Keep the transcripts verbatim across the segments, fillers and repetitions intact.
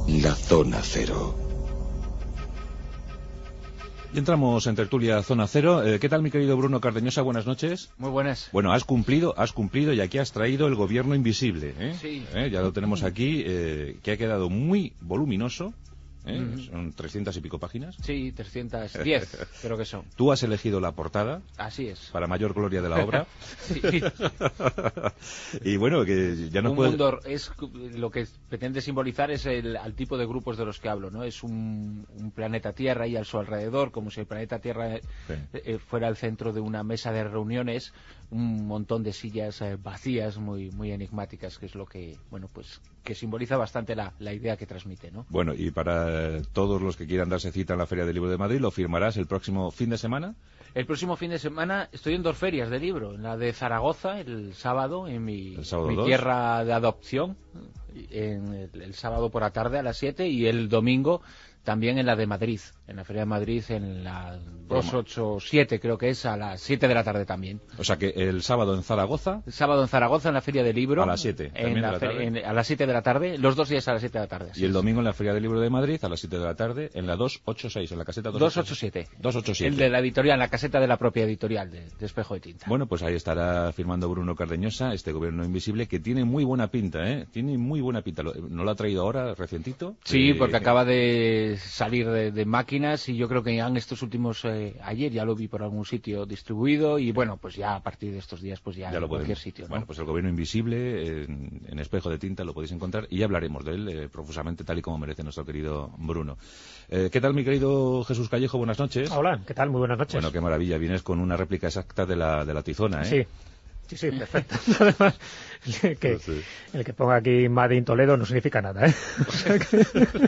La Zona Cero. Y entramos en tertulia Zona Cero. Eh, ¿Qué tal, mi querido Bruno Cardeñosa? Buenas noches. Muy buenas. Bueno, has cumplido, has cumplido y aquí has traído el gobierno invisible, ¿eh? Sí. ¿Eh? Ya lo tenemos aquí, eh, que ha quedado muy voluminoso. ¿Eh? Uh-huh. Son trescientas y pico páginas. Sí, trescientas diez creo que son. Tú has elegido la portada. Así es. Para mayor gloria de la obra. Sí. Y bueno, que ya nos un puede... mundo es lo que pretende simbolizar es el al tipo de grupos de los que hablo, ¿no? Es un, un planeta Tierra y a su alrededor, como si el planeta Tierra sí. eh, fuera el centro de una mesa de reuniones, un montón de sillas eh, vacías, muy muy enigmáticas, que es lo que, bueno, pues que simboliza bastante la, la idea que transmite, ¿no? Bueno, y para todos los que quieran darse cita en la Feria del Libro de Madrid, ¿lo firmarás el próximo fin de semana? El próximo fin de semana estoy en dos ferias de libro, en la de Zaragoza el sábado, en mi, mi tierra de adopción, en el, el sábado por la tarde a las siete, y el domingo también en la de Madrid, en la Feria de Madrid, en la doscientos ochenta y siete, creo que es, a las siete de la tarde también. O sea que el sábado en Zaragoza... El sábado en Zaragoza, en la Feria del Libro... A las siete, en la de la tarde. En, a las siete de la tarde, los dos días a las siete de la tarde. Y el domingo en la Feria del Libro de Madrid, a las siete de la tarde, en la doscientos ochenta y seis, en la caseta doscientos ochenta y siete. doscientos ochenta y siete. doscientos ochenta y siete. El de la editorial, en la caseta de la propia editorial, de, de Espejo de Tinta. Bueno, pues ahí estará firmando Bruno Cardeñosa, este gobierno invisible, que tiene muy buena pinta, ¿eh? Tiene muy buena pinta. ¿No lo ha traído ahora, recientito? Sí, eh... porque acaba de salir de, de máquinas y yo creo que han estos últimos... Eh, ayer ya lo vi por algún sitio distribuido y bueno, pues ya a partir de estos días pues ya, ya en lo cualquier podemos. sitio, ¿no? Bueno, pues el gobierno invisible en, en Espejo de Tinta lo podéis encontrar y ya hablaremos de él eh, profusamente, tal y como merece nuestro querido Bruno. Eh, ¿Qué tal, mi querido Jesús Callejo? Buenas noches. Hola, ¿qué tal? Muy buenas noches. Bueno, qué maravilla, vienes con una réplica exacta de la, de la tizona, ¿eh? Sí. Sí, sí, perfecto. Además, el que, sí. el que ponga aquí Made in Toledo no significa nada, ¿eh? O sea que...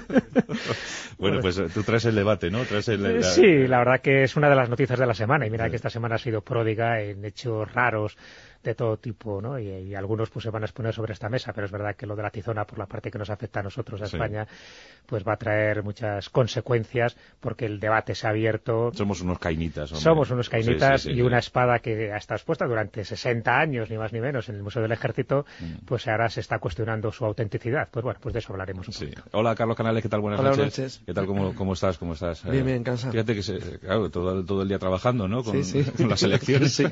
Bueno, pues tú traes el debate, ¿no? Traes el, la... Sí, la verdad que es una de las noticias de la semana y mira sí. que esta semana ha sido pródiga en hechos raros de todo tipo, ¿no? Y, y algunos pues se van a exponer sobre esta mesa, pero es verdad que lo de la tizona, por la parte que nos afecta a nosotros, a sí. España, pues va a traer muchas consecuencias porque el debate se ha abierto. Somos unos cainitas, hombre. Somos unos cainitas sí, sí, sí, y una espada que ha estado expuesta durante sesenta años, ni más ni menos, en el Museo del Ejército, mm. pues ahora se está cuestionando su autenticidad. Pues bueno, pues de eso hablaremos un sí. poquito. Hola, Carlos Canales, ¿qué tal? Buenas Hola, noches. noches. ¿Qué tal? ¿Cómo, cómo estás? ¿Cómo estás? Bien, bien, cansado. Fíjate que se, claro, todo, todo el día trabajando, ¿no? Con, sí, sí. con las elecciones. Sí.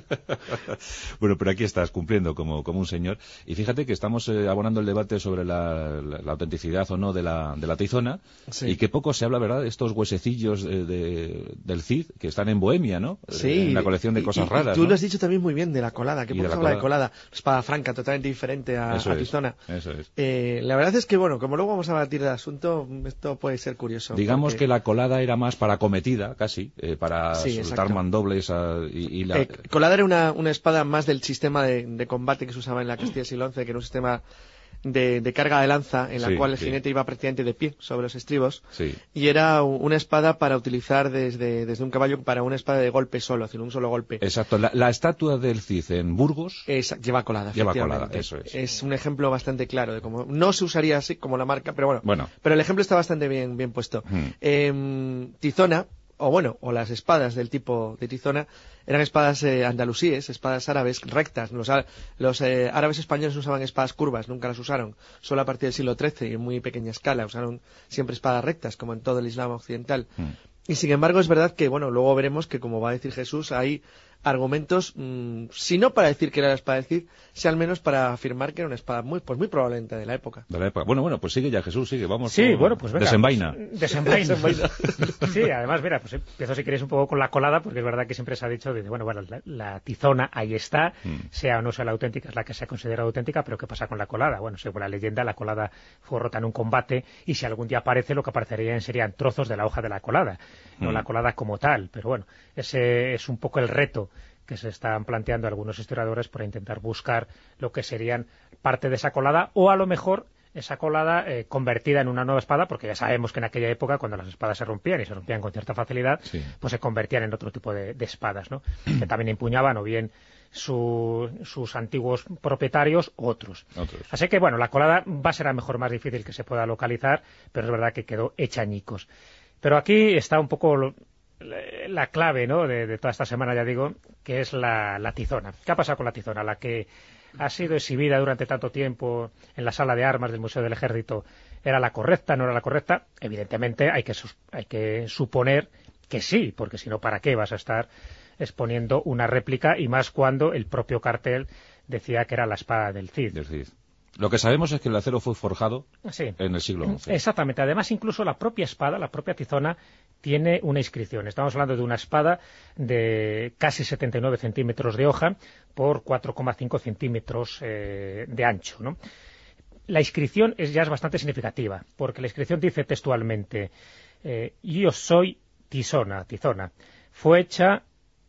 Bueno, pero aquí estás cumpliendo como, como un señor. Y fíjate que estamos eh, abonando el debate sobre la, la, la autenticidad o no de la, de la tizona. Sí. Y que poco se habla, ¿verdad?, de estos huesecillos de, de, del Cid que están en Bohemia, ¿no? Sí. En la colección de cosas y, raras. Y tú ¿no? lo has dicho también muy bien de la colada, que poco se habla de colada. Espada franca, totalmente diferente a, eso a es, tizona. Eso es. Eh, la verdad es que, bueno, como luego vamos a batir el asunto, esto puede ser curioso. Digamos porque... que la colada era más para cometida, casi, eh, para sí, soltar exacto. mandobles a, y, y la... Eh, colada era una, una espada más del sistema de, de combate que se usaba en la Castilla del siglo once, que era un sistema de, de carga de lanza, en la sí, cual el sí. jinete iba prácticamente de pie sobre los estribos, sí. y era una espada para utilizar desde, desde un caballo para una espada de golpe solo, es decir, un solo golpe. Exacto, la, la estatua del Cid en Burgos... Es, lleva colada, lleva colada, eso es. Es un ejemplo bastante claro de cómo no se usaría así como la marca, pero bueno, bueno. pero el ejemplo está bastante bien, bien puesto. Hmm. Eh, tizona, o bueno, o las espadas del tipo de tizona, eran espadas eh, andalusíes, espadas árabes rectas. Los, los eh, árabes españoles usaban espadas curvas, nunca las usaron, solo a partir del siglo trece y en muy pequeña escala, usaron siempre espadas rectas, como en todo el Islam occidental. Mm. Y sin embargo es verdad que, bueno, luego veremos que, como va a decir Jesús, hay argumentos, mmm, si no para decir que era la espada del Cid, si al menos para afirmar que era una espada muy, pues muy probablemente de la época. De la época. Bueno, bueno, pues sigue ya Jesús, sigue, vamos. Sí, por... bueno, pues venga. Desenvaina. Desenvaina. Sí, además, mira, pues empiezo si queréis un poco con la colada, porque es verdad que siempre se ha dicho, de, bueno, bueno, la, la tizona ahí está, mm. sea o no sea la auténtica, es la que se ha considerado auténtica, pero ¿qué pasa con la colada? Bueno, según la leyenda, la colada fue rota en un combate, y si algún día aparece, lo que aparecerían serían trozos de la hoja de la colada, mm. no la colada como tal, pero bueno, ese es un poco el reto que se están planteando algunos historiadores por intentar buscar lo que serían parte de esa colada, o a lo mejor esa colada eh, convertida en una nueva espada, porque ya sabemos que en aquella época, cuando las espadas se rompían, y se rompían con cierta facilidad, sí. pues se convertían en otro tipo de, de espadas, ¿no? que también empuñaban o bien su, sus antiguos propietarios u otros. otros. Así que, bueno, la colada va a ser a lo mejor más difícil que se pueda localizar, pero es verdad que quedó hecha añicos. Pero aquí está un poco... Lo, la clave, ¿no?, de, de toda esta semana, ya digo, que es la, la tizona. ¿Qué ha pasado con la tizona? La que ha sido exhibida durante tanto tiempo en la sala de armas del Museo del Ejército, ¿era la correcta, no era la correcta? Evidentemente hay que, hay que suponer que sí, porque si no, ¿para qué vas a estar exponiendo una réplica? Y más cuando el propio cartel decía que era la espada del Cid. Del Cid. Lo que sabemos es que el acero fue forjado sí. en el siglo once. Exactamente. Además, incluso la propia espada, la propia tizona, tiene una inscripción. Estamos hablando de una espada de casi setenta y nueve centímetros de hoja por cuatro coma cinco centímetros eh, de ancho, ¿no? La inscripción es, ya es bastante significativa, porque la inscripción dice textualmente, eh, yo soy tizona, tizona. Fue hecha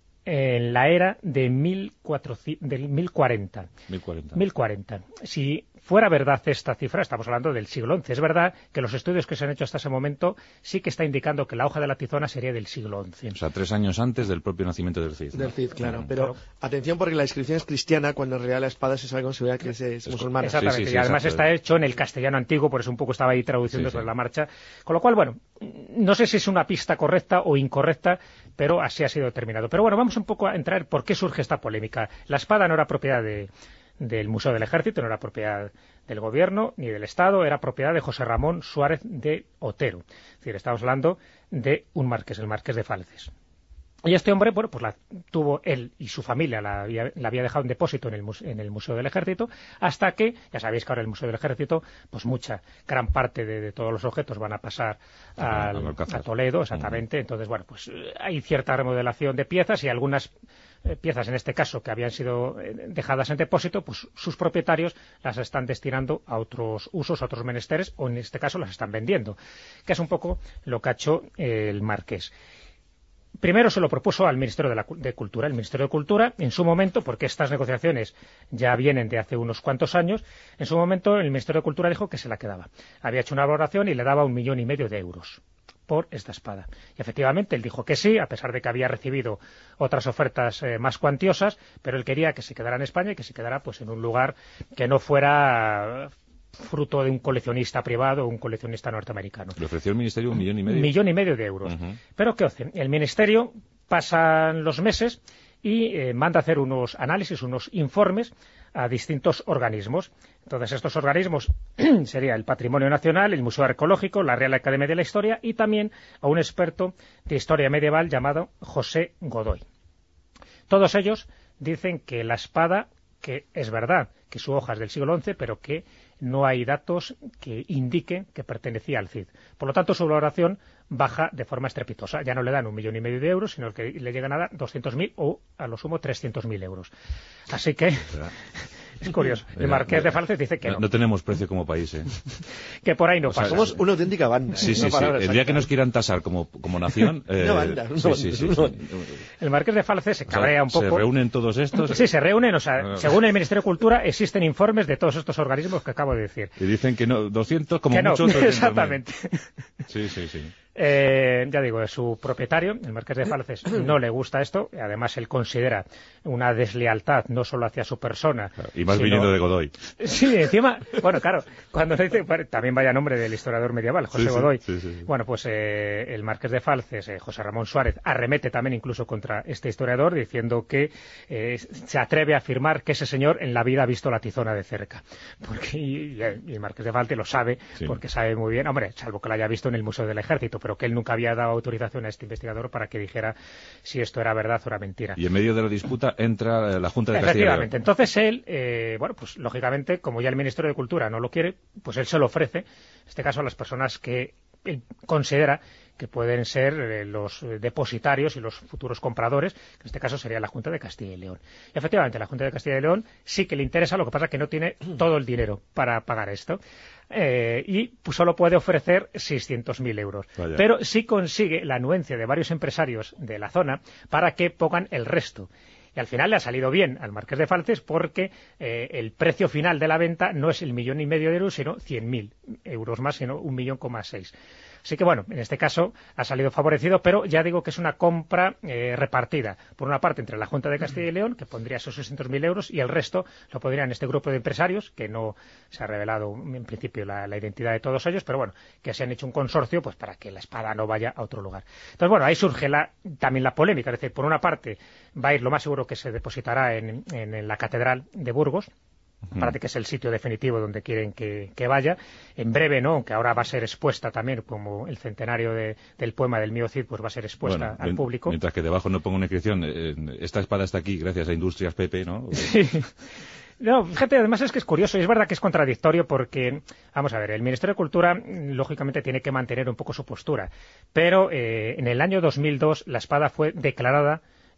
en la era de mil cuatrocientos, del mil cuarenta. mil cuarenta. mil cuarenta. Si fuera verdad esta cifra, estamos hablando del siglo once. Es verdad que los estudios que se han hecho hasta ese momento sí que está indicando que la hoja de la tizona sería del siglo once. O sea, tres años antes del propio nacimiento del Cid. Del Cid, claro. Uh-huh. Pero atención, porque la inscripción es cristiana, cuando en realidad la espada se sabe considerar que es, es musulmana. Exactamente, sí, sí, sí, y además exacto. Está hecho en el castellano antiguo, por eso un poco estaba ahí traduciendo sí, sobre sí. la marcha. Con lo cual, bueno, no sé si es una pista correcta o incorrecta, pero así ha sido determinado. Pero bueno, vamos un poco a entrar por qué surge esta polémica. La espada no era propiedad de... del Museo del Ejército, no era propiedad del Gobierno ni del Estado, era propiedad de José Ramón Suárez de Otero. Es decir, estamos hablando de un marqués, el marqués de Falces. Y este hombre, bueno, pues la tuvo él y su familia, la había, la había dejado en depósito en el, en el Museo del Ejército, hasta que, ya sabéis que ahora el Museo del Ejército, pues mucha, gran parte de, de todos los objetos van a pasar al, a Toledo, exactamente. Uh-huh. Entonces, bueno, pues hay cierta remodelación de piezas y algunas eh, piezas, en este caso, que habían sido eh, dejadas en depósito, pues sus propietarios las están destinando a otros usos, a otros menesteres, o en este caso las están vendiendo, que es un poco lo que ha hecho eh, el marqués. Primero se lo propuso al Ministerio de, la, de Cultura. El Ministerio de Cultura, en su momento, porque estas negociaciones ya vienen de hace unos cuantos años, en su momento el Ministerio de Cultura dijo que se la quedaba. Había hecho una valoración y le daba un millón y medio de euros por esta espada. Y efectivamente él dijo que sí, a pesar de que había recibido otras ofertas eh, más cuantiosas, pero él quería que se quedara en España y que se quedara pues en un lugar que no fuera fruto de un coleccionista privado o un coleccionista norteamericano. Le ofreció el Ministerio un millón y medio. Un millón y medio de euros. Uh-huh. Pero ¿qué hace? El Ministerio pasan los meses y eh, manda a hacer unos análisis, unos informes a distintos organismos. Entonces estos organismos sería el Patrimonio Nacional, el Museo Arqueológico, la Real Academia de la Historia y también a un experto de historia medieval llamado José Godoy. Todos ellos dicen que la espada, que es verdad que su hoja es del siglo once, pero que no hay datos que indiquen que pertenecía al Cid. Por lo tanto, su valoración baja de forma estrepitosa. Ya no le dan un millón y medio de euros, sino que le llegan a dar doscientos mil o, a lo sumo, trescientos mil euros. Así que... Es curioso. El marqués de Falces dice que no. No, no tenemos precio como país, ¿eh? Que por ahí no o sea, pasa. Somos una auténtica banda. Sí, sí, sí. El día que nos quieran tasar como, como nación... Eh, una banda. Una sí, banda, sí, sí, una sí. El marqués de Falces se cabrea o sea, un poco. ¿Se reúnen todos estos? Sí, se reúnen. O sea, según el Ministerio de Cultura, existen informes de todos estos organismos que acabo de decir. Y dicen que no, doscientos como que no, mucho... exactamente. Sí, sí, sí. Eh, ya digo, su propietario, el marqués de Falces, no le gusta esto. Además, él considera una deslealtad no solo hacia su persona. Claro, y más sino... viniendo de Godoy. Sí, encima, bueno, claro, cuando se dice, también vaya nombre del historiador medieval, José sí, sí, Godoy. Sí, sí, sí. Bueno, pues eh, el marqués de Falces, eh, José Ramón Suárez, arremete también incluso contra este historiador, diciendo que eh, se atreve a afirmar que ese señor en la vida ha visto la tizona de cerca. Porque, y, y el marqués de Falces lo sabe, sí. Porque sabe muy bien, hombre, salvo que lo haya visto en el Museo del Ejército, pero que él nunca había dado autorización a este investigador para que dijera si esto era verdad o era mentira. Y en medio de la disputa entra la Junta de Castilla y León. Efectivamente. Entonces él, eh, bueno, pues lógicamente, como ya el Ministerio de Cultura no lo quiere, pues él se lo ofrece, en este caso a las personas que él considera que pueden ser eh, los depositarios y los futuros compradores, que en este caso sería la Junta de Castilla y León. Y efectivamente, la Junta de Castilla y León sí que le interesa, lo que pasa es que no tiene todo el dinero para pagar esto. Eh, y pues, solo puede ofrecer seiscientos mil euros. Vaya. Pero sí consigue la anuencia de varios empresarios de la zona para que pongan el resto. Y al final le ha salido bien al marqués de Falces porque eh, el precio final de la venta no es el millón y medio de euros, sino cien mil euros más, sino un millón coma seis. Así que, bueno, en este caso ha salido favorecido, pero ya digo que es una compra eh, repartida. Por una parte, entre la Junta de Castilla y León, que pondría esos seiscientos mil euros, y el resto lo pondrían este grupo de empresarios, que no se ha revelado en principio la, la identidad de todos ellos, pero bueno, que se han hecho un consorcio pues para que la espada no vaya a otro lugar. Entonces, bueno, ahí surge la, también la polémica. Es decir, por una parte, va a ir lo más seguro que se depositará en, en, en la Catedral de Burgos, parece que es el sitio definitivo donde quieren que, que vaya. En breve, ¿no? Aunque ahora va a ser expuesta también, como el centenario de, del poema del mío Cid, pues va a ser expuesta bueno, al mi, público. Mientras que debajo no pongo una inscripción, eh, esta espada está aquí gracias a Industrias Pepe, ¿no? Sí. No, fíjate, además es que es curioso y es verdad que es contradictorio porque, vamos a ver, el Ministerio de Cultura lógicamente tiene que mantener un poco su postura, pero eh, en el año dos mil dos la espada fue declarada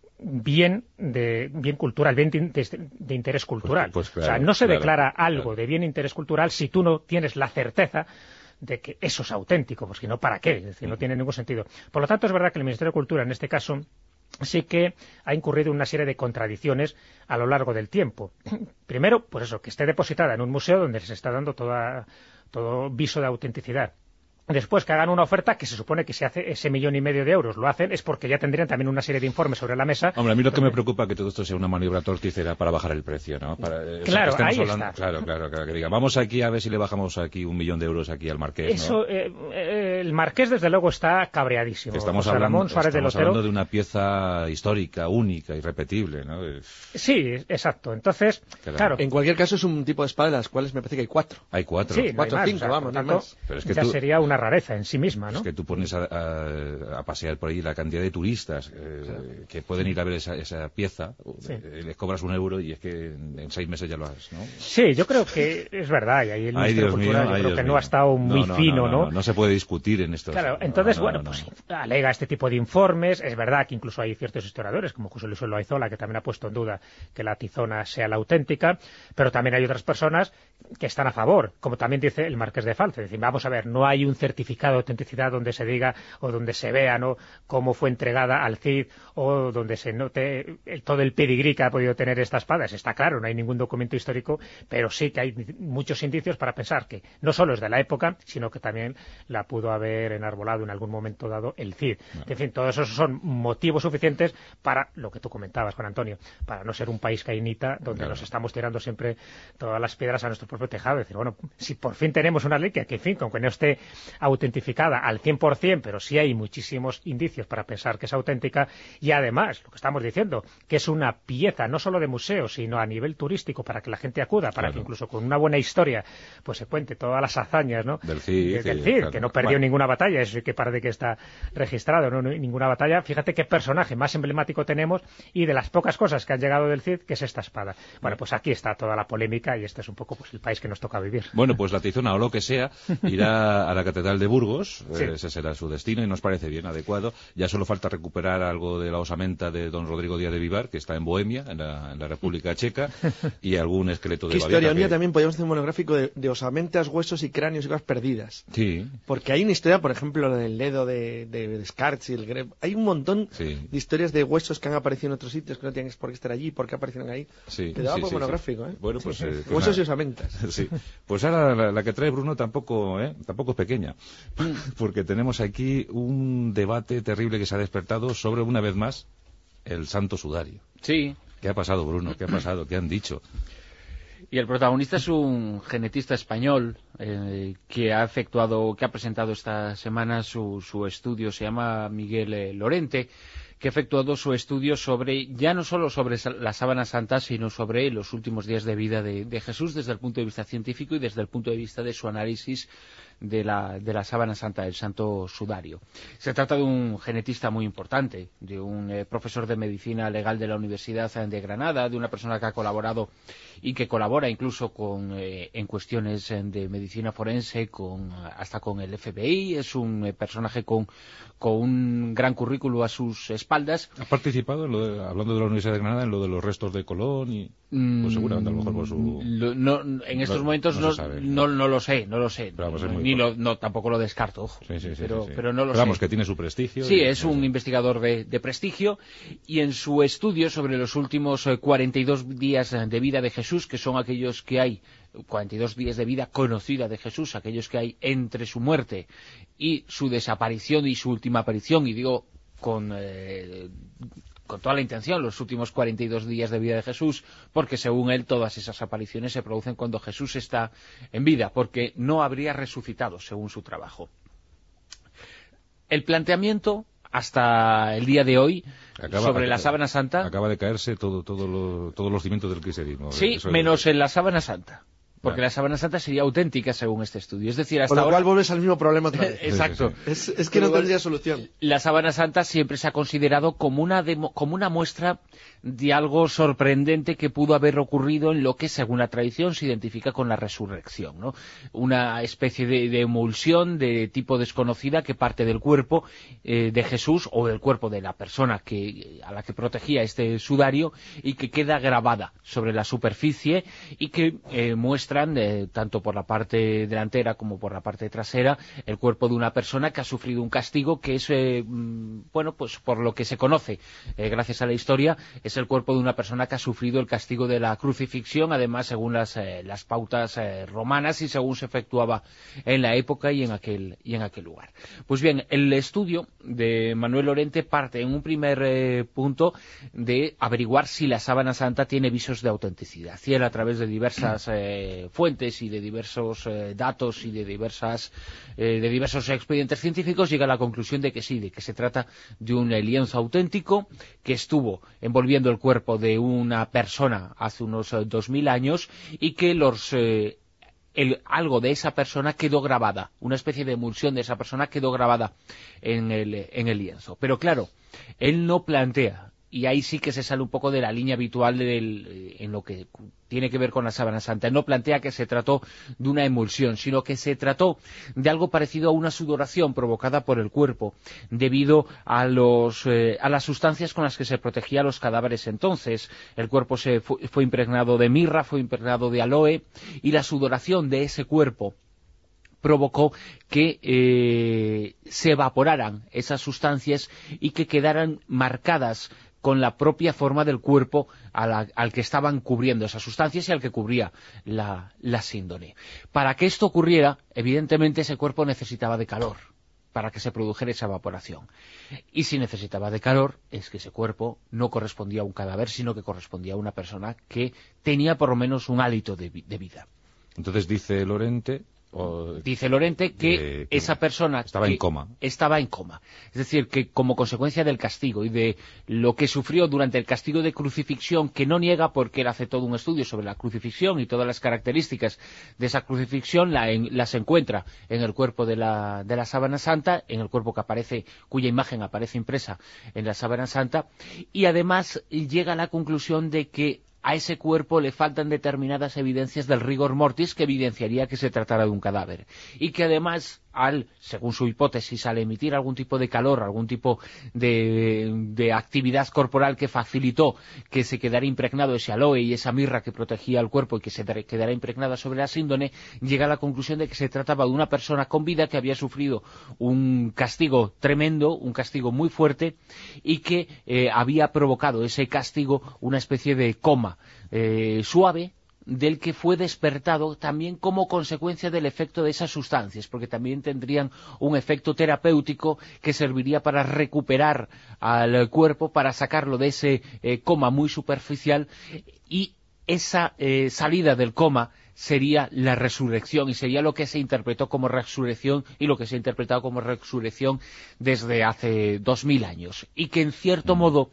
bien de bien cultural, bien de, de interés cultural. Pues, pues claro, o sea, no se claro, declara algo claro. de bien interés cultural si tú no tienes la certeza de que eso es auténtico, porque si no, ¿para qué? Es decir, no tiene ningún sentido. Por lo tanto, es verdad que el Ministerio de Cultura, en este caso, sí que ha incurrido en una serie de contradicciones a lo largo del tiempo. Primero, pues eso, que esté depositada en un museo donde se está dando toda, todo viso de autenticidad. Después que hagan una oferta que se supone que si hace ese millón y medio de euros lo hacen es porque ya tendrían también una serie de informes sobre la mesa. Hombre, a mí lo que me preocupa es que todo esto sea una maniobra torticera para bajar el precio, ¿no? Para, claro, o sea, que ahí hablando, está. Claro, claro, claro, que diga, vamos aquí a ver si le bajamos aquí un millón de euros aquí al Marqués, ¿no? Eso, eh, eh, el Marqués desde luego está cabreadísimo. Que estamos José hablando, Ramón Suárez del estamos Otero. hablando de una pieza histórica, única, irrepetible, ¿no? Sí, exacto. Entonces, claro. claro. En cualquier caso es un tipo de espada de las cuales me parece que hay cuatro. Hay cuatro. Sí, cuatro o no cinco, o sea, vamos, no hay más. Pero es que ya tú... sería una rareza en sí misma. ¿no? Es que tú pones a, a, a pasear por ahí la cantidad de turistas eh, claro. que pueden ir a ver esa, esa pieza, sí. eh, les cobras un euro y es que en, en seis meses ya lo has, ¿no? Sí, yo creo que es verdad, y ahí el ay, Ministerio de Cultura mío, yo ay, creo Dios que mío. no ha estado muy no, no, fino, no, ¿no? No, no, no se puede discutir en esto. Claro, entonces, no, bueno, no, no, pues no. alega este tipo de informes, es verdad que incluso hay ciertos historiadores, como José Luis Loaizola, que también ha puesto en duda que la tizona sea la auténtica, pero también hay otras personas que están a favor, como también dice el Marqués de Falce, es decir, vamos a ver, no hay un certificado de autenticidad donde se diga o donde se vea, ¿no?, cómo fue entregada al Cid o donde se note el, todo el pedigrí que ha podido tener esta espada. Está claro, no hay ningún documento histórico, pero sí que hay muchos indicios para pensar que no solo es de la época, sino que también la pudo haber enarbolado en algún momento dado el Cid. Bueno. En fin, todos esos son motivos suficientes para lo que tú comentabas, Juan Antonio, para no ser un país cainita donde claro. nos estamos tirando siempre todas las piedras a nuestro propio tejado. Es decir, bueno, si por fin tenemos una ley que, que en fin, aunque no esté autentificada al cien por cien, pero sí hay muchísimos indicios para pensar que es auténtica, y además, lo que estamos diciendo, que es una pieza no solo de museo, sino a nivel turístico, para que la gente acuda, para claro. que incluso con una buena historia pues se cuente todas las hazañas, ¿no?, del Cid, del sí, Cid claro. que no perdió bueno. ninguna batalla, eso sí que parece que está registrado, ¿no? no ninguna batalla. Fíjate qué personaje más emblemático tenemos, y de las pocas cosas que han llegado del Cid, que es esta espada. Bueno, pues aquí está toda la polémica, y este es un poco pues el país que nos toca vivir. Bueno, pues la tizona o lo que sea irá a la Catedral de Burgos, sí. eh, ese será su destino y nos parece bien adecuado. Ya solo falta recuperar algo de la osamenta de don Rodrigo Díaz de Vivar, que está en Bohemia, en la, en la República Checa, y algún esqueleto de ¿Qué historia? Un día que... también podríamos hacer un monográfico de, de osamentas, huesos y cráneos y cosas perdidas. Sí. Porque hay una historia, por ejemplo, la del dedo de, de Descartes y el Greb. Hay un montón sí. de historias de huesos que han aparecido en otros sitios que no tienen por qué estar allí, por qué aparecieron ahí. Sí. Te daba sí, por sí, monográfico, sí. ¿eh? Bueno, pues, sí. eh, pues huesos nada. y osamentas. Sí. Pues ahora la, la que trae Bruno tampoco, ¿eh? tampoco es pequeña, porque tenemos aquí un debate terrible que se ha despertado sobre, una vez más, el Santo Sudario. Sí. ¿Qué ha pasado, Bruno? ¿Qué ha pasado? ¿Qué han dicho? Y el protagonista es un genetista español eh, que ha efectuado, que ha presentado esta semana su, su estudio, se llama Miguel eh, Lorente, que ha efectuado su estudio sobre, ya no solo sobre la sábana santa, sino sobre los últimos días de vida de, de Jesús desde el punto de vista científico y desde el punto de vista de su análisis de la, de la sábana santa, del Santo Sudario. Se trata de un genetista muy importante, de un eh, profesor de medicina legal de la Universidad de Granada, de una persona que ha colaborado y que colabora incluso con eh, en cuestiones de medicina forense, con hasta con el F B I. Es un eh, personaje con, con un gran currículo a sus espaldas. ¿Ha participado, en lo de, hablando de la Universidad de Granada, en lo de los restos de Colón? Y, pues seguramente a lo mejor por su... Lo, no, en estos no, momentos no, no, sabe, no, no lo sé, no lo sé. Pero, vamos, es Ni lo, no, tampoco lo descarto, ojo. Sí, sí, sí, pero, sí, sí. pero no lo pero vamos, sé. que tiene su prestigio. Sí, y, es un sí. investigador de, de prestigio, y en su estudio sobre los últimos eh, cuarenta y dos días de vida de Jesús, que son aquellos que hay, cuarenta y dos días de vida conocida de Jesús, aquellos que hay entre su muerte y su desaparición y su última aparición, y digo con... Eh, con toda la intención, los últimos cuarenta y dos días de vida de Jesús, porque según él todas esas apariciones se producen cuando Jesús está en vida, porque no habría resucitado según su trabajo. El planteamiento hasta el día de hoy acaba, sobre acaba, la sábana santa. Acaba de caerse todo, todo lo, todos los cimientos del cristianismo. Sí, Eso menos es... en la sábana santa. Porque Claro. la sábana santa sería auténtica según este estudio. Es decir, hasta Con lo ahora... cual vuelves al mismo problema otra vez. Exacto. Sí, sí, Es, es que no tendría solución. La sábana santa siempre se ha considerado como una, demo, como una muestra de algo sorprendente que pudo haber ocurrido en lo que, según la tradición, se identifica con la resurrección, ¿no? Una especie de, de emulsión de tipo desconocida que parte del cuerpo eh, de Jesús o del cuerpo de la persona que, a la que protegía este sudario y que queda grabada sobre la superficie y que eh, muestran, eh, tanto por la parte delantera como por la parte trasera, el cuerpo de una persona que ha sufrido un castigo que es, eh, bueno, pues por lo que se conoce, eh, gracias a la historia, es el cuerpo de una persona que ha sufrido el castigo de la crucifixión, además según las, eh, las pautas eh, romanas y según se efectuaba en la época y en aquel y en aquel lugar. Pues bien, el estudio de Manuel Lorente parte en un primer eh, punto de averiguar si la sábana santa tiene visos de autenticidad. Y él, a través de diversas eh, fuentes y de diversos eh, datos y de diversas eh, de diversos expedientes científicos, llega a la conclusión de que sí, de que se trata de un eh, lienzo auténtico que estuvo envolviendo el cuerpo de una persona hace unos eh, dos mil años y que los eh, el, algo de esa persona quedó grabada, una especie de emulsión de esa persona quedó grabada en el, en el lienzo. Pero claro, él no plantea, y ahí sí que se sale un poco de la línea habitual del, en lo que tiene que ver con la sábana santa. Él no plantea que se trató de una emulsión, sino que se trató de algo parecido a una sudoración provocada por el cuerpo, debido a, los, eh, a las sustancias con las que se protegía a los cadáveres entonces. El cuerpo se fue, fue impregnado de mirra, fue impregnado de aloe, y la sudoración de ese cuerpo provocó que eh, se evaporaran esas sustancias y que quedaran marcadas con la propia forma del cuerpo a la, al que estaban cubriendo esas sustancias y al que cubría la, la síndone. Para que esto ocurriera, evidentemente ese cuerpo necesitaba de calor para que se produjera esa evaporación. Y si necesitaba de calor, es que ese cuerpo no correspondía a un cadáver, sino que correspondía a una persona que tenía por lo menos un hálito de, de vida. Entonces dice Lorente... O Dice Lorente que, que esa persona estaba que en coma. Estaba en coma. Es decir, que como consecuencia del castigo y de lo que sufrió durante el castigo de crucifixión, que no niega porque él hace todo un estudio sobre la crucifixión y todas las características de esa crucifixión, la en, las encuentra en el cuerpo de la, de la sábana santa, en el cuerpo que aparece, cuya imagen aparece impresa en la sábana santa, y además llega a la conclusión de que a ese cuerpo le faltan determinadas evidencias del rigor mortis que evidenciaría que se tratara de un cadáver. Y que además, al, según su hipótesis, al emitir algún tipo de calor, algún tipo de, de actividad corporal que facilitó que se quedara impregnado ese aloe y esa mirra que protegía el cuerpo y que se quedara impregnada sobre la síndone, llega a la conclusión de que se trataba de una persona con vida que había sufrido un castigo tremendo, un castigo muy fuerte, y que eh, había provocado ese castigo una especie de coma Eh, suave, del que fue despertado también como consecuencia del efecto de esas sustancias, porque también tendrían un efecto terapéutico que serviría para recuperar al cuerpo, para sacarlo de ese eh, coma muy superficial, y esa eh, salida del coma sería la resurrección, y sería lo que se interpretó como resurrección y lo que se ha interpretado como resurrección desde hace dos mil años, y que en cierto modo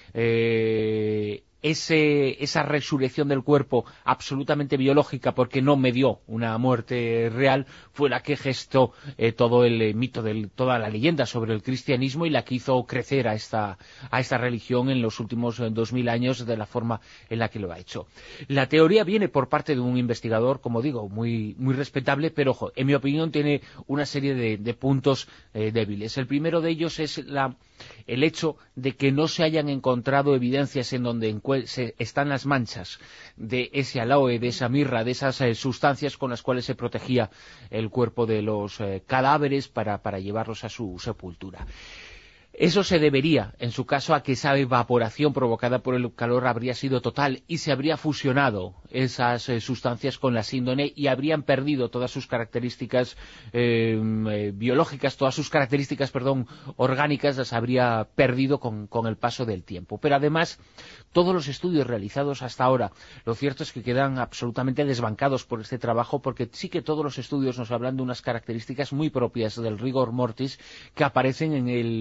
eh, Ese, esa resurrección del cuerpo absolutamente biológica, porque no medió una muerte real, fue la que gestó eh, todo el eh, mito, del, toda la leyenda sobre el cristianismo, y la que hizo crecer a esta, a esta religión en los últimos eh, dos mil años de la forma en la que lo ha hecho. La teoría viene por parte de un investigador, como digo, muy, muy respetable, pero ojo, en mi opinión tiene una serie de, de puntos eh, débiles. El primero de ellos es la... el hecho de que no se hayan encontrado evidencias en donde se, están las manchas de ese aloe, de esa mirra, de esas eh, sustancias con las cuales se protegía el cuerpo de los eh, cadáveres para, para llevarlos a su sepultura. Eso se debería, en su caso, a que esa evaporación provocada por el calor habría sido total y se habría fusionado esas eh, sustancias con la síndone y habrían perdido todas sus características eh, eh, biológicas, todas sus características, perdón, orgánicas, las habría perdido con, con el paso del tiempo. Pero además, todos los estudios realizados hasta ahora, lo cierto es que quedan absolutamente desbancados por este trabajo, porque sí que todos los estudios nos hablan de unas características muy propias del rigor mortis que aparecen en el cuerpo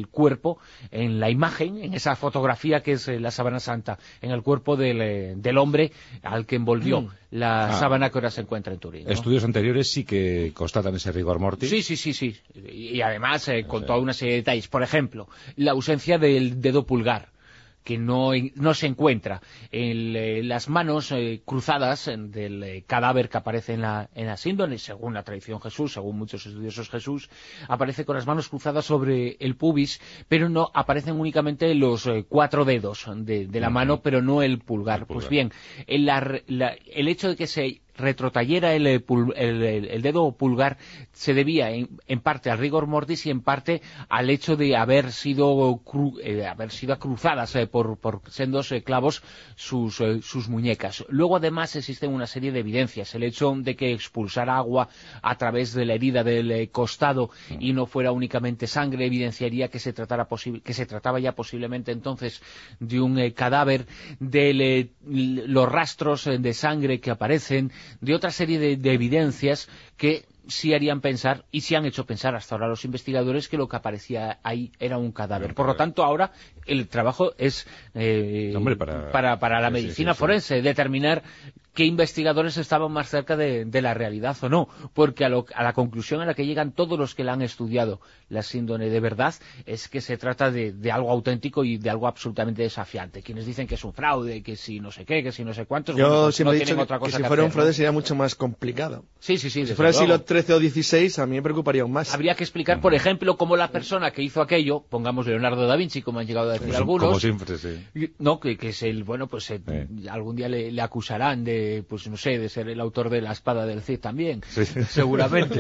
cuerpo, en la imagen, en esa fotografía que es eh, la sábana santa, en el cuerpo del, eh, del hombre al que envolvió mm. la ah. sábana que ahora se encuentra en Turín, ¿no? Estudios anteriores sí que constatan ese rigor mortis. Sí, sí, sí, sí. Y, y además eh, con toda una serie de detalles. Por ejemplo, la ausencia del dedo pulgar, que no, no se encuentra en eh, las manos eh, cruzadas del eh, cadáver que aparece en la, en la síndrome, según la tradición Jesús, según muchos estudiosos Jesús, aparece con las manos cruzadas sobre el pubis, pero no aparecen únicamente los eh, cuatro dedos de, de la uh-huh. mano, pero no el pulgar. el pulgar. Pues bien, el, la, la, el hecho de que se retrotayera el, el, el, el dedo pulgar se debía en, en parte al rigor mortis y en parte al hecho de haber sido cru, eh, haber sido cruzadas eh, por, por sendos eh, clavos sus, eh, sus muñecas. Luego además existen una serie de evidencias. El hecho de que expulsara agua a través de la herida del eh, costado y no fuera únicamente sangre evidenciaría que se tratara que se trataba ya posiblemente entonces de un eh, cadáver, de eh, los rastros eh, de sangre que aparecen, de otra serie de, de evidencias que sí harían pensar, y sí han hecho pensar hasta ahora los investigadores, que lo que aparecía ahí era un cadáver. Por lo tanto, ahora el trabajo es eh, Hombre, para... Para, para la medicina sí, sí, sí, forense, determinar qué investigadores estaban más cerca de, de la realidad o no, porque a, lo, a la conclusión a la que llegan todos los que la han estudiado, la síndrome de verdad, es que se trata de, de algo auténtico y de algo absolutamente desafiante. Quienes dicen que es un fraude, que si no sé qué, que si no sé cuántos... Yo bueno, pues siempre no he dicho otra cosa que si que fuera hacer, un fraude ¿no? sería mucho más complicado. Sí, sí, sí. Si fuera el luego. siglo trece o dieciséis, a mí me preocuparía aún más. Habría que explicar, por ejemplo, cómo la persona que hizo aquello, pongamos Leonardo da Vinci, como han llegado a decir como, algunos... Como siempre, sí. No, que, que es el, bueno, pues eh, eh. algún día le, le acusarán de, pues no sé, de ser el autor de la espada del Cid también, sí. seguramente.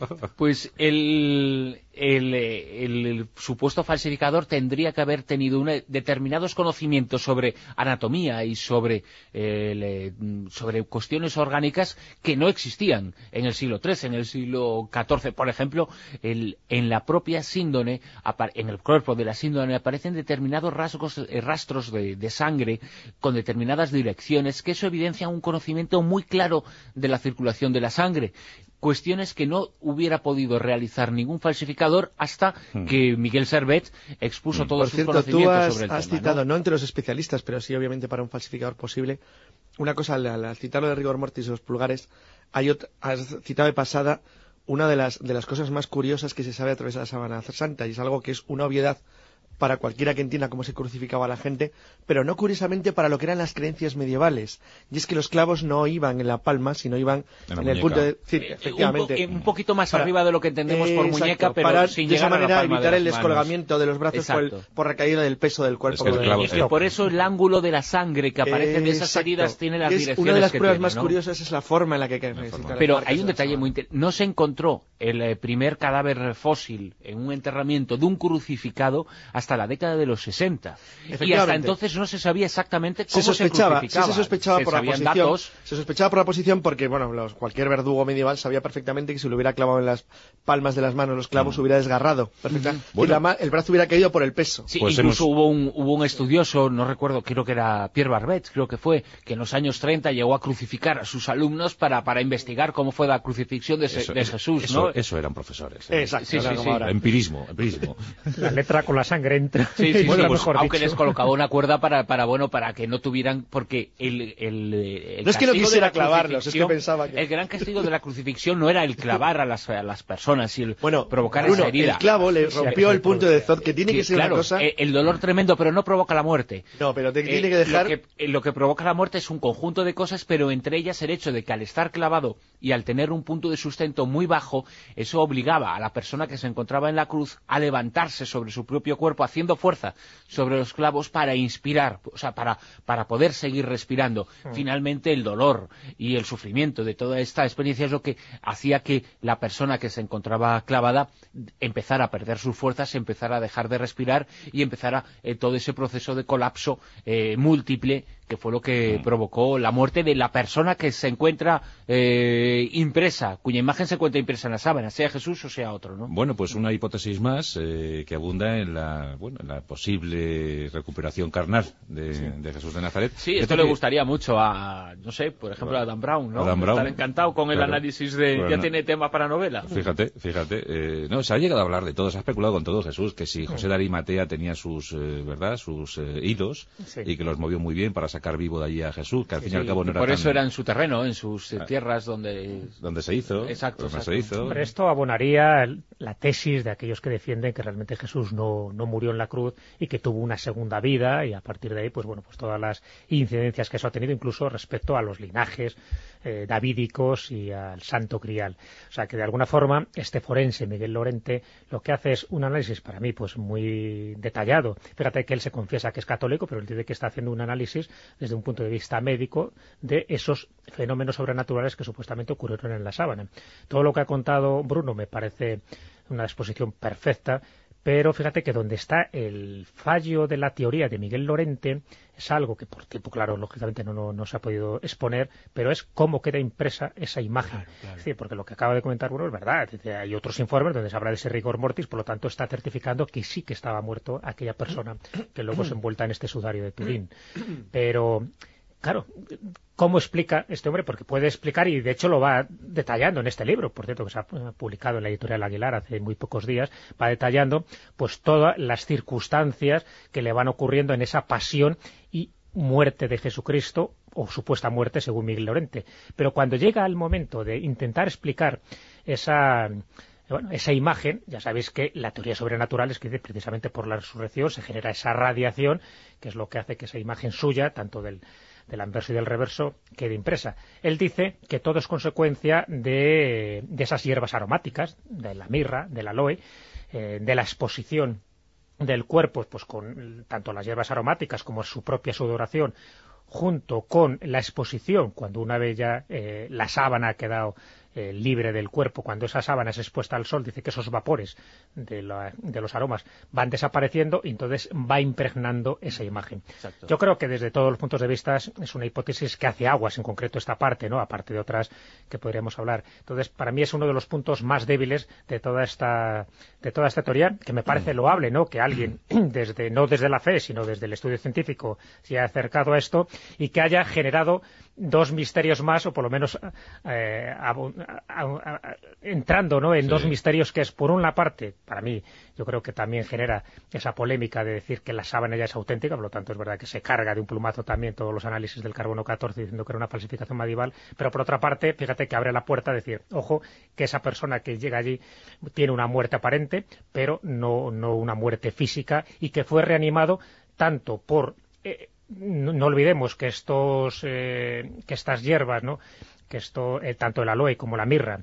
Pues el, el, el, el supuesto falsificador tendría que haber tenido una, determinados conocimientos sobre anatomía y sobre, eh, sobre cuestiones orgánicas que no existían en el siglo trece, en el siglo catorce. Por ejemplo, el, en la propia síndone, en el cuerpo de la síndone aparecen determinados rasgos, eh, rastros de, de sangre con determinadas direcciones, que eso evidencia un conocimiento muy claro de la circulación de la sangre. Cuestiones que no hubiera podido realizar ningún falsificador hasta hmm. que Miguel Servet expuso hmm. todos Por sus cierto, conocimientos tú has, sobre el has tema. citado, ¿no? no entre los especialistas, pero sí obviamente para un falsificador posible, una cosa, al, al citarlo de rigor mortis y los pulgares, hay otra, has citado de pasada una de las, de las cosas más curiosas que se sabe a través de la sábana santa, y es algo que es una obviedad para cualquiera que entienda cómo se crucificaba a la gente, pero no curiosamente para lo que eran las creencias medievales. Y es que los clavos no iban en la palma, sino iban en, en el punto de... Sí, eh, efectivamente. Un, po un poquito más para, arriba de lo que entendemos eh, por exacto, muñeca, pero para sin de esa llegar manera a la palma evitar de el las descolgamiento manos. de los brazos por, el, por la caída del peso del cuerpo. Es que el clavo, y que por eso el ángulo de la sangre que aparece de esas exacto. heridas tiene las es direcciones una de las que pruebas tiene, más ¿no? curiosas es la forma en la que... que pero hay un detalle muy interesante. No se encontró el eh, primer cadáver fósil en un enterramiento de un crucificado hasta la década de los sesenta. Y hasta entonces no se sabía exactamente cómo se sospechaba, se crucificaba. Sí, se sospechaba se por la posición. Datos. Se sospechaba por la posición porque, bueno, los, cualquier verdugo medieval sabía perfectamente que si lo hubiera clavado en las palmas de las manos los clavos, mm. hubiera desgarrado perfectamente. Mm. Bueno. Y la, el brazo hubiera caído por el peso. Sí, pues incluso hemos... hubo, un, hubo un estudioso, no recuerdo, creo que era Pierre Barbet, creo que fue, que en los años treinta llegó a crucificar a sus alumnos para, para investigar cómo fue la crucifixión de, eso, de eso, Jesús, eso, ¿no? Eso eran profesores. ¿eh? Exacto. Sí, sí, sí. Empirismo, empirismo. La letra con la sangre entra. Sí, sí, bueno, sí, pues, mejor aunque dicho. les colocaba una cuerda para, para bueno, para que no tuvieran, porque el, el, el no es que no quisiera clavarlos, es que pensaba que... el gran castigo de la crucifixión no era el clavar a las, a las personas y el bueno, provocar uno, esa herida. El clavo le rompió el punto de Zod, que tiene sí, que ser claro, una cosa... el, el dolor tremendo, pero no provoca la muerte. No, pero te eh, tiene que dejar... Lo que, lo que provoca la muerte es un conjunto de cosas, pero entre ellas el hecho de que al estar clavado y al tener un punto de sustento muy bajo, eso obligaba a la persona que se encontraba en la cruz a levantarse sobre su propio cuerpo, haciendo fuerza sobre los clavos para inspirar, o sea, para, para poder seguir respirando. Mm. Finalmente, el dolor y el sufrimiento de toda esta experiencia es lo que hacía que la persona que se encontraba clavada empezara a perder sus fuerzas, empezara a dejar de respirar y empezara eh, todo ese proceso de colapso eh, múltiple que fue lo que mm. provocó la muerte de la persona que se encuentra eh, impresa, cuya imagen se encuentra impresa en la sábana, sea Jesús o sea otro, ¿no? Bueno, pues una hipótesis más eh, que abunda en la, bueno, en la posible recuperación carnal de, sí. de Jesús de Nazaret. Sí, esto le gustaría mucho a, no sé, por ejemplo, a Dan Brown, ¿no? Dan Brown, estar encantado con el claro, análisis de... Bueno, ya tiene tema para novela. Fíjate, fíjate. Eh, no, se ha llegado a hablar de todo, se ha especulado con todo, Jesús, que si José de Arimatea tenía sus, eh, ¿verdad?, sus eh, hilos, sí. y que los movió muy bien para sacar vivo de allí a Jesús, que al sí, fin y al cabo no era por tan... eso era en su terreno, en sus eh, tierras donde... Donde se hizo. Exacto, donde exacto. se hizo. Pero esto abonaría la tesis de aquellos que defienden que realmente Jesús no, no murió en la cruz y que tuvo una segunda vida, y a partir de ahí, pues bueno, pues todas las incidencias que eso ha tenido, incluso respecto a los linajes eh, davídicos y al santo grial. O sea, que de alguna forma este forense, Miguel Lorente, lo que hace es un análisis para mí pues muy detallado. Fíjate que él se confiesa que es católico, pero él dice que está haciendo un análisis desde un punto de vista médico de esos fenómenos sobrenaturales que supuestamente ocurrieron en la sábana. Todo lo que ha contado Bruno me parece una exposición perfecta, pero fíjate que donde está el fallo de la teoría de Miguel Lorente es algo que por tiempo, claro, lógicamente no, no, no se ha podido exponer, pero es cómo queda impresa esa imagen. Claro, claro. Es decir, porque lo que acaba de comentar Bruno es verdad. Hay otros informes donde se habla de ese rigor mortis, por lo tanto está certificando que sí que estaba muerto aquella persona que luego se envuelta en este sudario de Turín. Pero... claro, ¿cómo explica este hombre? Porque puede explicar, y de hecho lo va detallando en este libro, por cierto, que se ha publicado en la editorial Aguilar hace muy pocos días, va detallando pues todas las circunstancias que le van ocurriendo en esa pasión y muerte de Jesucristo, o supuesta muerte según Miguel Lorente. Pero cuando llega el momento de intentar explicar esa... bueno, esa imagen, ya sabéis que la teoría sobrenatural es que precisamente por la resurrección se genera esa radiación, que es lo que hace que esa imagen suya, tanto del del anverso y del reverso, quede impresa. Él dice que todo es consecuencia de, de esas hierbas aromáticas, de la mirra, del aloe, eh, de la exposición del cuerpo, pues con tanto las hierbas aromáticas como su propia sudoración, junto con la exposición, cuando una vez ya eh, la sábana ha quedado eh, libre del cuerpo, cuando esa sábana es expuesta al sol, dice que esos vapores de, la, de los aromas van desapareciendo y entonces va impregnando esa imagen. Exacto. Yo creo que desde todos los puntos de vista es una hipótesis que hace aguas, en concreto esta parte, ¿no?, aparte de otras que podríamos hablar. Entonces, para mí es uno de los puntos más débiles de toda esta de toda esta teoría, que me parece loable, ¿no?, que alguien, desde no desde la fe, sino desde el estudio científico, se haya acercado a esto y que haya generado dos misterios más, o por lo menos eh, a, a, a, a, entrando, ¿no?, en sí. dos misterios, que es, por una parte, para mí, yo creo que también genera esa polémica de decir que la sábana ya es auténtica, por lo tanto es verdad que se carga de un plumazo también todos los análisis del carbono catorce diciendo que era una falsificación medieval, pero por otra parte, fíjate que abre la puerta a decir, ojo, que esa persona que llega allí tiene una muerte aparente, pero no, no una muerte física, y que fue reanimado tanto por... Eh, No, no olvidemos que estos eh, que estas hierbas, ¿no?, que esto eh, tanto el aloe como la mirra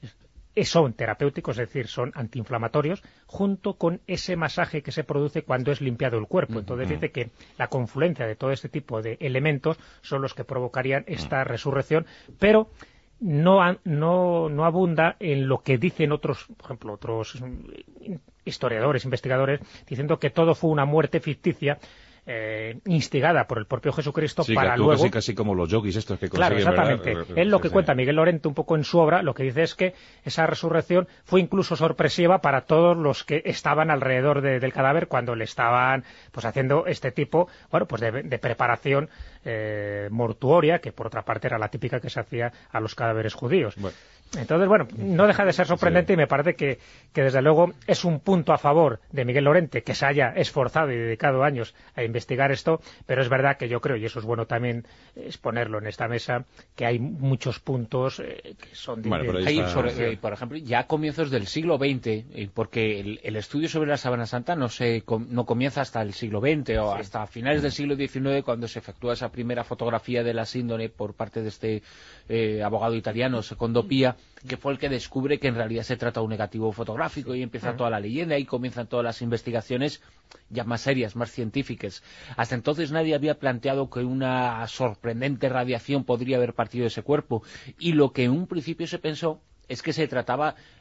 eh, son terapéuticos, es decir, son antiinflamatorios, junto con ese masaje que se produce cuando es limpiado el cuerpo. Entonces dice que la confluencia de todo este tipo de elementos son los que provocarían esta resurrección, pero no, no, no abunda en lo que dicen otros, por ejemplo, otros historiadores, investigadores, diciendo que todo fue una muerte ficticia, Eh, instigada por el propio Jesucristo, sí, para que luego... casi casi como los yogis estos que consiguen... Claro, exactamente. ¿verdad? Él lo sí, que sí. cuenta Miguel Lorente un poco en su obra, lo que dice es que esa resurrección fue incluso sorpresiva para todos los que estaban alrededor de, del cadáver cuando le estaban pues haciendo este tipo, bueno, pues de, de preparación eh, mortuoria, que por otra parte era la típica que se hacía a los cadáveres judíos. Bueno. Entonces, bueno, no deja de ser sorprendente, sí. Y me parece que, que desde luego es un punto a favor de Miguel Lorente, que se haya esforzado y dedicado años a investigar esto, pero es verdad que yo creo, y eso es bueno también exponerlo en esta mesa, que hay muchos puntos eh, que son... De, bueno, de... Hay sobre, eh, por ejemplo, ya a comienzos del siglo veinte, eh, porque el, el estudio sobre la Sábana Santa no se no comienza hasta el siglo veinte o sí. hasta finales del siglo diecinueve, cuando se efectúa esa primera fotografía de la síndone por parte de este eh, abogado italiano, Secondo Pia, que fue el que descubre que en realidad se trata de un negativo fotográfico, y empieza toda la leyenda, y comienzan todas las investigaciones ya más serias, más científicas. Hasta entonces nadie había planteado que una sorprendente radiación podría haber partido de ese cuerpo, y lo que en un principio se pensó es que se trataba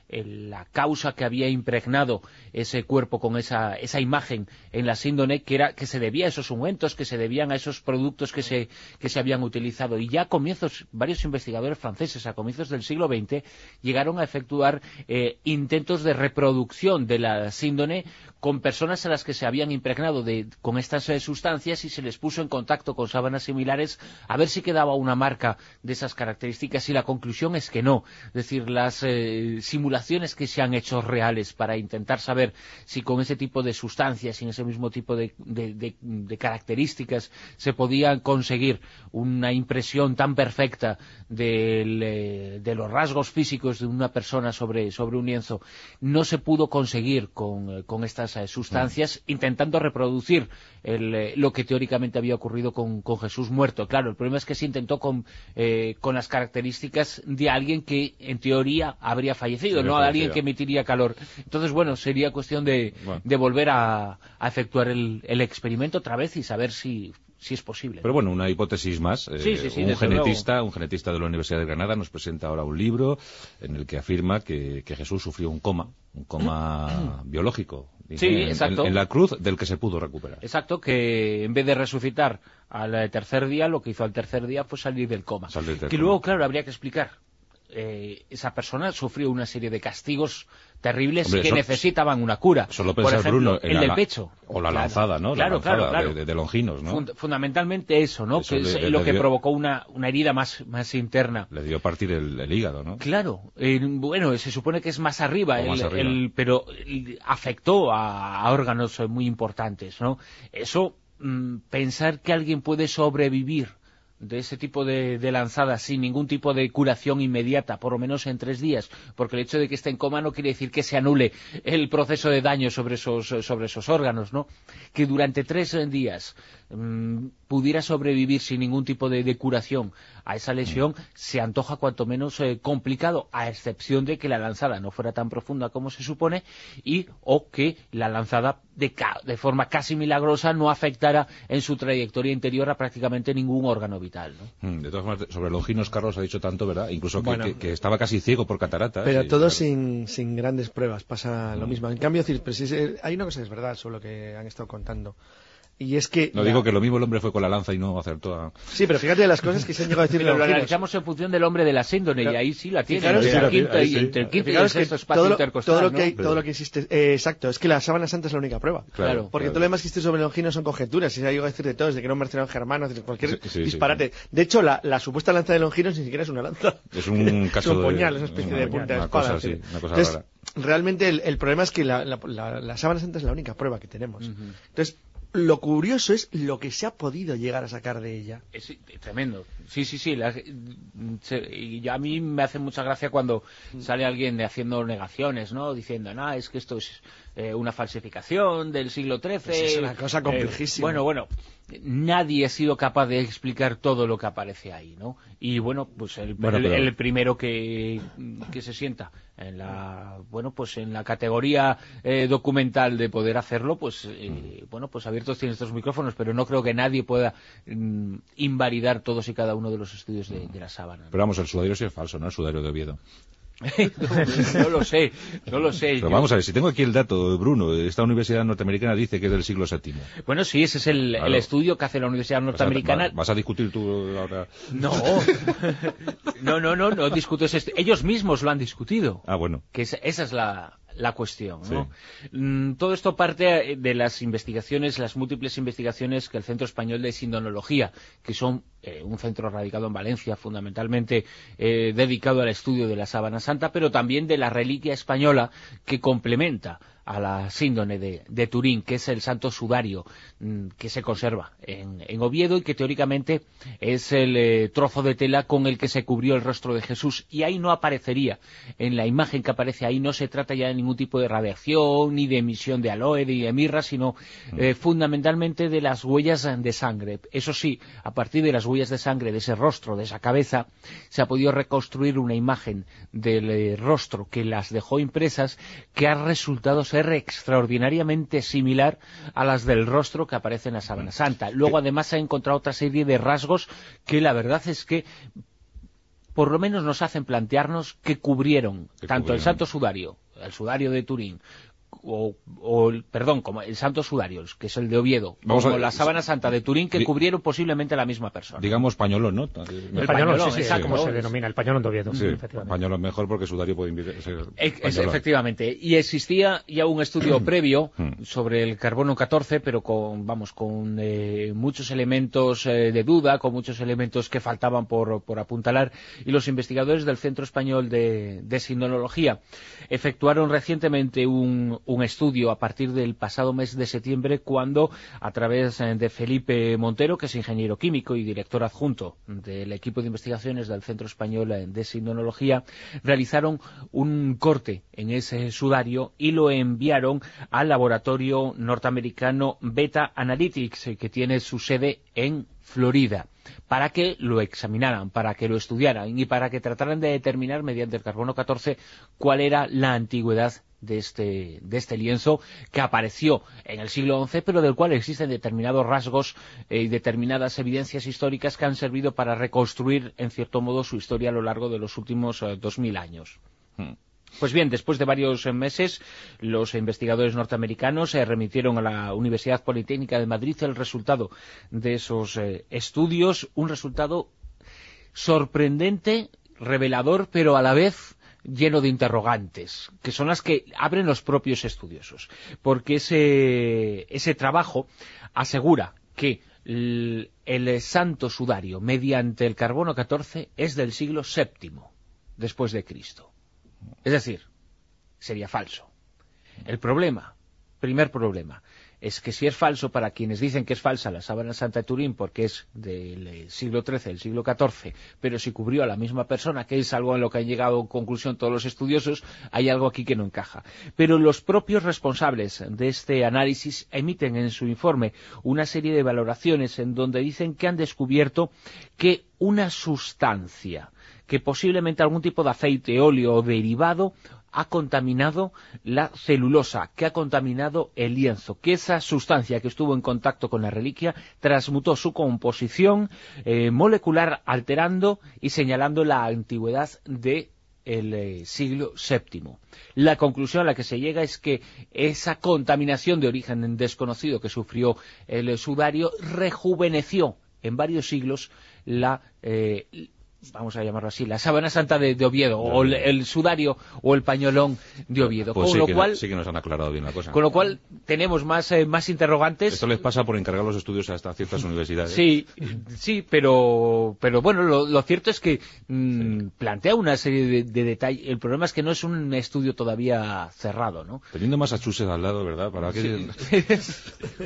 el, la causa que había impregnado ese cuerpo con esa, esa imagen en la síndone, que era que se debía a esos ungüentos, que se debían a esos productos que se, que se habían utilizado. Y ya a comienzos, varios investigadores franceses a comienzos del siglo veinte llegaron a efectuar eh, intentos de reproducción de la síndone con personas a las que se habían impregnado de, con estas eh, sustancias, y se les puso en contacto con sábanas similares a ver si quedaba una marca de esas características, y la conclusión es que no. Es decir, las eh, simulaciones que se han hecho reales para intentar saber si con ese tipo de sustancias y en ese mismo tipo de, de, de, de características se podía conseguir una impresión tan perfecta del, eh, de los rasgos físicos de una persona sobre, sobre un lienzo, no se pudo conseguir con, con estas eh, sustancias, mm. intentando reproducir el, eh, lo que teóricamente había ocurrido con, con Jesús muerto. Claro, el problema es que se intentó con, eh, con las características de alguien que en teoría habría fallecido, no de alguien que emitiría calor. Entonces, bueno, sería cuestión de, bueno. de volver a, a efectuar el, el experimento otra vez y saber si si es posible. Pero bueno, una hipótesis más. Eh, sí, sí, sí, un genetista, luego. un genetista de la Universidad de Granada nos presenta ahora un libro en el que afirma que, que Jesús sufrió un coma, un coma biológico. Sí, en, exacto. En, en la cruz, del que se pudo recuperar. Exacto, que en vez de resucitar al tercer día, lo que hizo al tercer día fue salir del coma. Salir del que coma. Luego, claro, habría que explicar. Eh, esa persona sufrió una serie de castigos terribles. Hombre, que so, necesitaban una cura. Solo pensar, por ejemplo, Bruno, en el la, del pecho. O la claro. lanzada, ¿no? Claro, la lanzada claro, claro. De, de Longinos, ¿no? Fund, fundamentalmente eso, ¿no? Eso que le, es le, lo le que dio, provocó una, una herida más, más interna. Le dio partir el, el hígado, ¿no? Claro. Eh, bueno, se supone que es más arriba, el, más arriba. El, pero el, afectó a, a órganos muy importantes, ¿no? Eso, mmm, pensar que alguien puede sobrevivir de ese tipo de, de lanzadas sin ningún tipo de curación inmediata, por lo menos en tres días, porque el hecho de que esté en coma no quiere decir que se anule el proceso de daño sobre esos, sobre esos órganos, ¿no? Que durante tres días mmm, pudiera sobrevivir sin ningún tipo de, de curación a esa lesión, mm. se antoja cuanto menos eh, complicado, a excepción de que la lanzada no fuera tan profunda como se supone, y o que la lanzada de, ca de forma casi milagrosa no afectara en su trayectoria interior a prácticamente ningún órgano vital, ¿no? Mm, de todas formas, sobre Longinos, Carlos ha dicho tanto, ¿verdad? Incluso que, bueno, que, que estaba casi ciego por cataratas. Pero y, todo claro. sin, sin grandes pruebas, pasa mm. lo mismo. En cambio, pero si, hay una cosa que es verdad sobre lo que han estado contando. Y es que... No, la... digo que lo mismo el hombre fue con la lanza y no acertó a... Sí, pero fíjate las cosas que se han llegado a decir. Pero lo analizamos en función del hombre de la síndrome, claro. Y ahí sí la tiene. Fijaros, entre, sí, el quinto, ahí, y, sí. entre el quinto y el sexto espacio todo lo, intercostal, todo lo que ¿no? hay, todo lo que existe... Eh, exacto, es que la sábana santa es la única prueba. Claro. Porque claro. todo lo demás que existe sobre Longinos son conjeturas. Y se ha llegado a decir de todo, desde que era un mercenario germano, cualquier sí, sí, disparate. Sí, sí. De hecho, la, la supuesta lanza de Longinos ni siquiera es una lanza. Es un caso es un puñal, de... es una especie una, de punta de una espada. Cosa, sí, una cosa Entonces, rara. realmente el, el problema es que la, la, la, la sábana santa es la única prueba que tenemos. Uh-huh. Entonces, lo curioso es lo que se ha podido llegar a sacar de ella. Es, es tremendo. Sí, sí, sí. La, se, y a mí me hace mucha gracia cuando sale alguien de haciendo negaciones, ¿no? Diciendo, no, es que esto es eh, una falsificación del siglo trece. Pues es una cosa complejísima. Eh, bueno, bueno. Nadie ha sido capaz de explicar todo lo que aparece ahí, ¿no? Y bueno, pues el, bueno, el, pero... el primero que, que se sienta en la, bueno, pues en la categoría eh, documental de poder hacerlo, pues eh, mm. bueno, pues abiertos tienen estos micrófonos, pero no creo que nadie pueda mm, invalidar todos y cada uno de los estudios de, de la sábana, ¿no? Pero vamos, el sudario sí es falso, ¿no? El sudario de Oviedo. no, no lo sé, no lo sé. Pero yo... vamos a ver, si tengo aquí el dato, Bruno, esta universidad norteamericana dice que es del siglo séptimo. Bueno, sí, ese es el, claro. el estudio que hace la universidad norteamericana. ¿Vas a, vas a discutir tú ahora? No, no, no, no, no discuto ese. Ellos mismos lo han discutido. Ah, bueno. Que es, esa es la... la cuestión, ¿no? Sí. Mm, todo esto parte de las investigaciones, las múltiples investigaciones que el Centro Español de Sindonología, que son eh, un centro radicado en Valencia, fundamentalmente eh, dedicado al estudio de la sábana santa, pero también de la reliquia española que complementa a la síndone de, de Turín, que es el santo sudario mmm, que se conserva en, en Oviedo y que teóricamente es el eh, trozo de tela con el que se cubrió el rostro de Jesús. Y ahí no aparecería, en la imagen que aparece ahí no se trata ya de ningún tipo de radiación, ni de emisión de aloe, ni de mirra, sino eh, fundamentalmente de las huellas de sangre. Eso sí, a partir de las huellas de sangre de ese rostro, de esa cabeza, se ha podido reconstruir una imagen del eh, rostro que las dejó impresas, que ha resultado ser extraordinariamente similar a las del rostro que aparece en la sábana santa. Luego además se ha encontrado otra serie de rasgos que la verdad es que por lo menos nos hacen plantearnos que cubrieron que tanto cubrieron. el Santo Sudario, el Sudario de Turín, O, o, perdón, como el Santo Sudario, que es el de Oviedo, Vamos como a, la Sábana Santa de Turín, que di, cubrieron posiblemente a la misma persona. Digamos pañolón, ¿no? El, el pañolón, pañolón, sí, sí, es como se denomina, el pañolón de Oviedo. Sí, efectivamente. Pañolón mejor porque Sudario puede ser es, efectivamente. Y existía ya un estudio previo sobre el carbono catorce, pero con, vamos, con eh, muchos elementos eh, de duda, con muchos elementos que faltaban por, por apuntalar, y los investigadores del Centro Español de, de Sindonología efectuaron recientemente un, un estudio a partir del pasado mes de septiembre, cuando a través de Felipe Montero, que es ingeniero químico y director adjunto del equipo de investigaciones del Centro Español de Sindonología, realizaron un corte en ese sudario y lo enviaron al laboratorio norteamericano Beta Analytics, que tiene su sede en Florida, para que lo examinaran, para que lo estudiaran y para que trataran de determinar mediante el carbono catorce cuál era la antigüedad de este, de este lienzo, que apareció en el siglo once, pero del cual existen determinados rasgos y eh, determinadas evidencias históricas que han servido para reconstruir, en cierto modo, su historia a lo largo de los últimos eh, dos mil años. Hmm. Pues bien, después de varios meses, los investigadores norteamericanos eh, remitieron a la Universidad Politécnica de Madrid el resultado de esos eh, estudios, un resultado sorprendente, revelador, pero a la vez lleno de interrogantes, que son las que abren los propios estudiosos, porque ese, ese trabajo asegura que el, el Santo Sudario, mediante el carbono catorce, es del siglo séptimo después de Cristo. Es decir, sería falso. El problema, primer problema, es que si es falso, para quienes dicen que es falsa la Sábana Santa de Turín porque es del siglo trece, del siglo catorce, pero si cubrió a la misma persona, que es algo en lo que han llegado a conclusión todos los estudiosos, hay algo aquí que no encaja. Pero los propios responsables de este análisis emiten en su informe una serie de valoraciones en donde dicen que han descubierto que una sustancia, que posiblemente algún tipo de aceite, óleo o derivado, ha contaminado la celulosa, que ha contaminado el lienzo, que esa sustancia que estuvo en contacto con la reliquia transmutó su composición eh, molecular, alterando y señalando la antigüedad de el eh, siglo séptimo. La conclusión a la que se llega es que esa contaminación de origen desconocido que sufrió el sudario rejuveneció en varios siglos la eh, vamos a llamarlo así, la Sábana Santa de, de Oviedo, o el, el sudario o el pañolón de Oviedo. Pues con sí, lo que cual, no, sí que nos han aclarado bien la cosa. Con lo cual tenemos más, eh, más interrogantes. Esto les pasa por encargar los estudios a estas ciertas universidades. Sí, sí, pero, pero bueno, lo, lo cierto es que mmm, sí. plantea una serie de, de detalles. El problema es que no es un estudio todavía cerrado, ¿no? Teniendo Massachusetts al lado, ¿verdad? ¿Para qué? Sí.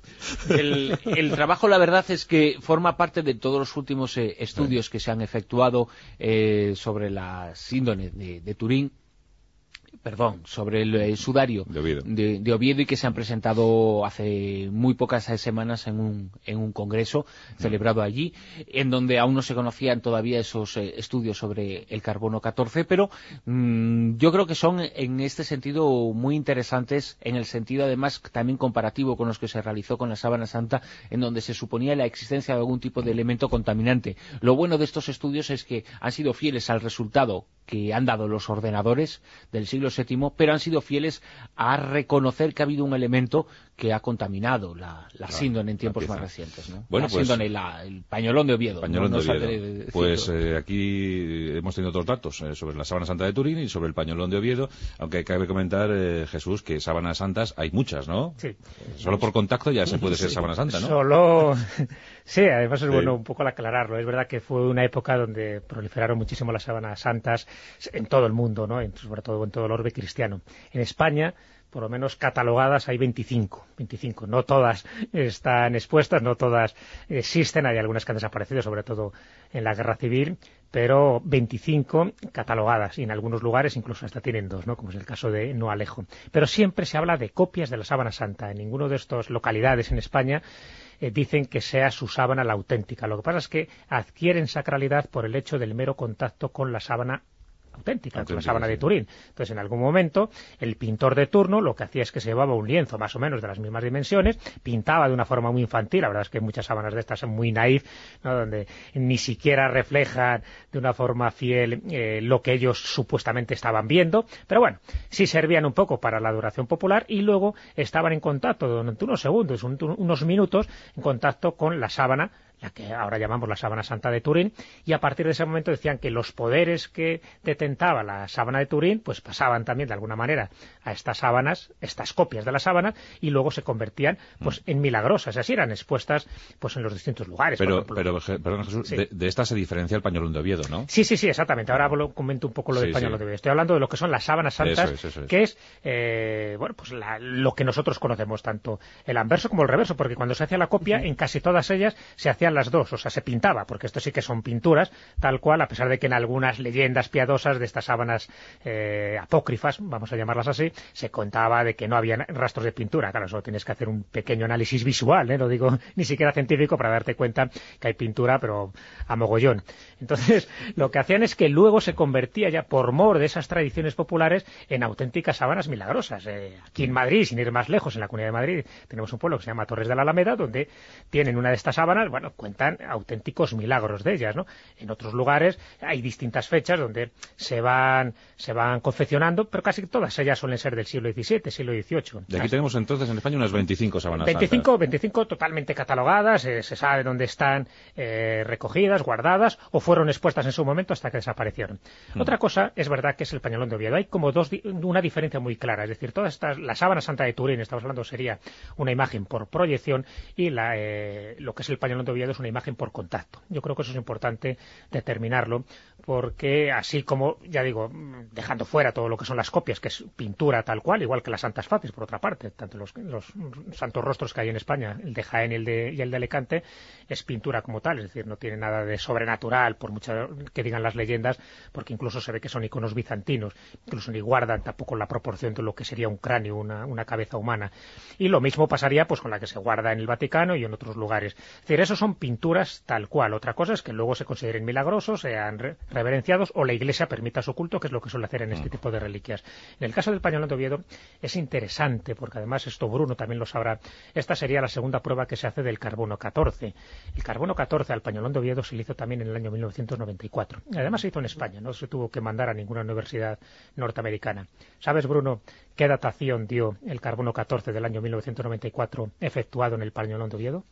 el, el trabajo, la verdad, es que forma parte de todos los últimos eh, estudios sí. que se han efectuado Eh, sobre la síndrome de, de Turín, perdón, sobre el, el sudario de Oviedo. De, de Oviedo, y que se han presentado hace muy pocas semanas en un, en un congreso celebrado allí, en donde aún no se conocían todavía esos eh, estudios sobre el carbono catorce, pero mmm, yo creo que son en este sentido muy interesantes, en el sentido además también comparativo con los que se realizó con la Sábana Santa, en donde se suponía la existencia de algún tipo de elemento contaminante. Lo bueno de estos estudios es que han sido fieles al resultado que han dado los ordenadores del siglo séptimo, pero han sido fieles a reconocer que ha habido un elemento que ha contaminado la, la claro, síndone en tiempos más recientes, ¿no? Bueno, la pues, síndone, la, el pañolón de Oviedo. Pañolón no, de no Oviedo. De pues eh, aquí hemos tenido otros datos eh, sobre la Sábana Santa de Turín y sobre el pañolón de Oviedo, aunque cabe comentar, eh, Jesús, que sábanas santas hay muchas, ¿no? Sí. Solo por contacto ya se puede ser sí. sábana santa, ¿no? Solo... Sí, además es sí. bueno un poco aclararlo. Es verdad que fue una época donde proliferaron muchísimo las sábanas santas en todo el mundo, ¿no? En, sobre todo en todo el orbe cristiano. En España, por lo menos catalogadas, hay veinticinco. veinticinco. No todas están expuestas, no todas existen. Hay algunas que han desaparecido, sobre todo en la Guerra Civil, pero veinticinco catalogadas, y en algunos lugares incluso hasta tienen dos, ¿no? Como es el caso de No Alejo. Pero siempre se habla de copias de la sábana santa. En ninguno de estas localidades en España eh, dicen que sea su sábana la auténtica. Lo que pasa es que adquieren sacralidad por el hecho del mero contacto con la sábana auténtica, auténtica la sábana sí. de Turín. Entonces, en algún momento, el pintor de turno lo que hacía es que se llevaba un lienzo más o menos de las mismas dimensiones, pintaba de una forma muy infantil, la verdad es que hay muchas sábanas de estas son muy naif, ¿no? Donde ni siquiera reflejan de una forma fiel eh, lo que ellos supuestamente estaban viendo, pero bueno, sí servían un poco para la adoración popular y luego estaban en contacto durante unos segundos, un, unos minutos, en contacto con la sábana, la que ahora llamamos la sábana santa de Turín, y a partir de ese momento decían que los poderes que detentaba la sábana de Turín, pues pasaban también de alguna manera a estas sábanas, estas copias de las sábanas, y luego se convertían pues en milagrosas, así eran expuestas pues en los distintos lugares. Pero, pero perdón, Jesús, sí. de, de esta se diferencia el pañolón de Oviedo, ¿no? Sí, sí, sí, exactamente. Ahora comento un poco lo del sí, pañolón sí. de Oviedo. Estoy hablando de lo que son las sábanas santas, eso es, eso es. que es eh, bueno, pues la, lo que nosotros conocemos, tanto el anverso como el reverso, porque cuando se hacía la copia, uh-huh. en casi todas ellas se hacían las dos, o sea, se pintaba, porque esto sí que son pinturas, tal cual, a pesar de que en algunas leyendas piadosas de estas sábanas eh, apócrifas, vamos a llamarlas así, se contaba de que no había rastros de pintura. Claro, solo tienes que hacer un pequeño análisis visual, ¿eh? No digo ni siquiera científico, para darte cuenta que hay pintura, pero a mogollón. Entonces, lo que hacían es que luego se convertía ya, por mor de esas tradiciones populares, en auténticas sábanas milagrosas. Eh, aquí en Madrid, sin ir más lejos, en la Comunidad de Madrid, tenemos un pueblo que se llama Torres de la Alameda, donde tienen una de estas sábanas, bueno, cuentan auténticos milagros de ellas, ¿no? En otros lugares hay distintas fechas donde se van se van confeccionando, pero casi todas ellas suelen ser del siglo diecisiete, siglo dieciocho. De aquí tenemos entonces en España unas veinticinco sábanas veinticinco, santas. veinticinco totalmente catalogadas, eh, se sabe dónde están eh, recogidas, guardadas, o fueron expuestas en su momento hasta que desaparecieron. Mm. Otra cosa es verdad que es el pañolón de Oviedo. Hay como dos una diferencia muy clara, es decir, todas estas, la sábana santa de Turín, estamos hablando, sería una imagen por proyección, y la, eh, lo que es el pañolón de Oviedo es una imagen por contacto. Yo creo que eso es importante determinarlo, porque así como, ya digo, dejando fuera todo lo que son las copias, que es pintura tal cual, igual que las santas faces, por otra parte, tanto los, los santos rostros que hay en España, el de Jaén y el de, y el de Alicante, es pintura como tal, es decir, no tiene nada de sobrenatural, por mucho que digan las leyendas, porque incluso se ve que son iconos bizantinos, incluso ni guardan tampoco la proporción de lo que sería un cráneo, una, una cabeza humana. Y lo mismo pasaría pues con la que se guarda en el Vaticano y en otros lugares. Es decir, eso son pinturas tal cual. Otra cosa es que luego se consideren milagrosos, sean re reverenciados, o la Iglesia permita su culto, que es lo que suele hacer en este tipo de reliquias. En el caso del pañolón de Oviedo es interesante, porque además esto Bruno también lo sabrá, esta sería la segunda prueba que se hace del carbono catorce. El carbono catorce al pañolón de Oviedo se le hizo también en el año mil novecientos noventa y cuatro. Además se hizo en España, no se tuvo que mandar a ninguna universidad norteamericana. ¿Sabes, Bruno, qué datación dio el carbono catorce del año mil novecientos noventa y cuatro efectuado en el pañolón de Oviedo?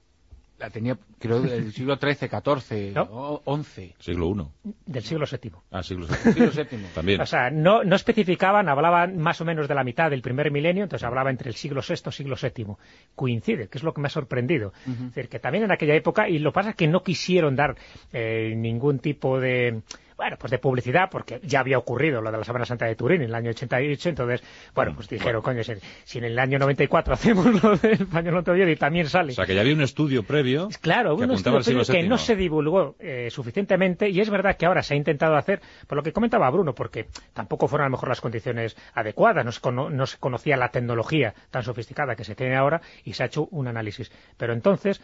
La tenía, creo, del siglo trece, catorce, ¿no? once. Siglo uno. Del siglo séptimo. Ah, siglo séptimo. siglo séptimo. También. O sea, no, no especificaban, hablaban más o menos de la mitad del primer milenio, entonces hablaba entre el siglo sexto y siglo séptimo. Coincide, que es lo que me ha sorprendido. Uh-huh. Es decir, que también en aquella época, y lo que pasa es que no quisieron dar eh, ningún tipo de... bueno, pues de publicidad, porque ya había ocurrido lo de la Sábana Santa de Turín en el año ochenta y ocho, entonces, bueno, pues dijeron, coño, si, si en el año noventa y cuatro hacemos lo del pañolón de Oviedo y también sale. O sea, que ya había un estudio previo. Claro, que un estudio previo que no se divulgó eh, suficientemente, y es verdad que ahora se ha intentado hacer, por lo que comentaba Bruno, porque tampoco fueron a lo mejor las condiciones adecuadas, no se, cono no se conocía la tecnología tan sofisticada que se tiene ahora, y se ha hecho un análisis. Pero entonces,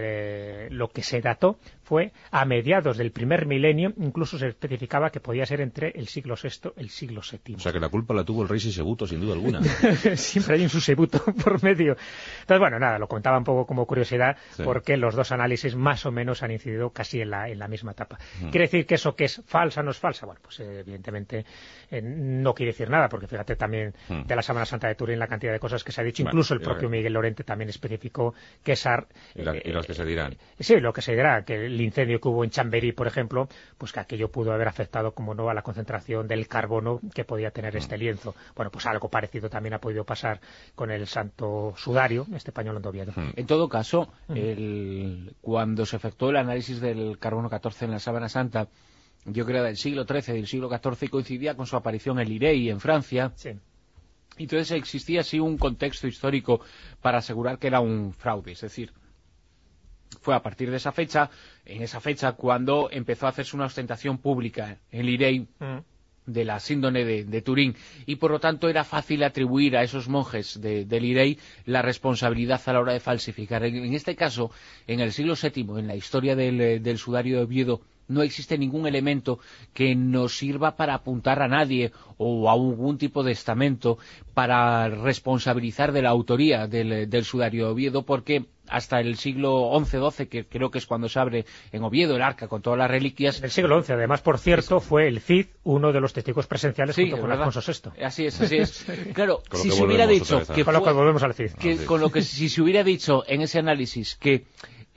eh, lo que se dató fue a mediados del primer milenio, incluso se especificaba que podía ser entre el siglo sexto y el siglo séptimo. O sea, que la culpa la tuvo el rey Sisebuto, sin duda alguna. Siempre hay un Sisebuto por medio. Entonces, bueno, nada, lo contaba un poco como curiosidad, sí, porque los dos análisis más o menos han incidido casi en la, en la misma etapa. Mm. ¿Quiere decir que eso que es falsa no es falsa? Bueno, pues eh, evidentemente eh, no quiere decir nada, porque fíjate también mm. de la Sábana Santa de Turín la cantidad de cosas que se ha dicho. Bueno, incluso el propio Miguel Lorente también especificó que esa... Y, la, eh, y los que se dirán. Eh, sí, lo que se dirá, que el incendio que hubo en Chamberí, por ejemplo, pues que aquello pudo haber afectado, como no, a la concentración del carbono que podía tener este lienzo. Bueno, pues algo parecido también ha podido pasar con el Santo Sudario, este pañolón de Oviedo. En todo caso, el, cuando se efectuó el análisis del carbono catorce en la Sábana Santa, yo creo del siglo trece, del siglo catorce, coincidía con su aparición en Lirey, en Francia. Sí. Entonces existía así un contexto histórico para asegurar que era un fraude, es decir, fue a partir de esa fecha, en esa fecha cuando empezó a hacerse una ostentación pública en Lirey mm. de la síndone de, de Turín, y por lo tanto era fácil atribuir a esos monjes de, de Lirey la responsabilidad a la hora de falsificar. En, en este caso, en el siglo séptimo, en la historia del, del sudario de Oviedo, no existe ningún elemento que nos sirva para apuntar a nadie o a algún tipo de estamento para responsabilizar de la autoría del, del sudario de Oviedo, porque hasta el siglo once doce, que creo que es cuando se abre en Oviedo el arca con todas las reliquias. En el siglo once, además, por cierto, fue el Cid uno de los testigos presenciales, sí, junto con Alfonso sexto. Así es, así es. Claro, si se hubiera dicho que con lo que volvemos al Cid. Que, con lo que si se hubiera dicho en ese análisis que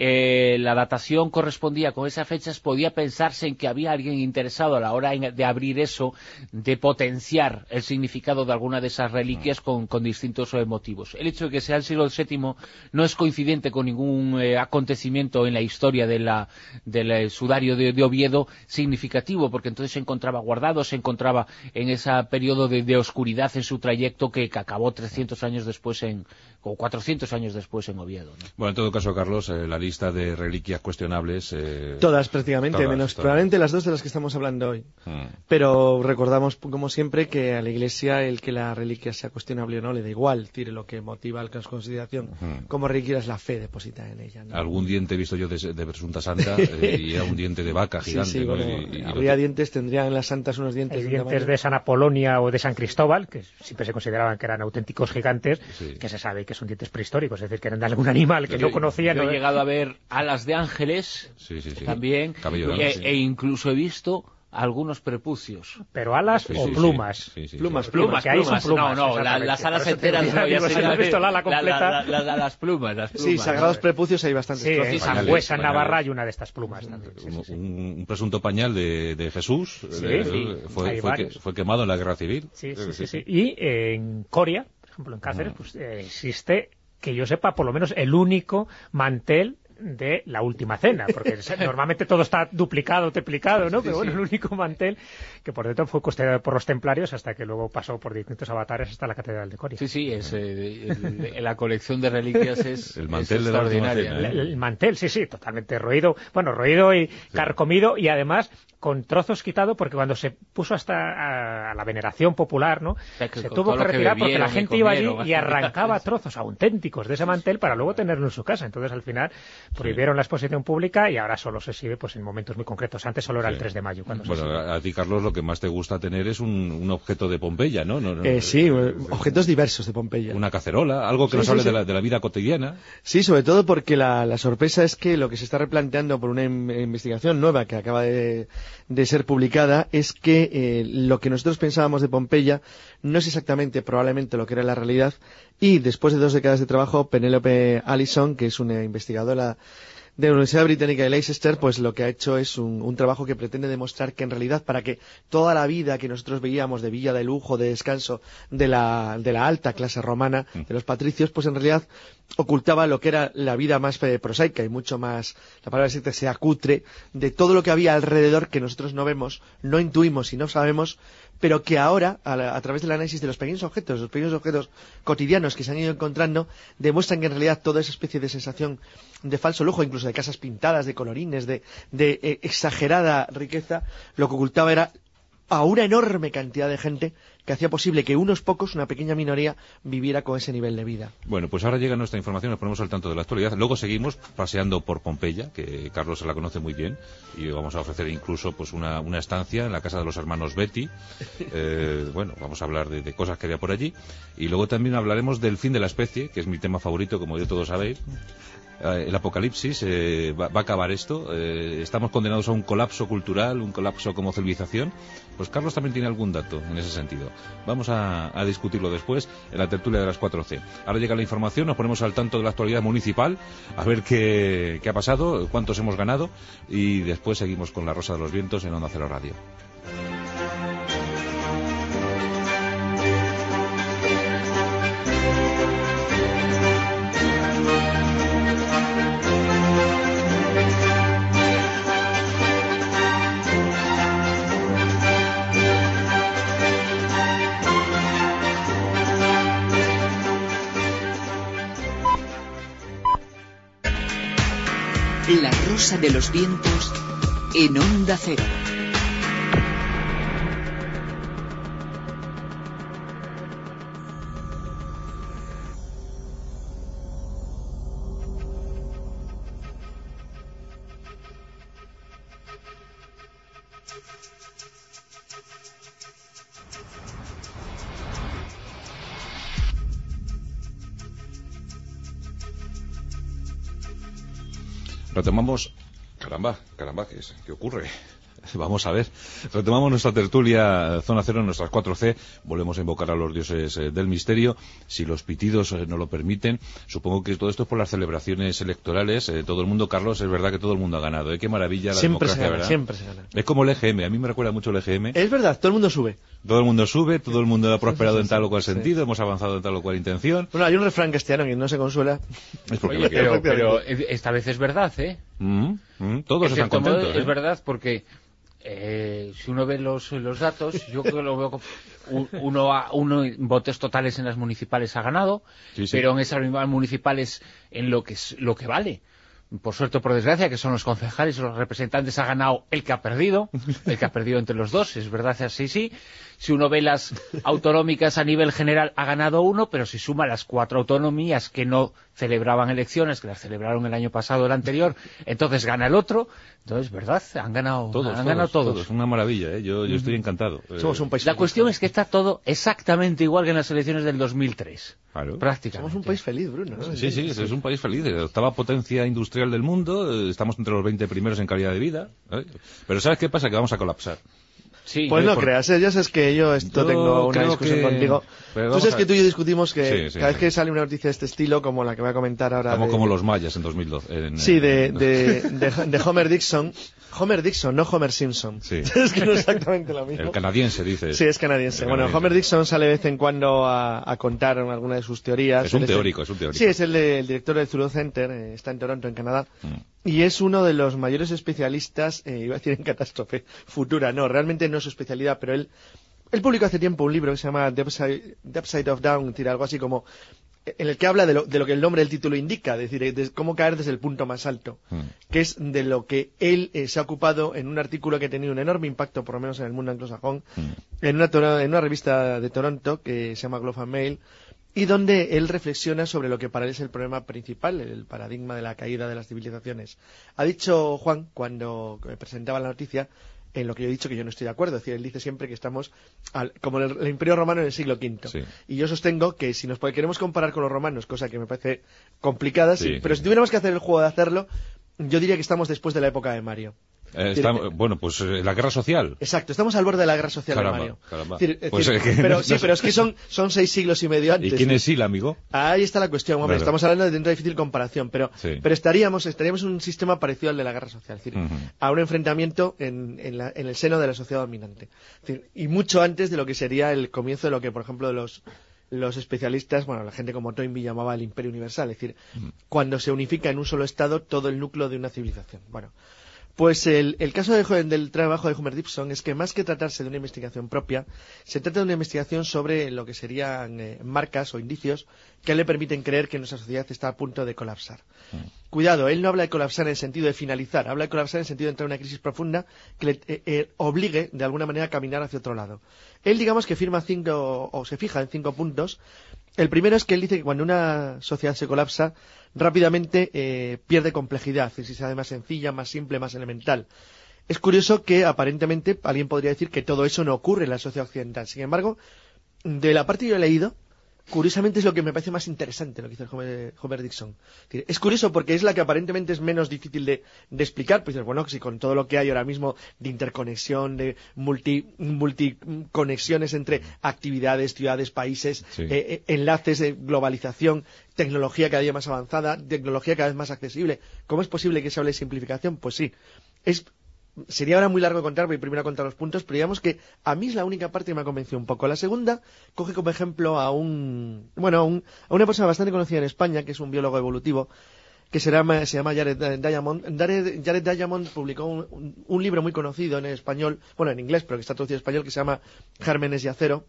Eh, la datación correspondía con esas fechas, podía pensarse en que había alguien interesado a la hora de abrir eso, de potenciar el significado de alguna de esas reliquias con, con distintos eh, motivos. El hecho de que sea el siglo séptimo no es coincidente con ningún eh, acontecimiento en la historia de la, del eh, sudario de, de Oviedo significativo, porque entonces se encontraba guardado, se encontraba en ese periodo de, de oscuridad en su trayecto que, que acabó trescientos años después en, o cuatrocientos años después en Oviedo, ¿no? Bueno, en todo caso, Carlos, eh, la lista de reliquias cuestionables... Eh, todas prácticamente, todas, menos todas. Probablemente las dos de las que estamos hablando hoy. Hmm. Pero recordamos, como siempre, que a la Iglesia el que la reliquia sea cuestionable o no le da igual. Tire lo que motiva la consideración hmm. como reliquia es la fe depositada en ella, ¿no? Algún diente he visto yo de, de presunta santa eh, y era un diente de vaca gigante. Sí, sí, ¿no? bueno, y, y habría lo... dientes, tendrían las santas unos dientes... Hay dientes de San Apolonia o de San Cristóbal, que siempre se consideraban que eran auténticos gigantes, sí. que se sabe que son dientes prehistóricos, es decir, que eran de algún animal que sí, no conocían. Yo ¿no? he llegado a ver alas de ángeles, sí, sí, sí. también, Cabello e, grande, sí. e incluso he visto algunos prepucios. ¿Pero alas sí, o sí, plumas? Sí, sí, sí, plumas, sí. plumas, que ahí plumas. son plumas. No, no, la, las alas enteras no, ya digo, si has visto la ala completa. La, la, la, las plumas, las plumas. Sí, sagrados ¿no? prepucios hay bastantes. Sí, en Sangüesa, en Navarra, hay una de estas plumas. Un, también. Sí, un, sí. un presunto pañal de, de Jesús sí, de, sí. Fue, fue, que, fue quemado en la Guerra Civil. Sí, sí, sí. sí, sí. Y eh, en Coria, por ejemplo, en Cáceres, pues eh, existe, que yo sepa, por lo menos el único mantel de la última cena, porque normalmente todo está duplicado, triplicado, ¿no? Pero sí, bueno, sí. El único mantel que por dentro fue custodiado por los templarios hasta que luego pasó por distintos avatares hasta la Catedral de Coria. Sí, sí, es, eh, el, la colección de reliquias es, el mantel es de la extraordinaria. Cena, ¿eh? el, el mantel, sí, sí, totalmente roído, bueno, roído y sí. carcomido y además con trozos quitados porque cuando se puso hasta a, a la veneración popular, ¿no? O sea, que se tuvo que retirar que porque la gente iba allí y arrancaba trozos auténticos de ese mantel para luego tenerlo en su casa. Entonces al final prohibieron sí. la exposición pública y ahora solo se exhibe pues en momentos muy concretos. Antes solo era sí. el tres de mayo. Cuando bueno, se a ti, Carlos, lo que más te gusta tener es un, un objeto de Pompeya, ¿no? no, no eh, sí, eh, objetos diversos de Pompeya. Una cacerola, algo que sí, nos sí, hable sí. De, la, de la vida cotidiana. Sí, sobre todo porque la, la sorpresa es que lo que se está replanteando por una in investigación nueva que acaba de, de ser publicada es que eh, lo que nosotros pensábamos de Pompeya no es exactamente probablemente lo que era la realidad y después de dos décadas de trabajo, Penélope Allison, que es una investigadora de la Universidad Británica de Leicester, pues lo que ha hecho es un, un trabajo que pretende demostrar que en realidad para que toda la vida que nosotros veíamos de villa de lujo, de descanso, de la, de la alta clase romana, de los patricios, pues en realidad ocultaba lo que era la vida más prosaica y mucho más, la palabra exacta sea cutre, de todo lo que había alrededor que nosotros no vemos, no intuimos y no sabemos, pero que ahora, a, la, a través del análisis de los pequeños objetos, los pequeños objetos cotidianos que se han ido encontrando, demuestran que en realidad toda esa especie de sensación de falso lujo, incluso de casas pintadas, de colorines, de, de eh, exagerada riqueza, lo que ocultaba era a una enorme cantidad de gente que hacía posible que unos pocos, una pequeña minoría, viviera con ese nivel de vida. Bueno, pues ahora llega nuestra información, nos ponemos al tanto de la actualidad. Luego seguimos paseando por Pompeya, que Carlos se la conoce muy bien, y vamos a ofrecer incluso pues una, una estancia en la casa de los hermanos Betty. Eh, bueno, vamos a hablar de, de cosas que había por allí. Y luego también hablaremos del fin de la especie, que es mi tema favorito, como ya todos sabéis. El apocalipsis, eh, va, va a acabar esto, eh, estamos condenados a un colapso cultural, un colapso como civilización. Pues Carlos también tiene algún dato en ese sentido. Vamos a, a discutirlo después en la tertulia de las cuatro ce. Ahora llega la información, nos ponemos al tanto de la actualidad municipal, a ver qué, qué ha pasado, cuántos hemos ganado, y después seguimos con La Rosa de los Vientos en Onda Cero Radio. La Rosa de los Vientos en Onda Cero. Retomamos... Caramba, caramba, ¿qué, es? ¿Qué ocurre? Vamos a ver. Retomamos nuestra tertulia Zona Cero en nuestras cuatro ce. Volvemos a invocar a los dioses eh, del misterio. Si los pitidos eh, nos lo permiten. Supongo que todo esto es por las celebraciones electorales. Eh, todo el mundo, Carlos, es verdad que todo el mundo ha ganado. ¿eh? Qué maravilla la siempre democracia, se gana, ¿verdad? Siempre se gana. Es como el E G M. A mí me recuerda mucho el E G M. Es verdad, todo el mundo sube. Todo el mundo sube, todo el mundo ha prosperado sí, sí, en tal o cual sí. sentido. Hemos avanzado en tal o cual intención. Bueno, hay un refrán castellano que no se consuela. Es porque Oye, lo quiero. pero, pero esta vez es verdad, ¿eh? Mm, mm, todos En están cierto modo, contentos. ¿eh? Es verdad, porque eh, si uno ve los, los datos, yo creo que lo veo como uno, a, uno en votos totales en las municipales ha ganado, Sí, sí. pero en esas mismas municipales en lo que es, lo que vale. Por suerte o por desgracia, que son los concejales o los representantes, ha ganado el que ha perdido, el que ha perdido entre los dos, es verdad, así sí. Si uno ve las autonómicas a nivel general, ha ganado uno, pero si suma las cuatro autonomías que no celebraban elecciones, que las celebraron el año pasado o el anterior, entonces gana el otro. Entonces, ¿verdad? Han ganado Todos, han todos, ganado todos. todos. Una maravilla, ¿eh? Yo, yo estoy encantado. Somos Eh, un país La feliz, cuestión ¿no? es que está todo exactamente igual que en las elecciones del dos mil tres. Claro. Prácticamente. Somos un país feliz, Bruno, ¿no? Sí, sí, es un país feliz, la octava potencia industrial del mundo, eh, estamos entre los veinte primeros en calidad de vida, ¿eh? Pero ¿sabes qué pasa? Que vamos a colapsar. Sí, Pues no por- creas, ¿eh? Ya sabes que yo esto Yo tengo una creo discusión que- contigo. Pero Tú vamos sabes a que ver. tú y yo discutimos que Sí, sí, cada vez sí. que sale una noticia de este estilo, como la que voy a comentar ahora... Estamos de- como los mayas en dos mil doce. En, Sí, de, en- de, de, de Homer Dixon. Homer Dixon, no Homer Simpson. Sí. Es que no es exactamente lo mismo. El canadiense, dice. Sí, es canadiense. El Bueno, canadiense. Homer Dixon sale de vez en cuando a, a contar alguna de sus teorías. Es un Él el- teórico, es un teórico. Sí, es el, de- el director del Thoreau Center, eh, está en Toronto, en Canadá. Mm. Y es uno de los mayores especialistas, eh, iba a decir en catástrofe futura, no, realmente no es su especialidad, pero él, él publicó hace tiempo un libro que se llama The Upside, The Upside of Down, tira algo así como, en el que habla de lo, de lo que el nombre del título indica, es decir, de cómo caer desde el punto más alto, Mm. que es de lo que él eh, se ha ocupado en un artículo que ha tenido un enorme impacto, por lo menos en el mundo anglosajón, Mm. en una, toro- en una revista de Toronto que se llama Globe and Mail, y donde él reflexiona sobre lo que para él es el problema principal, el paradigma de la caída de las civilizaciones. Ha dicho Juan, cuando presentaba la noticia, en lo que yo he dicho que yo no estoy de acuerdo. Es decir, él dice siempre que estamos al- como el, el Imperio Romano en el siglo quinto. Sí. Y yo sostengo que si nos queremos comparar con los romanos, cosa que me parece complicada, sí, Sí, pero sí. si tuviéramos que hacer el juego de hacerlo, yo diría que estamos después de la época de Mario. Eh, Es está- decir, bueno, pues eh, la guerra social. Exacto, estamos al borde de la guerra social Caramba, de Mario. caramba. Es decir- es Pues, decir, eh, que pero, no- sí, no- pero es que son, son seis siglos y medio antes. ¿Y quién es Sil, amigo? Ahí está la cuestión, hombre, Claro. estamos hablando de una difícil comparación, pero, Sí. pero estaríamos, estaríamos en un sistema parecido al de la guerra social, es decir, Ujú. a un enfrentamiento en, en, la- en el seno de la sociedad dominante. Es decir, y mucho antes de lo que sería el comienzo de lo que, por ejemplo, los, los especialistas, bueno, la gente como Toynbee llamaba el imperio universal, es decir, cuando se unifica en un solo estado todo el núcleo de una civilización. Bueno, pues el, el caso de- del trabajo de Homer Dixon es que más que tratarse de una investigación propia, se trata de una investigación sobre lo que serían eh, marcas o indicios que le permiten creer que nuestra sociedad está a punto de colapsar. Cuidado, él no habla de colapsar en el sentido de finalizar, habla de colapsar en el sentido de entrar en una crisis profunda que le eh, eh, obligue de alguna manera a caminar hacia otro lado. Él digamos que firma cinco, o se fija en cinco puntos. El primero es que él dice que cuando una sociedad se colapsa, rápidamente eh, pierde complejidad, es decir, se hace más sencilla, más simple, más elemental. Es curioso que aparentemente alguien podría decir que todo eso no ocurre en la sociedad occidental. Sin embargo, de la parte que yo he leído, curiosamente es lo que me parece más interesante lo que dice el Homer, Homer Dixon. Es decir, es curioso porque es la que aparentemente es menos difícil de, de explicar. Pues bueno, si con todo lo que hay ahora mismo de interconexión, de multi, multiconexiones entre actividades, ciudades, países, Sí. eh, eh, enlaces de globalización, tecnología cada día más avanzada, tecnología cada vez más accesible, ¿cómo es posible que se hable de simplificación? Pues sí. Es Sería ahora muy largo contar, voy primero a contar los puntos, pero digamos que a mí es la única parte que me ha convencido un poco. La segunda coge como ejemplo a un, bueno, a, un, a una persona bastante conocida en España, que es un biólogo evolutivo, que se llama, se llama Jared Diamond. Jared, Jared Diamond publicó un, un, un libro muy conocido en español, bueno, en inglés, pero que está traducido en español, que se llama Gérmenes y Acero.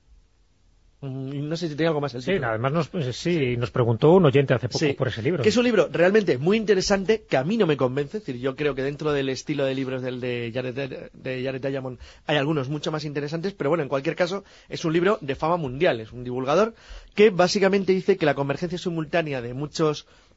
No sé si tenía algo más el Sí, título. además nos, pues, sí, nos preguntó un oyente hace poco Sí, por ese libro. que es un libro realmente muy interesante, que a mí no me convence. Es decir, yo creo que dentro del estilo de libros del de Jared, de Jared Diamond hay algunos mucho más interesantes, pero bueno, en cualquier caso, es un libro de fama mundial. Es un divulgador que básicamente dice que la convergencia simultánea de muchos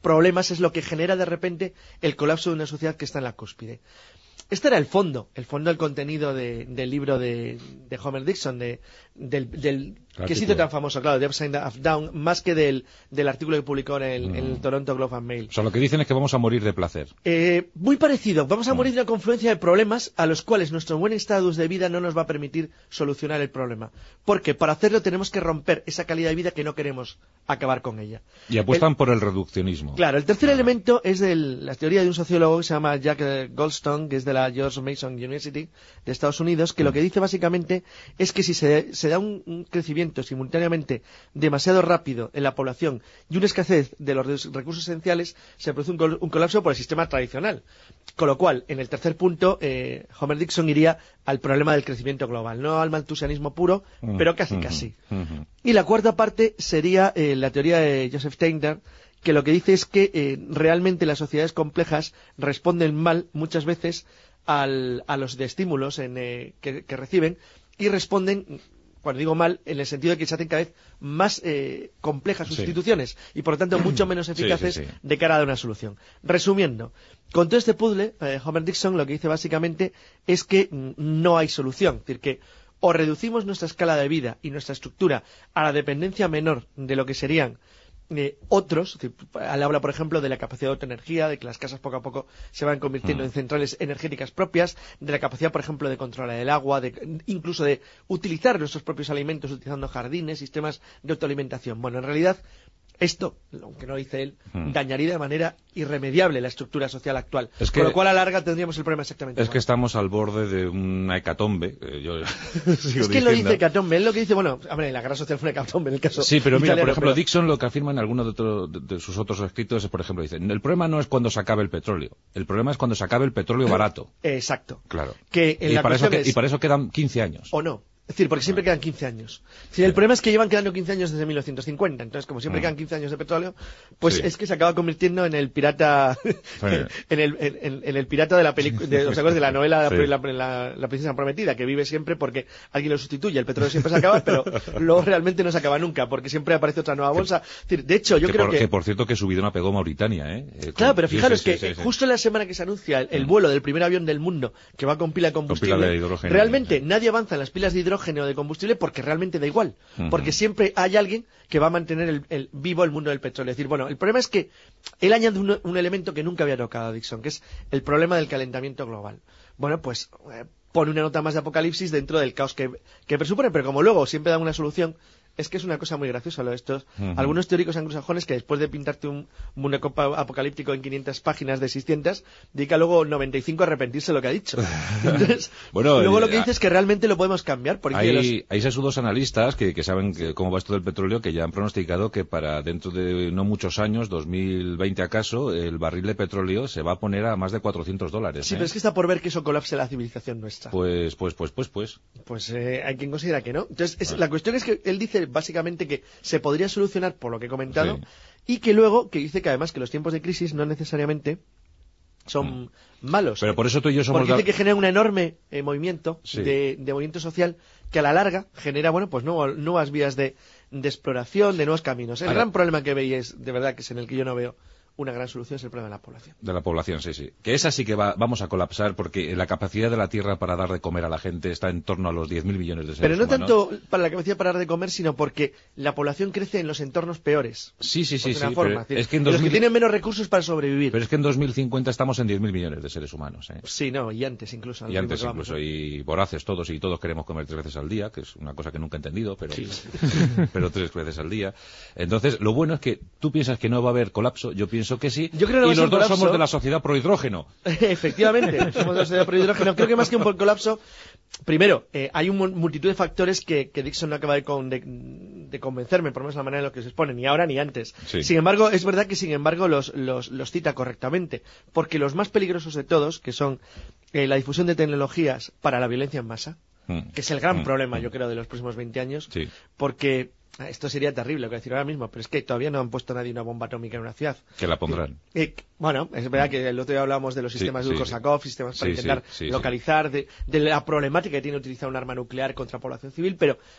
problemas es lo que genera de repente el colapso de una sociedad que está en la cúspide. Este era el fondo, el fondo del contenido de, del libro de, de Homer Dixon, de, del, del que se hizo tan famoso, claro, de Upside Down, más que del, del artículo que publicó en el, mm. en el Toronto Globe and Mail. O sea, lo que dicen es que vamos a morir de placer. Eh, muy parecido, vamos a mm. morir de una confluencia de problemas a los cuales nuestro buen estatus de vida no nos va a permitir solucionar el problema. Porque para hacerlo tenemos que romper esa calidad de vida que no queremos acabar con ella. Y apuestan el, por el reduccionismo. Claro, el tercer ah. elemento es de la teoría de un sociólogo que se llama Jack Goldstone, que es de la George Mason University de Estados Unidos, que mm. lo que dice básicamente es que si se, se da un, un crecimiento simultáneamente demasiado rápido en la población y una escasez de los recursos esenciales, se produce un, col un colapso por el sistema tradicional. Con lo cual, en el tercer punto, eh, Homer Dixon iría al problema del crecimiento global, no al maltusianismo puro, mm. pero casi, mm -hmm. casi. Mm -hmm. Y la cuarta parte sería eh, la teoría de Joseph Tainter, que lo que dice es que eh, realmente las sociedades complejas responden mal muchas veces al, a los de estímulos en, eh, que, que reciben y responden, cuando digo mal, en el sentido de que se hacen cada vez más eh, complejas sus sí. instituciones y por lo tanto mucho menos eficaces sí, sí, sí. de cara a una solución. Resumiendo, con todo este puzzle, eh, Homer Dixon lo que dice básicamente es que no hay solución, es decir, que o reducimos nuestra escala de vida y nuestra estructura a la dependencia menor de lo que serían Eh, otros, él habla por ejemplo de la capacidad de autoenergía, de que las casas poco a poco se van convirtiendo mm. en centrales energéticas propias, de la capacidad por ejemplo de controlar el agua, de, incluso de utilizar nuestros propios alimentos utilizando jardines, sistemas de autoalimentación. Bueno, en realidad esto, aunque no lo dice él, mm. dañaría de manera irremediable la estructura social actual. Es que, con lo cual, a la larga, tendríamos el problema exactamente Es igual. que estamos al borde de una hecatombe. Eh, yo es que él lo dice hecatombe. Él lo que dice, bueno, hombre, la guerra social fue una hecatombe en el caso Sí, pero mira, italiano, por ejemplo, pero... Dixon lo que afirma en alguno de, otro, de, de sus otros escritos es, por ejemplo, dice, el problema no es cuando se acabe el petróleo. El problema es cuando se acabe el petróleo barato. Exacto. Claro. Que en y, la para eso que, es... y para eso quedan quince años. ¿O no? Es decir, porque siempre quedan quince años. Si el problema es que llevan quedando quince años desde mil novecientos cincuenta. Entonces, como siempre quedan quince años de petróleo, pues sí. es que se acaba convirtiendo en el pirata, sí. en, el, en, en el pirata de la película, de, ¿os acuerdas de la novela sí. la, la, la princesa prometida, que vive siempre porque alguien lo sustituye? El petróleo siempre se acaba, pero luego realmente no se acaba nunca, porque siempre aparece otra nueva bolsa. Es decir, de hecho, yo que creo por, que... que... por cierto, que subidón ha pegado Mauritania, ¿eh? eh claro, pero fijaros sí, sí, que sí, sí, sí. justo en la semana que se anuncia el, el vuelo del primer avión del mundo que va con pila de combustible, con pila de hidrógeno, realmente sí. nadie avanza en las pilas de hidrógeno o de combustible porque realmente da igual, uh-huh. porque siempre hay alguien que va a mantener el, el, vivo el mundo del petróleo. Es decir, bueno, el problema es que él añade un, un elemento que nunca había tocado a Dixon, que es el problema del calentamiento global. Bueno, pues eh, pone una nota más de apocalipsis dentro del caos que, que presupone, pero como luego siempre dan una solución, es que es una cosa muy graciosa lo de estos. Uh-huh. Algunos teóricos anglosajones que después de pintarte un mundo apocalíptico en quinientas páginas de seiscientas, dedica luego noventa y cinco a arrepentirse de lo que ha dicho. Entonces, bueno, luego lo que dice es que realmente lo podemos cambiar. Porque hay, los... hay sesudos analistas que, que saben que, cómo va esto del petróleo, que ya han pronosticado que para dentro de no muchos años, dos mil veinte acaso, el barril de petróleo se va a poner a más de cuatrocientos dólares. Sí, ¿eh? pero es que está por ver que eso colapse la civilización nuestra. Pues, pues, pues, pues, pues. Pues eh, hay quien considera que no. Entonces, es, la cuestión es que él dice básicamente que se podría solucionar por lo que he comentado sí. y que luego, que dice que además que los tiempos de crisis no necesariamente son mm. malos. Pero por eso tú y yo somos... Porque dice que genera un enorme eh, movimiento sí. de, de movimiento social que a la larga genera, bueno, pues no, nuevas vías de, de exploración, de nuevos caminos. El Ahora, gran problema que veis, de verdad, que es en el que yo no veo una gran solución, es el problema de la población. De la población, sí, sí. Que esa sí que va, vamos a colapsar porque la capacidad de la Tierra para dar de comer a la gente está en torno a los diez mil millones de seres Pero no humanos. tanto para la capacidad para dar de comer, sino porque la población crece en los entornos peores. Sí, sí, sí. De una sí forma. Es que en dos mil... dos mil... Los que tienen menos recursos para sobrevivir. Pero es que en dos mil cincuenta estamos en diez mil millones de seres humanos. ¿eh? Sí, no, y antes incluso. Y antes incluso, vamos, ¿no? Y voraces todos, y todos queremos comer tres veces al día, que es una cosa que nunca he entendido, pero, sí. pero tres veces al día. Entonces, lo bueno es que tú piensas que no va a haber colapso, yo pienso que sí. Yo creo y los dos colapso. somos de la sociedad pro hidrógeno. Efectivamente, somos de la sociedad pro hidrógeno. Creo que más que un colapso, primero, eh, hay una multitud de factores que, que Dixon no acaba de, con, de, de convencerme, por lo menos la manera en la que se expone, ni ahora ni antes. Sí. Sin embargo, es verdad que sin embargo los, los, los cita correctamente, porque los más peligrosos de todos, que son eh, la difusión de tecnologías para la violencia en masa, mm. que es el gran mm. problema, yo creo, de los próximos veinte años, sí. porque... Esto sería terrible lo que voy a decir ahora mismo, pero es que todavía no han puesto a nadie una bomba atómica en una ciudad. Que la pondrán. Eh, eh, bueno, es verdad que el otro día hablábamos de los sistemas sí, de Korsakov, sí. sistemas para sí, intentar sí, sí, localizar, de, de la problemática que tiene utilizar un arma nuclear contra población civil, pero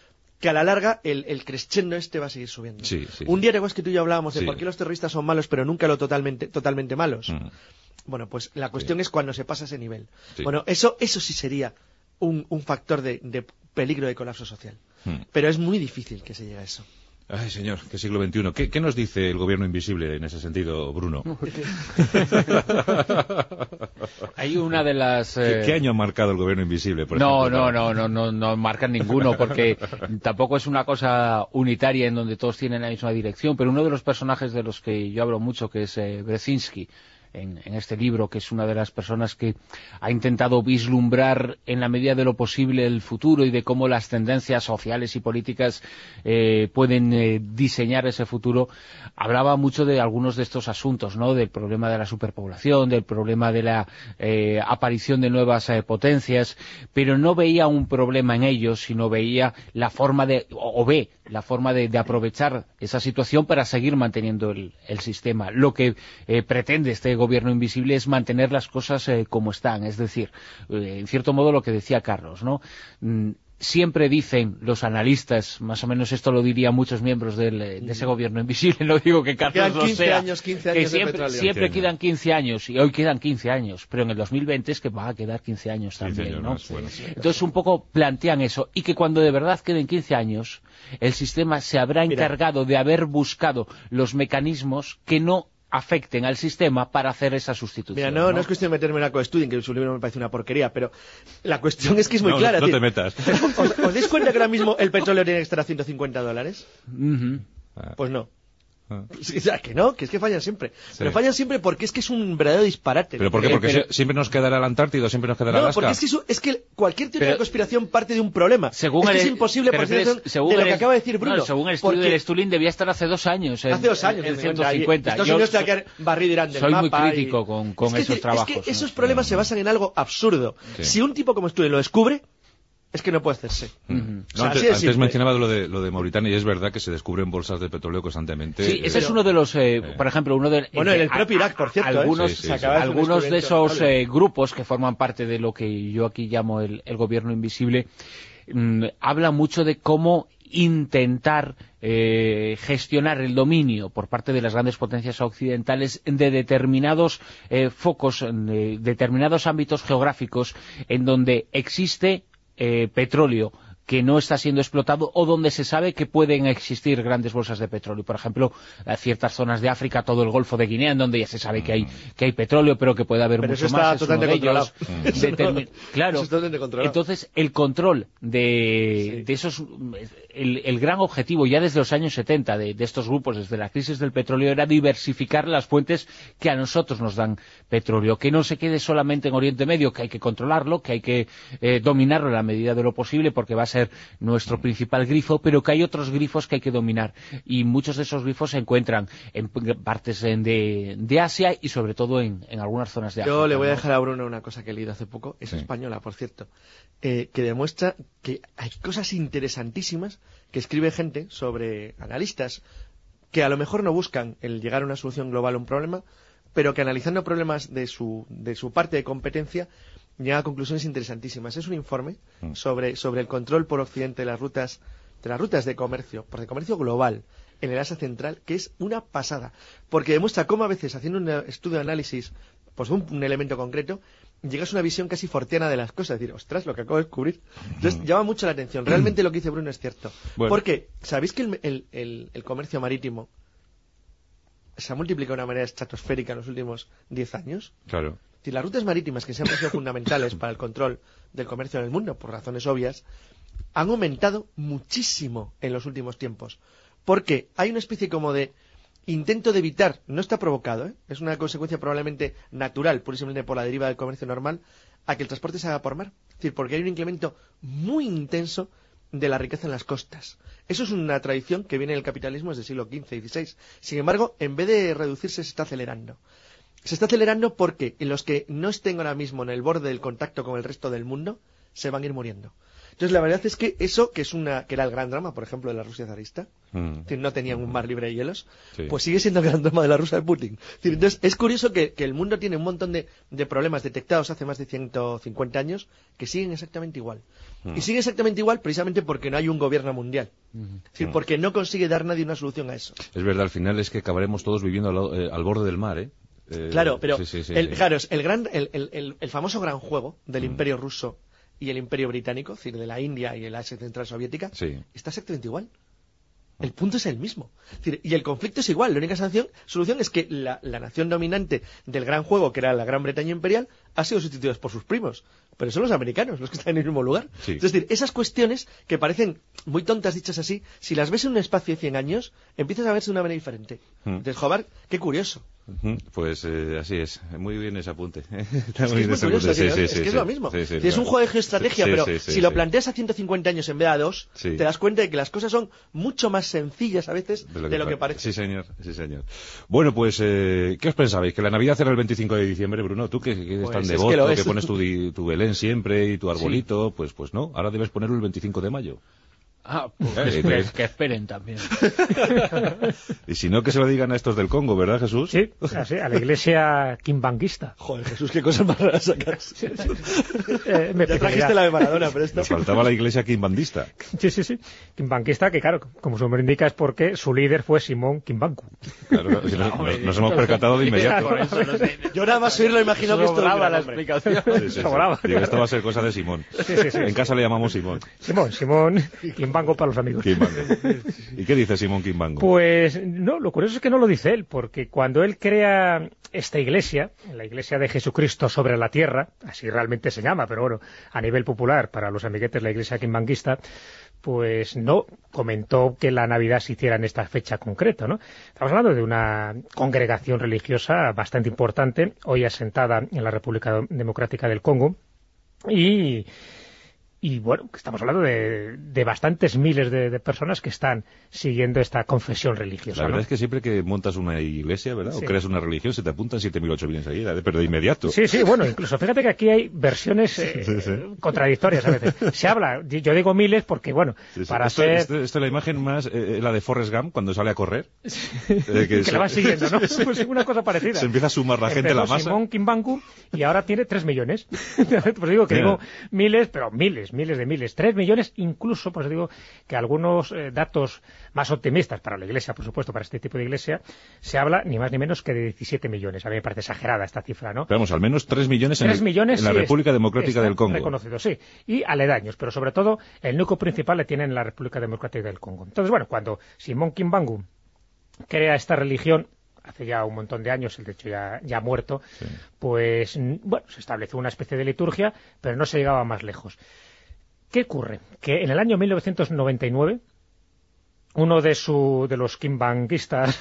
que a la larga el, el crescendo este va a seguir subiendo. Sí, sí, un sí. día de que tú y yo hablábamos de Sí. por qué los terroristas son malos, pero nunca lo totalmente, totalmente malos. Mm. Bueno, pues la cuestión Sí. es cuando se pasa ese nivel. Sí. Bueno, eso, eso sí sería un, un factor de, de peligro de colapso social. Mm. Pero es muy difícil que se llegue a eso. Ay, señor, qué siglo veintiuno. ¿Qué, qué nos dice el gobierno invisible en ese sentido, Bruno? Hay una de las... ¿Qué, eh, qué año ha marcado el gobierno invisible, por No, ejemplo? no, para- no, no, no, no marcan ninguno, porque tampoco es una cosa unitaria en donde todos tienen la misma dirección, pero uno de los personajes de los que yo hablo mucho, que es eh, Brzezinski, en, en este libro, que es una de las personas que ha intentado vislumbrar en la medida de lo posible el futuro y de cómo las tendencias sociales y políticas eh, pueden eh, diseñar ese futuro, hablaba mucho de algunos de estos asuntos, ¿no? Del problema de la superpoblación, del problema de la eh, aparición de nuevas eh, potencias, pero no veía un problema en ellos, sino veía la forma de, o, o ve la forma de, de aprovechar esa situación para seguir manteniendo el, el sistema. Lo que eh, pretende este gobierno invisible es mantener las cosas eh, como están, es decir, eh, en cierto modo lo que decía Carlos, ¿no? Mm, siempre dicen los analistas, más o menos esto lo dirían muchos miembros del, de ese gobierno invisible, no digo que Carlos Quedan lo quince sea, años, quince que años de siempre, petróleo. siempre quince quedan quince años, y hoy quedan quince años, pero en el dos mil veinte es que van a quedar quince años quince también, años ¿no? más, bueno. Entonces un poco plantean eso, y que cuando de verdad queden quince años, el sistema se habrá Mira. encargado de haber buscado los mecanismos que no afecten al sistema para hacer esa sustitución. Mira, no, no, es cuestión de meterme en la co-studying, que su libro me parece una porquería, pero la cuestión es que es muy No, clara. no es te decir, metas. ¿Os, os dais cuenta que ahora mismo el petróleo tiene que estar a ciento cincuenta dólares? Ujú. Ah, Pues no. ah. Sí, o sea, que no, que es que fallan siempre. Sí. Pero fallan siempre porque es que es un verdadero disparate. ¿Pero por qué? Eh, Porque pero- si- siempre nos quedará el Antártido, siempre nos quedará No, Alaska. porque es que, eso- es que cualquier teoría Pero- de conspiración parte de un problema. Según es que el- es imposible te por refieres- cierto, según de lo el- que acaba de decir Bruno. no, según el estudio porque del Stulin debía estar hace dos años. En, hace dos años, en, en en ciento cincuenta. Estados Yo Unidos so- te va a quedar barrido Irán del soy muy mapa crítico y- con, con es que, esos es trabajos. que ¿no? esos problemas se basan en algo absurdo. Sí. Si un tipo como Stulin lo descubre, es que no puede hacerse. Mm. Ujú. No, O sea, antes así de antes simple. mencionaba lo de, lo de Mauritania y es verdad que se descubren bolsas de petróleo constantemente. Sí, ese eh, es uno de los, eh, eh. por ejemplo, uno de... Bueno, en el propio Irak, por cierto, ¿eh? Algunos, Sí, sí, Se acaba de hacer un algunos de descubrimiento esos notable. eh, grupos que forman parte de lo que yo aquí llamo el, el gobierno invisible, mm, habla mucho de cómo intentar eh, gestionar el dominio por parte de las grandes potencias occidentales de determinados eh, focos, de determinados ámbitos geográficos en donde existe eh, petróleo que no está siendo explotado o donde se sabe que pueden existir grandes bolsas de petróleo. Por ejemplo, a ciertas zonas de África, todo el Golfo de Guinea, en donde ya se sabe que hay que hay petróleo, pero que puede haber Pero mucho eso está más. Es uno totalmente de ellos. controlado. Eso no- Determin- claro. eso está totalmente controlado. Entonces, el control de, Sí. de esos... El, el gran objetivo ya desde los años setenta de, de estos grupos, desde la crisis del petróleo, era diversificar las fuentes que a nosotros nos dan petróleo. Que no se quede solamente en Oriente Medio, que hay que controlarlo, que hay que eh, dominarlo en la medida de lo posible, porque va a ser nuestro principal grifo, pero que hay otros grifos que hay que dominar. Y muchos de esos grifos se encuentran en p- partes en- de, de Asia y sobre todo en, en algunas zonas de África. Yo le voy a ¿no? dejar a Bruno una cosa que he leído hace poco, es Sí. española, por cierto, eh, que demuestra que hay cosas interesantísimas que escribe gente sobre analistas que a lo mejor no buscan el llegar a una solución global a un problema, pero que analizando problemas de su, de su parte de competencia llega a conclusiones interesantísimas. Es un informe Mm. sobre, sobre el control por Occidente de las rutas de las rutas de comercio, por de comercio global, en el Asia Central, que es una pasada, porque demuestra cómo a veces, haciendo un estudio de análisis, pues un, un elemento concreto, llegas a una visión casi fortiana de las cosas, es decir, ostras, lo que acabo de descubrir. Entonces, Mm. llama mucho la atención. Realmente lo que dice Bruno es cierto. Bueno. Porque, ¿sabéis que el, el- el- el comercio marítimo se ha multiplicado de una manera estratosférica en los últimos diez años? Claro. Es decir, las rutas marítimas, que siempre han sido fundamentales para el control del comercio en el mundo, por razones obvias, han aumentado muchísimo en los últimos tiempos. Porque hay una especie como de intento de evitar, no está provocado, ¿eh? Es una consecuencia probablemente natural, pura y simplemente por la deriva del comercio normal, a que el transporte se haga por mar. Es decir, porque hay un incremento muy intenso de la riqueza en las costas. Eso es una tradición que viene del capitalismo desde el siglo quince y dieciséis. Sin embargo, en vez de reducirse, se está acelerando. Se está acelerando porque los que no estén ahora mismo en el borde del contacto con el resto del mundo se van a ir muriendo. Entonces, la verdad es que eso, que es una que era el gran drama, por ejemplo, de la Rusia zarista, mm. es decir, no tenían un mar libre de hielos, sí. pues sigue siendo el gran drama de la Rusia de Putin. Es decir, entonces, es curioso que, que el mundo tiene un montón de, de problemas detectados hace más de ciento cincuenta años que siguen exactamente igual. Mm. Y siguen exactamente igual precisamente porque no hay un gobierno mundial. Mm. Es decir, porque no consigue dar nadie una solución a eso. Es verdad, al final es que acabaremos todos viviendo al, eh, al borde del mar, ¿eh? Eh, claro, pero sí, sí, sí, el, sí. claro, el, gran, el, el, el famoso gran juego del mm. Imperio ruso y el Imperio británico, es decir, de la India y el Asia Central Soviética, sí. está exactamente igual. El punto es el mismo. Es decir, y el conflicto es igual. La única sanción, solución es que la, la nación dominante del gran juego, que era la Gran Bretaña imperial, ha sido sustituida por sus primos. Pero son los americanos los que están en el mismo lugar. Sí. Es decir, esas cuestiones que parecen muy tontas dichas así, si las ves en un espacio de cien años, empiezas a verse de una manera diferente. Mm. Entonces, joder, qué curioso. Pues eh, así es, muy bien ese apunte. Está es muy bien ese apunte. Sí, sí, es sí, que sí, es lo mismo. Sí, sí, es un juego de geoestrategia, sí, pero sí, sí, si sí, lo planteas a ciento cincuenta años en vez de a dos, sí. te das cuenta de que las cosas son mucho más sencillas a veces de lo que, de lo que parece. Sí, señor, sí, señor. Bueno, pues, eh, ¿qué os pensabais? ¿Que la Navidad era el veinticinco de diciembre, Bruno? Tú que, que eres pues tan devoto, que, que pones tu, tu Belén siempre y tu arbolito, sí. pues, pues no, ahora debes ponerlo el veinticinco de mayo. Ah, pues que, que, que esperen también. Y si no, que se lo digan a estos del Congo, ¿verdad, Jesús? Sí, así, a la iglesia quimbanguista. Joder, Jesús, qué cosas más raras sacas. eh, me ya trajiste la de Maradona, pero esto... Me faltaba la iglesia quimbandista. Sí, sí, sí. Quimbanguista, que claro, como su nombre indica, es porque su líder fue Simón Quimbangu. Claro, si nos, nos, nos hemos percatado de inmediato. Por eso, no sé. Yo nada más oírlo imagino que esto brava la explicación. Sí, sí, sí. Digo, esto va a ser cosa de Simón. Sí, sí, sí, en sí. casa le llamamos Simón. Simón, Simón Quimbangu para los amigos. ¿Y qué dice Simón Quimbangu? Pues no, lo curioso es que no lo dice él, porque cuando él crea esta iglesia, la iglesia de Jesucristo sobre la tierra, así realmente se llama, pero bueno, a nivel popular, para los amiguetes, la iglesia quimbanguista, pues no comentó que la Navidad se hiciera en esta fecha concreta, ¿no? Estamos hablando de una congregación religiosa bastante importante, hoy asentada en la República Democrática del Congo, y... Y bueno, estamos hablando de, de bastantes miles de, de personas que están siguiendo esta confesión religiosa. La verdad ¿no? es que siempre que montas una iglesia, ¿verdad? Sí. O creas una religión, se te apuntan siete mil, ocho mil enseguida, pero de inmediato. Sí, sí, bueno, incluso fíjate que aquí hay versiones eh, sí, sí. contradictorias a veces. Se habla, yo digo miles porque, bueno, sí, sí. para esto, ser... Esto, esto es la imagen más, eh, la de Forrest Gump, cuando sale a correr. Eh, que que se... la va siguiendo, ¿no? Pues una cosa parecida. Se empieza a sumar la gente a la masa. Simón Quimbangu y ahora tiene tres millones. Pues digo que digo miles, pero miles, miles de miles. Tres millones, incluso, pues digo que algunos eh, datos más optimistas para la Iglesia, por supuesto, para este tipo de Iglesia, se habla ni más ni menos que de diecisiete millones. A mí me parece exagerada esta cifra, ¿no? Pero vamos, al menos tres millones en, tres el, millones, en la sí, República Democrática del Congo. Reconocido, sí. Y aledaños, pero sobre todo el núcleo principal le tiene en la República Democrática del Congo. Entonces, bueno, cuando Simón Quimbangu crea esta religión, hace ya un montón de años, el de hecho ya, ya muerto, sí. pues, bueno, se estableció una especie de liturgia, pero no se llegaba más lejos. ¿Qué ocurre? Que en el año mil novecientos noventa y nueve, uno de, su, de los quimbanguistas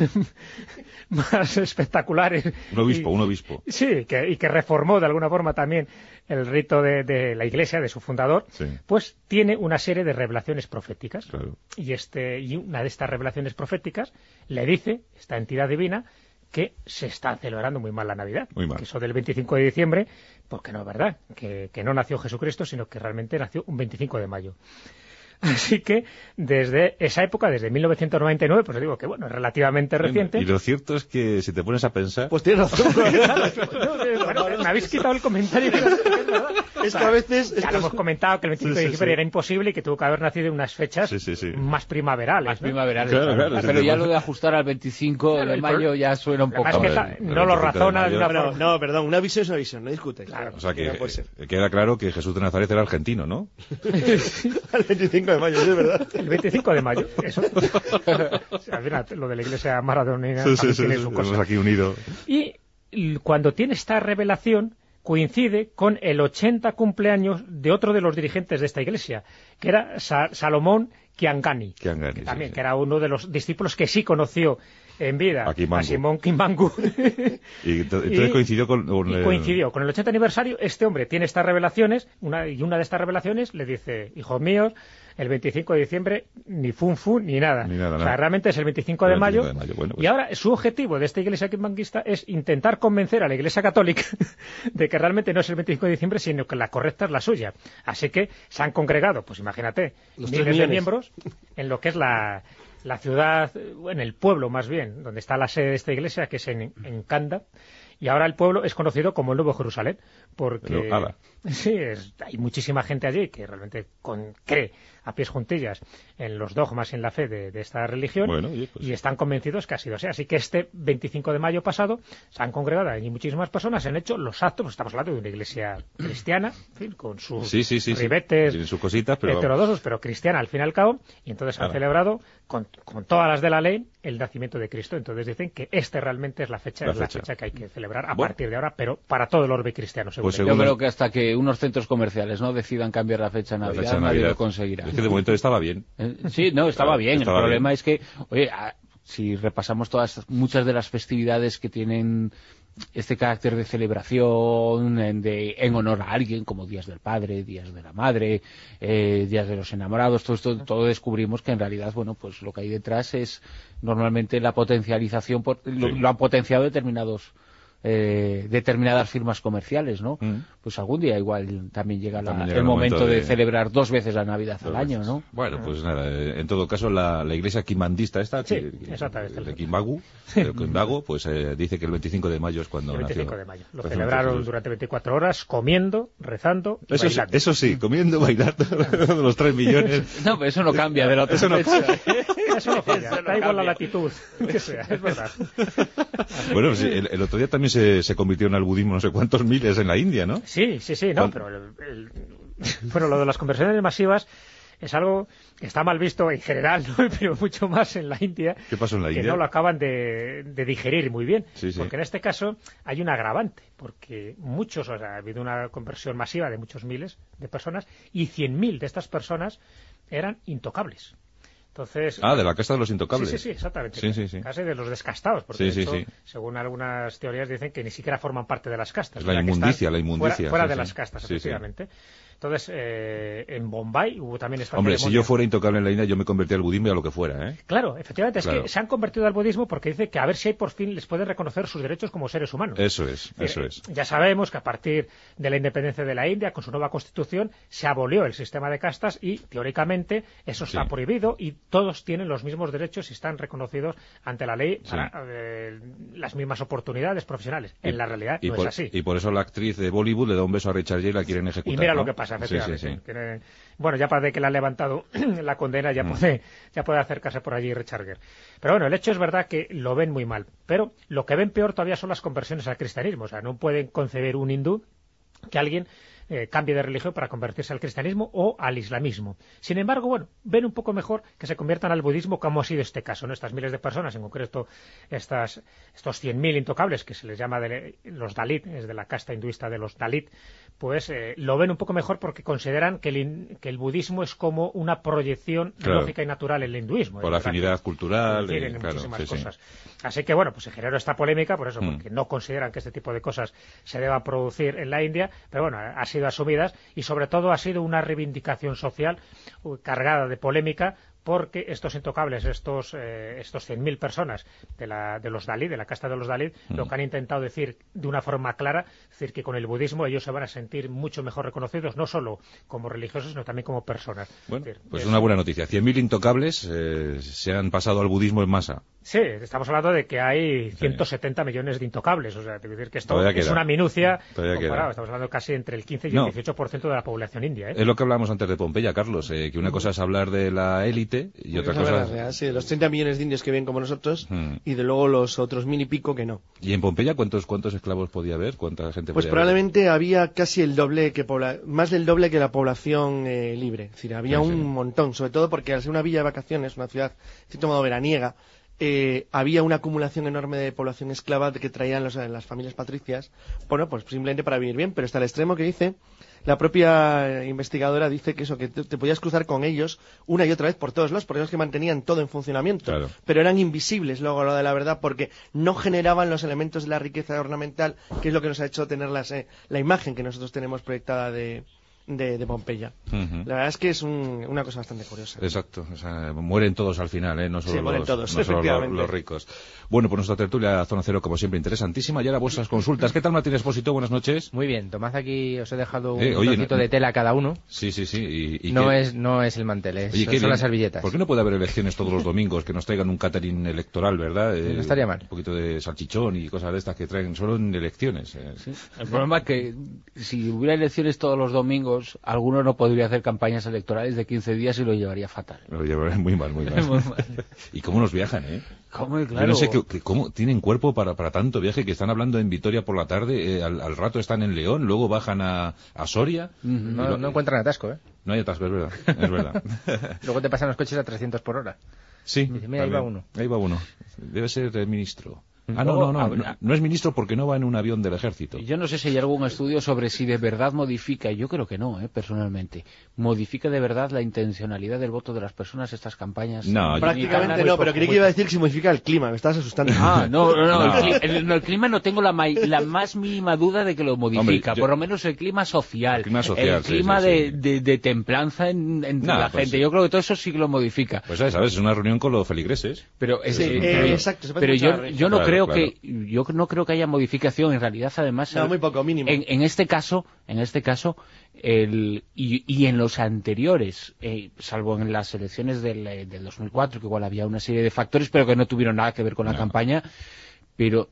más espectaculares... Un obispo, y, un obispo. Sí, que, y que reformó de alguna forma también el rito de, de la Iglesia, de su fundador, sí. pues tiene una serie de revelaciones proféticas. Claro. Y, este, y una de estas revelaciones proféticas le dice, esta entidad divina, que se está celebrando muy mal la Navidad. Muy mal. Que eso del veinticinco de diciembre, porque no es verdad, que, que no nació Jesucristo, sino que realmente nació un veinticinco de mayo. Así que desde esa época, desde mil novecientos noventa y nueve, pues digo que bueno, es relativamente reciente. Bueno, y lo cierto es que si te pones a pensar... Pues tienes razón. Bueno, me habéis quitado el comentario. Es que a veces... Ya lo hemos comentado que el veinticinco sí, de diciembre sí, sí. era imposible y que tuvo que haber nacido en unas fechas sí, sí, sí. más primaverales. Más ¿no? primaverales, claro, claro. claro, Pero sí, ya sí. lo de ajustar al veinticinco claro, de mayo ya suena un poco... Es que ver, no lo razona de una forma... No, perdón, una visión es una visión, no discutes. Claro, o sea, que eh, queda claro que Jesús de Nazaret era argentino, ¿no? El veinticinco de mayo, sí, es verdad. El veinticinco de mayo, eso. Al final, lo de la iglesia maradoniana sí, también sí, tiene sí, su sí, cosa. Aquí unido. Y cuando tiene esta revelación, coincide con el ochenta cumpleaños de otro de los dirigentes de esta iglesia, que era Sa Salomón Kiangani, Kiangani que también sí, sí. que era uno de los discípulos que sí conoció en vida a, a Simón Kimbangu. y entonces y, coincidió con, con y coincidió con el ochenta aniversario. Este hombre tiene estas revelaciones, una, y una de estas revelaciones le dice: hijos míos, el veinticinco de diciembre ni fun fun ni nada. Ni nada, o sea, nada. realmente es el veinticinco de mayo. De mayo. Bueno, pues... Y ahora su objetivo de esta iglesia kimbanguista es intentar convencer a la iglesia católica de que realmente no es el veinticinco de diciembre, sino que la correcta es la suya. Así que se han congregado, pues imagínate, Los miles de miembros en lo que es la, la ciudad, en el pueblo más bien, donde está la sede de esta iglesia, que es en, en Kanda. Y ahora el pueblo es conocido como el Nuevo Jerusalén, porque Pero, sí, es, hay muchísima gente allí que realmente con, cree a pies juntillas en los dogmas y en la fe de, de esta religión, bueno, oye, pues... y están convencidos que ha sido así. Así que este veinticinco de mayo pasado se han congregado allí muchísimas personas, se han hecho los actos, pues estamos hablando de una iglesia cristiana, en fin, con sus sí, sí, sí, ribetes, sí. sus cositas, pero heterodoxos, pero cristiana al fin y al cabo, y entonces claro. han celebrado con, con todas las de la ley el nacimiento de Cristo. Entonces dicen que este realmente es la fecha, la es fecha. la fecha que hay que celebrar a bueno. partir de ahora, pero para todo el orbe cristiano, seguro. Pues yo creo que hasta que unos centros comerciales no decidan cambiar la fecha de Navidad, la fecha de Navidad. Nadie lo conseguirá. Es que de momento estaba bien. Eh, sí, no, estaba claro, bien. Estaba el problema bien. es que, oye, a, si repasamos todas, muchas de las festividades que tienen este carácter de celebración en, de, en honor a alguien, como días del padre, días de la madre, eh, días de los enamorados, todo esto, todo descubrimos que en realidad, bueno, pues lo que hay detrás es normalmente la potencialización, por, lo, sí. lo han potenciado determinados Eh, determinadas firmas comerciales, ¿no? Mm. Pues algún día igual también llega, la, también llega el momento, momento de... de celebrar dos veces la Navidad dos al año, veces. ¿no? Bueno, pues nada, en todo caso la, la iglesia quimbandista esta, sí, que, exactamente, de Kimbangu, de Kimbangu, pues eh, dice que el veinticinco de mayo es cuando el veinticinco nació. de mayo. Lo celebraron durante veinticuatro horas, comiendo, rezando y eso bailando. Sí, eso sí, comiendo, bailando, los tres millones. No, pero eso no cambia de la otra eso no fecha. Eso no falla, Eso no da igual cambia. la latitud que sea, es verdad. Bueno, sí, el, el otro día también se, se convirtieron al budismo no sé cuántos miles en la India, ¿no? Sí, sí, sí, no, pero el, el, bueno, lo de las conversiones masivas es algo que está mal visto en general, ¿no? Pero mucho más en la India. ¿Qué pasó en la India? Que no lo acaban de, de digerir muy bien. Sí, sí. Porque en este caso hay un agravante, porque muchos, o sea, ha habido una conversión masiva de muchos miles de personas y cien mil de estas personas eran intocables. Entonces, ah, de la casta de los intocables. Sí, sí, sí, exactamente. Sí, sí, sí. Casi de los descastados, porque sí, de hecho, sí, sí. según algunas teorías dicen que ni siquiera forman parte de las castas. Es la inmundicia, la inmundicia. Fuera, fuera sí, de sí. las castas, sí, efectivamente. Sí. Entonces, eh, en Bombay hubo también esta Hombre, ceremonia. si yo fuera intocable en la India, yo me convertía al budismo y a lo que fuera, ¿eh? Claro, efectivamente, es claro. que se han convertido al budismo porque dice que a ver si hay por fin les pueden reconocer sus derechos como seres humanos. Eso es, eso eh, es. Ya sabemos que a partir de la independencia de la India, con su nueva constitución, se abolió el sistema de castas y, teóricamente, eso está sí. prohibido y todos tienen los mismos derechos y están reconocidos ante la ley sí. para eh, las mismas oportunidades profesionales. En y, la realidad y no por, es así. Y por eso la actriz de Bollywood le da un beso a Richard Gere y la quieren ejecutar. Y mira ¿no? lo que pasa, efectivamente. Sí, sí, sí. Que, bueno, ya para que le ha levantado la condena, ya, mm. puede, ya puede acercarse por allí Richard Gere. Pero bueno, el hecho es verdad que lo ven muy mal. Pero lo que ven peor todavía son las conversiones al cristianismo. O sea, no pueden concebir un hindú que alguien eh, cambie de religión para convertirse al cristianismo o al islamismo. Sin embargo, bueno, ven un poco mejor que se conviertan al budismo, como ha sido este caso, ¿no? Estas miles de personas, en concreto estas, estos cien mil intocables, que se les llama de, los Dalit, es de la casta hinduista de los Dalit, pues eh, lo ven un poco mejor porque consideran que el, que el budismo es como una proyección claro. lógica y natural en el hinduismo. Por la afinidad que, cultural. decir, y, en claro, muchísimas sí, cosas. Sí. Así que, bueno, pues se generó esta polémica por eso, mm. porque no consideran que este tipo de cosas se deban producir en la India, pero bueno, ha sido asumidas y sobre todo ha sido una reivindicación social cargada de polémica porque estos intocables, estos eh, estos cien mil personas de, la, de los Dalit, de la casta de los Dalit, mm. lo que han intentado decir de una forma clara, es decir, que con el budismo ellos se van a sentir mucho mejor reconocidos, no solo como religiosos, sino también como personas. Bueno, es decir, pues es una buena noticia. cien mil intocables eh, se han pasado al budismo en masa. Sí, estamos hablando de que hay ciento setenta sí. millones de intocables, o sea, te decir que esto Todavía es queda. una minucia Todavía comparado, queda. estamos hablando casi entre el quince y el no. dieciocho por ciento de la población india, ¿eh? Es lo que hablábamos antes de Pompeya, Carlos, eh, que una cosa es hablar de la élite y otra cosa... Real, sí, de los treinta millones de indios que viven como nosotros hmm. y de luego los otros mil y pico que no. ¿Y en Pompeya cuántos cuántos esclavos podía haber? ¿Cuánta gente Pues podía probablemente haber? había casi el doble, que pobla... más del doble que la población eh, libre. Es decir, había sí, un sí. montón, sobre todo porque al ser una villa de vacaciones, una ciudad, de cierto modo, veraniega, eh, había una acumulación enorme de población esclava que traían los, las familias patricias, bueno, pues simplemente para vivir bien, pero hasta el extremo que dice, la propia investigadora dice que eso, que te, te podías cruzar con ellos una y otra vez por todos lados, porque ellos que mantenían todo en funcionamiento, claro. pero eran invisibles luego a lo de la verdad, porque no generaban los elementos de la riqueza ornamental, que es lo que nos ha hecho tener las, eh, la imagen que nosotros tenemos proyectada de... De, de Pompeya. Uh-huh. La verdad es que es un, una cosa bastante curiosa. Exacto, o sea, mueren todos al final, ¿eh? No solo, sí, mueren los, todos, no solo los, los ricos. Bueno, pues nuestra tertulia Zona Cero, como siempre, interesantísima. Y ahora vuestras consultas. ¿Qué tal, Martín Expósito? Buenas noches. Muy bien, tomad aquí, os he dejado un eh, oye, trocito no, de tela a cada uno. Sí, sí, sí. Y, y no, qué... es, no es el mantel, es, oye, son bien. las servilletas. ¿Por qué no puede haber elecciones todos los domingos que nos traigan un catering electoral, verdad? Eh, no estaría mal. Un poquito de salchichón y cosas de estas que traen solo en elecciones. Eh. Sí. El problema es que si hubiera elecciones todos los domingos, alguno no podría hacer campañas electorales de quince días y lo llevaría fatal. Lo llevaría muy mal, muy mal. Muy mal. ¿Y cómo nos viajan, eh? ¿Cómo? Claro. Yo no sé que, que cómo tienen cuerpo para, para tanto viaje, que están hablando en Vitoria por la tarde, eh, al, al rato están en León, luego bajan a, a Soria. Mm-hmm. No, lo, no encuentran atasco, ¿eh? No hay atasco, es verdad. Es verdad. Luego te pasan los coches a trescientos por hora. Sí. Dice, mira, ahí va uno. Ahí va uno. Debe ser el ministro. Ah, no, no, no, no, no es ministro porque no va en un avión del ejército. Yo no sé si hay algún estudio sobre si de verdad modifica, yo creo que no, ¿eh? Personalmente, modifica de verdad la intencionalidad del voto de las personas estas campañas. No, prácticamente no, pero creí que iba a decir que si modifica el clima, me estabas asustando. Ah, no, no, no, no. El, el, el clima no tengo la, ma la más mínima duda de que lo modifica, Hombre, yo... por lo menos el clima social, el clima, social, el clima sí, sí, de, sí. De, de templanza en, entre nah, la pues gente, sí. Yo creo que todo eso sí que lo modifica. Pues sabes, ¿sabes? Es una reunión con los feligreses. Pero, es, sí, eh, eh, pero, exacto, pero yo, yo no claro, creo claro. que yo no creo que haya modificación, en realidad además no, muy poco, mínimo. En, en este caso en este caso el, y, y en los anteriores eh, salvo en las elecciones del, del dos mil cuatro, que igual había una serie de factores pero que no tuvieron nada que ver con la no. campaña, pero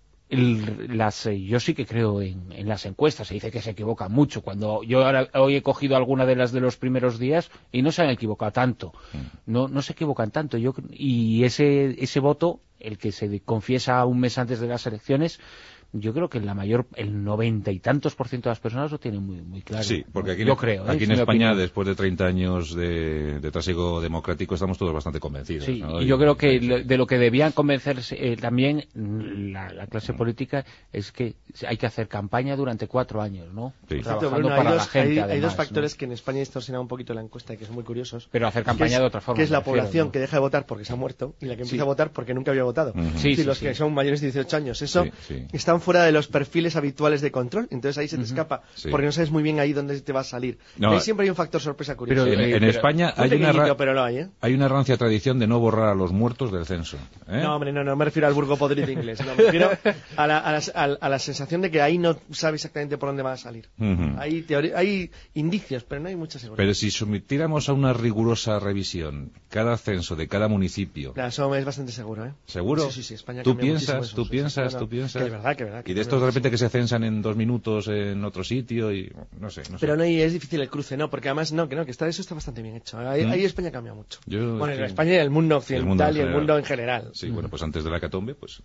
el, las, eh, yo sí que creo en, en las encuestas. Se dice que se equivocan mucho. Cuando yo ahora, hoy he cogido alguna de las de los primeros días y no se han equivocado tanto, no, no se equivocan tanto. Yo y ese ese voto, el que se confiesa un mes antes de las elecciones, yo creo que la mayor, el noventa y tantos por ciento de las personas lo tienen muy, muy claro. Sí, porque aquí, yo en, creo, aquí ¿eh? en España, opinión. Después de treinta años de, de trasiego democrático, estamos todos bastante convencidos. Sí, ¿no? y yo y, creo que sí. de lo que debían convencerse eh, también la, la clase política es que hay que hacer campaña durante cuatro años, ¿no? Sí. Trabajando bueno, para hay la dos, gente, hay, además, hay dos factores ¿no? que en España distorsionan un poquito la encuesta y que son muy curiosos. Pero hacer campaña es, de otra forma. Que es la refiero, población ¿no? que deja de votar porque se ha muerto y la que empieza sí. a votar porque nunca había votado. Uh-huh. Sí, sí, sí, los sí. que son mayores de dieciocho años. Eso sí, sí. están fuera de los perfiles habituales de control, entonces ahí se te uh-huh. escapa, sí. porque no sabes muy bien ahí dónde te va a salir. No, ahí siempre hay un factor sorpresa curioso. Pero, en, en pero, España hay una, ra- pero lo hay, ¿eh? hay una rancia tradición de no borrar a los muertos del censo. ¿eh? No, hombre, no, no me refiero al burgo podrido inglés, no, me refiero a la, a, la, a, la, a la sensación de que ahí no sabe exactamente por dónde va a salir. Uh-huh. Hay, teori- hay indicios, pero no hay mucha seguridad. Pero si sometiéramos a una rigurosa revisión cada censo de cada municipio... Claro, eso es bastante seguro, ¿eh? ¿Seguro? Sí, sí, sí, España ¿Tú cambia piensas, muchísimo tú eso, piensas, sí, no, tú piensas? Que es verdad, que es verdad. Que y de estos de muchísimo. repente que se censan en dos minutos en otro sitio y... no sé, no sé. Pero no hay, es difícil el cruce, ¿no? Porque además, no, que no, que está, eso está bastante bien hecho. Ahí, ¿Mm? ahí España cambia mucho. Yo, bueno, sí. en España y el mundo occidental el mundo y el mundo en general. Sí, bueno, pues antes de la hecatombe, pues...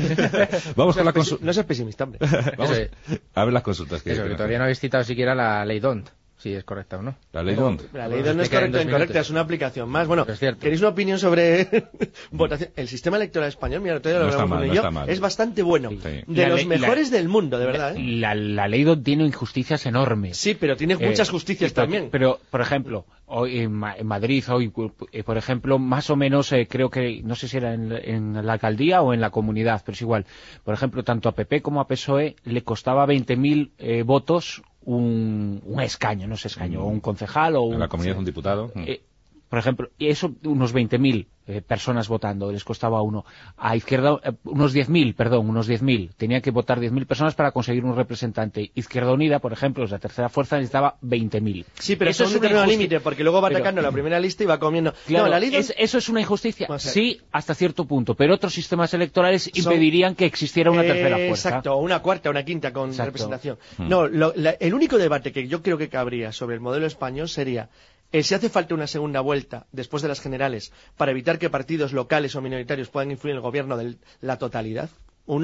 Vamos con la consulta. No seas pesimista, hombre. Vamos a ver las consultas que... Eso, que todavía no habéis citado siquiera la ley D O N T. Sí, es correcta o no. La ley D O N T. La ley D O N T no es correcta o incorrecta, es una aplicación más. Bueno, es cierto. ¿queréis una opinión sobre votación? El sistema electoral español, mira, todavía lo no está hablamos mal, uno no y yo, está mal. es bastante bueno. Sí. De La los ley- mejores la- del mundo, de verdad, ¿eh? La, la ley D O N T tiene injusticias enormes. Sí, pero tiene Eh, muchas justicias pero, también. Pero, por ejemplo, hoy en, Ma- en Madrid, hoy, eh, por ejemplo, más o menos, eh, creo que, no sé si era en, en la alcaldía o en la comunidad, pero es igual. Por ejemplo, tanto a P P como a P S O E le costaba veinte mil eh, votos un, un escaño, no sé, escaño, Mm. o un concejal o un... En la comunidad un diputado. Eh, por ejemplo, y eso, unos veinte mil eh, personas votando, les costaba a uno. A Izquierda, eh, unos diez mil, perdón, unos diez mil. Tenían que votar diez mil personas para conseguir un representante. Izquierda Unida, por ejemplo, es la tercera fuerza, necesitaba veinte mil. Sí, pero eso Eso es es un determinado una injusti- límite, porque luego va Pero- atacando la primera lista y va comiendo. Claro, no, la ley D O N T es- ¿eso es una injusticia? O sea, Sí, hasta cierto punto, pero otros sistemas electorales Son- impedirían que existiera una tercera Eh, fuerza. Exacto, o una cuarta, una quinta con Exacto. representación. Hmm. No, lo- la- el único debate que yo creo que cabría sobre el modelo español sería eh, si hace falta una segunda vuelta después de las generales para evitar que partidos locales o minoritarios puedan influir en el gobierno de la totalidad, uno,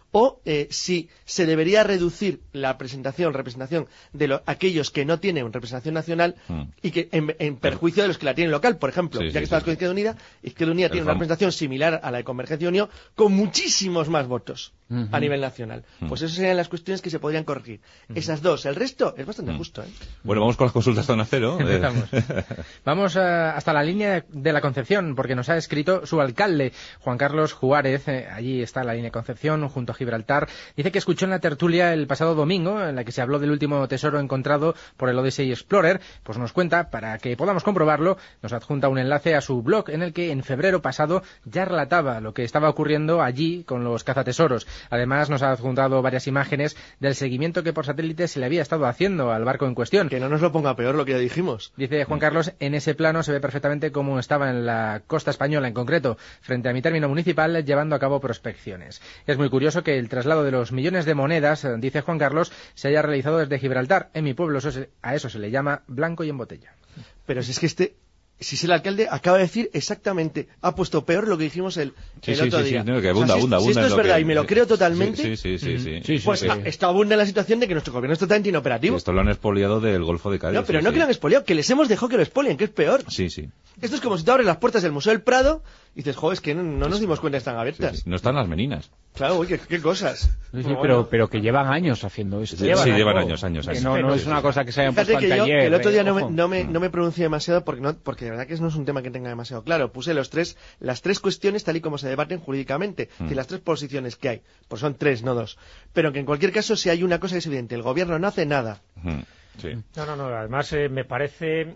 o eh, si se debería reducir la presentación, representación de lo, aquellos que no tienen representación nacional mm. y que en, en perjuicio de los que la tienen local. Por ejemplo, sí, ya sí, que está sí. con Izquierda Unida, Izquierda Unida tiene una representación similar a la de Convergencia y Unión con muchísimos más votos uh-huh. a nivel nacional. Uh-huh. Pues esas serían las cuestiones que se podrían corregir. Uh-huh. Esas dos. El resto es bastante uh-huh. justo. ¿eh? Bueno, vamos con las consultas Zona Cero. Empezamos. Vamos uh, hasta la línea de la Concepción, porque nos ha escrito su alcalde, Juan Carlos Juárez. Eh, allí está la línea de Concepción, junto a Gibraltar. Dice que escuchó en la tertulia el pasado domingo, en la que se habló del último tesoro encontrado por el Odyssey Explorer. Pues nos cuenta, para que podamos comprobarlo, nos adjunta un enlace a su blog, en el que en febrero pasado ya relataba lo que estaba ocurriendo allí con los cazatesoros. Además, nos ha adjuntado varias imágenes del seguimiento que por satélite se le había estado haciendo al barco en cuestión. Que no nos lo ponga peor lo que ya dijimos. Dice Juan Carlos, en ese plano se ve perfectamente cómo estaba en la costa española en concreto, frente a mi término municipal, llevando a cabo prospecciones. Es muy curioso que el traslado de los millones de monedas, dice Juan Carlos, se haya realizado desde Gibraltar. En mi pueblo eso se, a eso se le llama blanco y en botella. Pero si es que este... Si es el alcalde, acaba de decir exactamente, ha puesto peor lo que dijimos el, sí, el sí, otro sí, día. Sí, no, que abunda, o sea, si, abunda, si esto abunda es verdad que, y me lo creo totalmente, sí, sí, sí, sí, sí, pues sí, sí. esto abunda en la situación de que nuestro gobierno es totalmente inoperativo. Sí, esto lo han expoliado del Golfo de Cádiz. No, pero sí, no sí. que lo han expoliado, que les hemos dejado que lo expolien, que es peor. Sí, sí. Esto es como si te abres las puertas del Museo del Prado y dices, joder, es que no, no nos dimos cuenta que están abiertas. Sí, sí. No están las meninas. Claro, uy, qué, qué cosas. Sí, sí, pero, pero que llevan años haciendo esto. Sí, llevan, sí, ¿no? llevan años, años, años. Que no, no es una cosa que se hayan Fíjate puesto que al yo, taller. que el otro día eh, no, me, ojo. no, me, no me pronuncié demasiado porque, no, porque de verdad que no es un tema que tenga demasiado claro. Puse los tres, las tres cuestiones tal y como se debaten jurídicamente. Mm. Es decir, las tres posiciones que hay. Pues son tres, no dos. Pero que en cualquier caso, si hay una cosa que es evidente, el gobierno no hace nada. Mm. Sí. No, no, no. Además, eh, me parece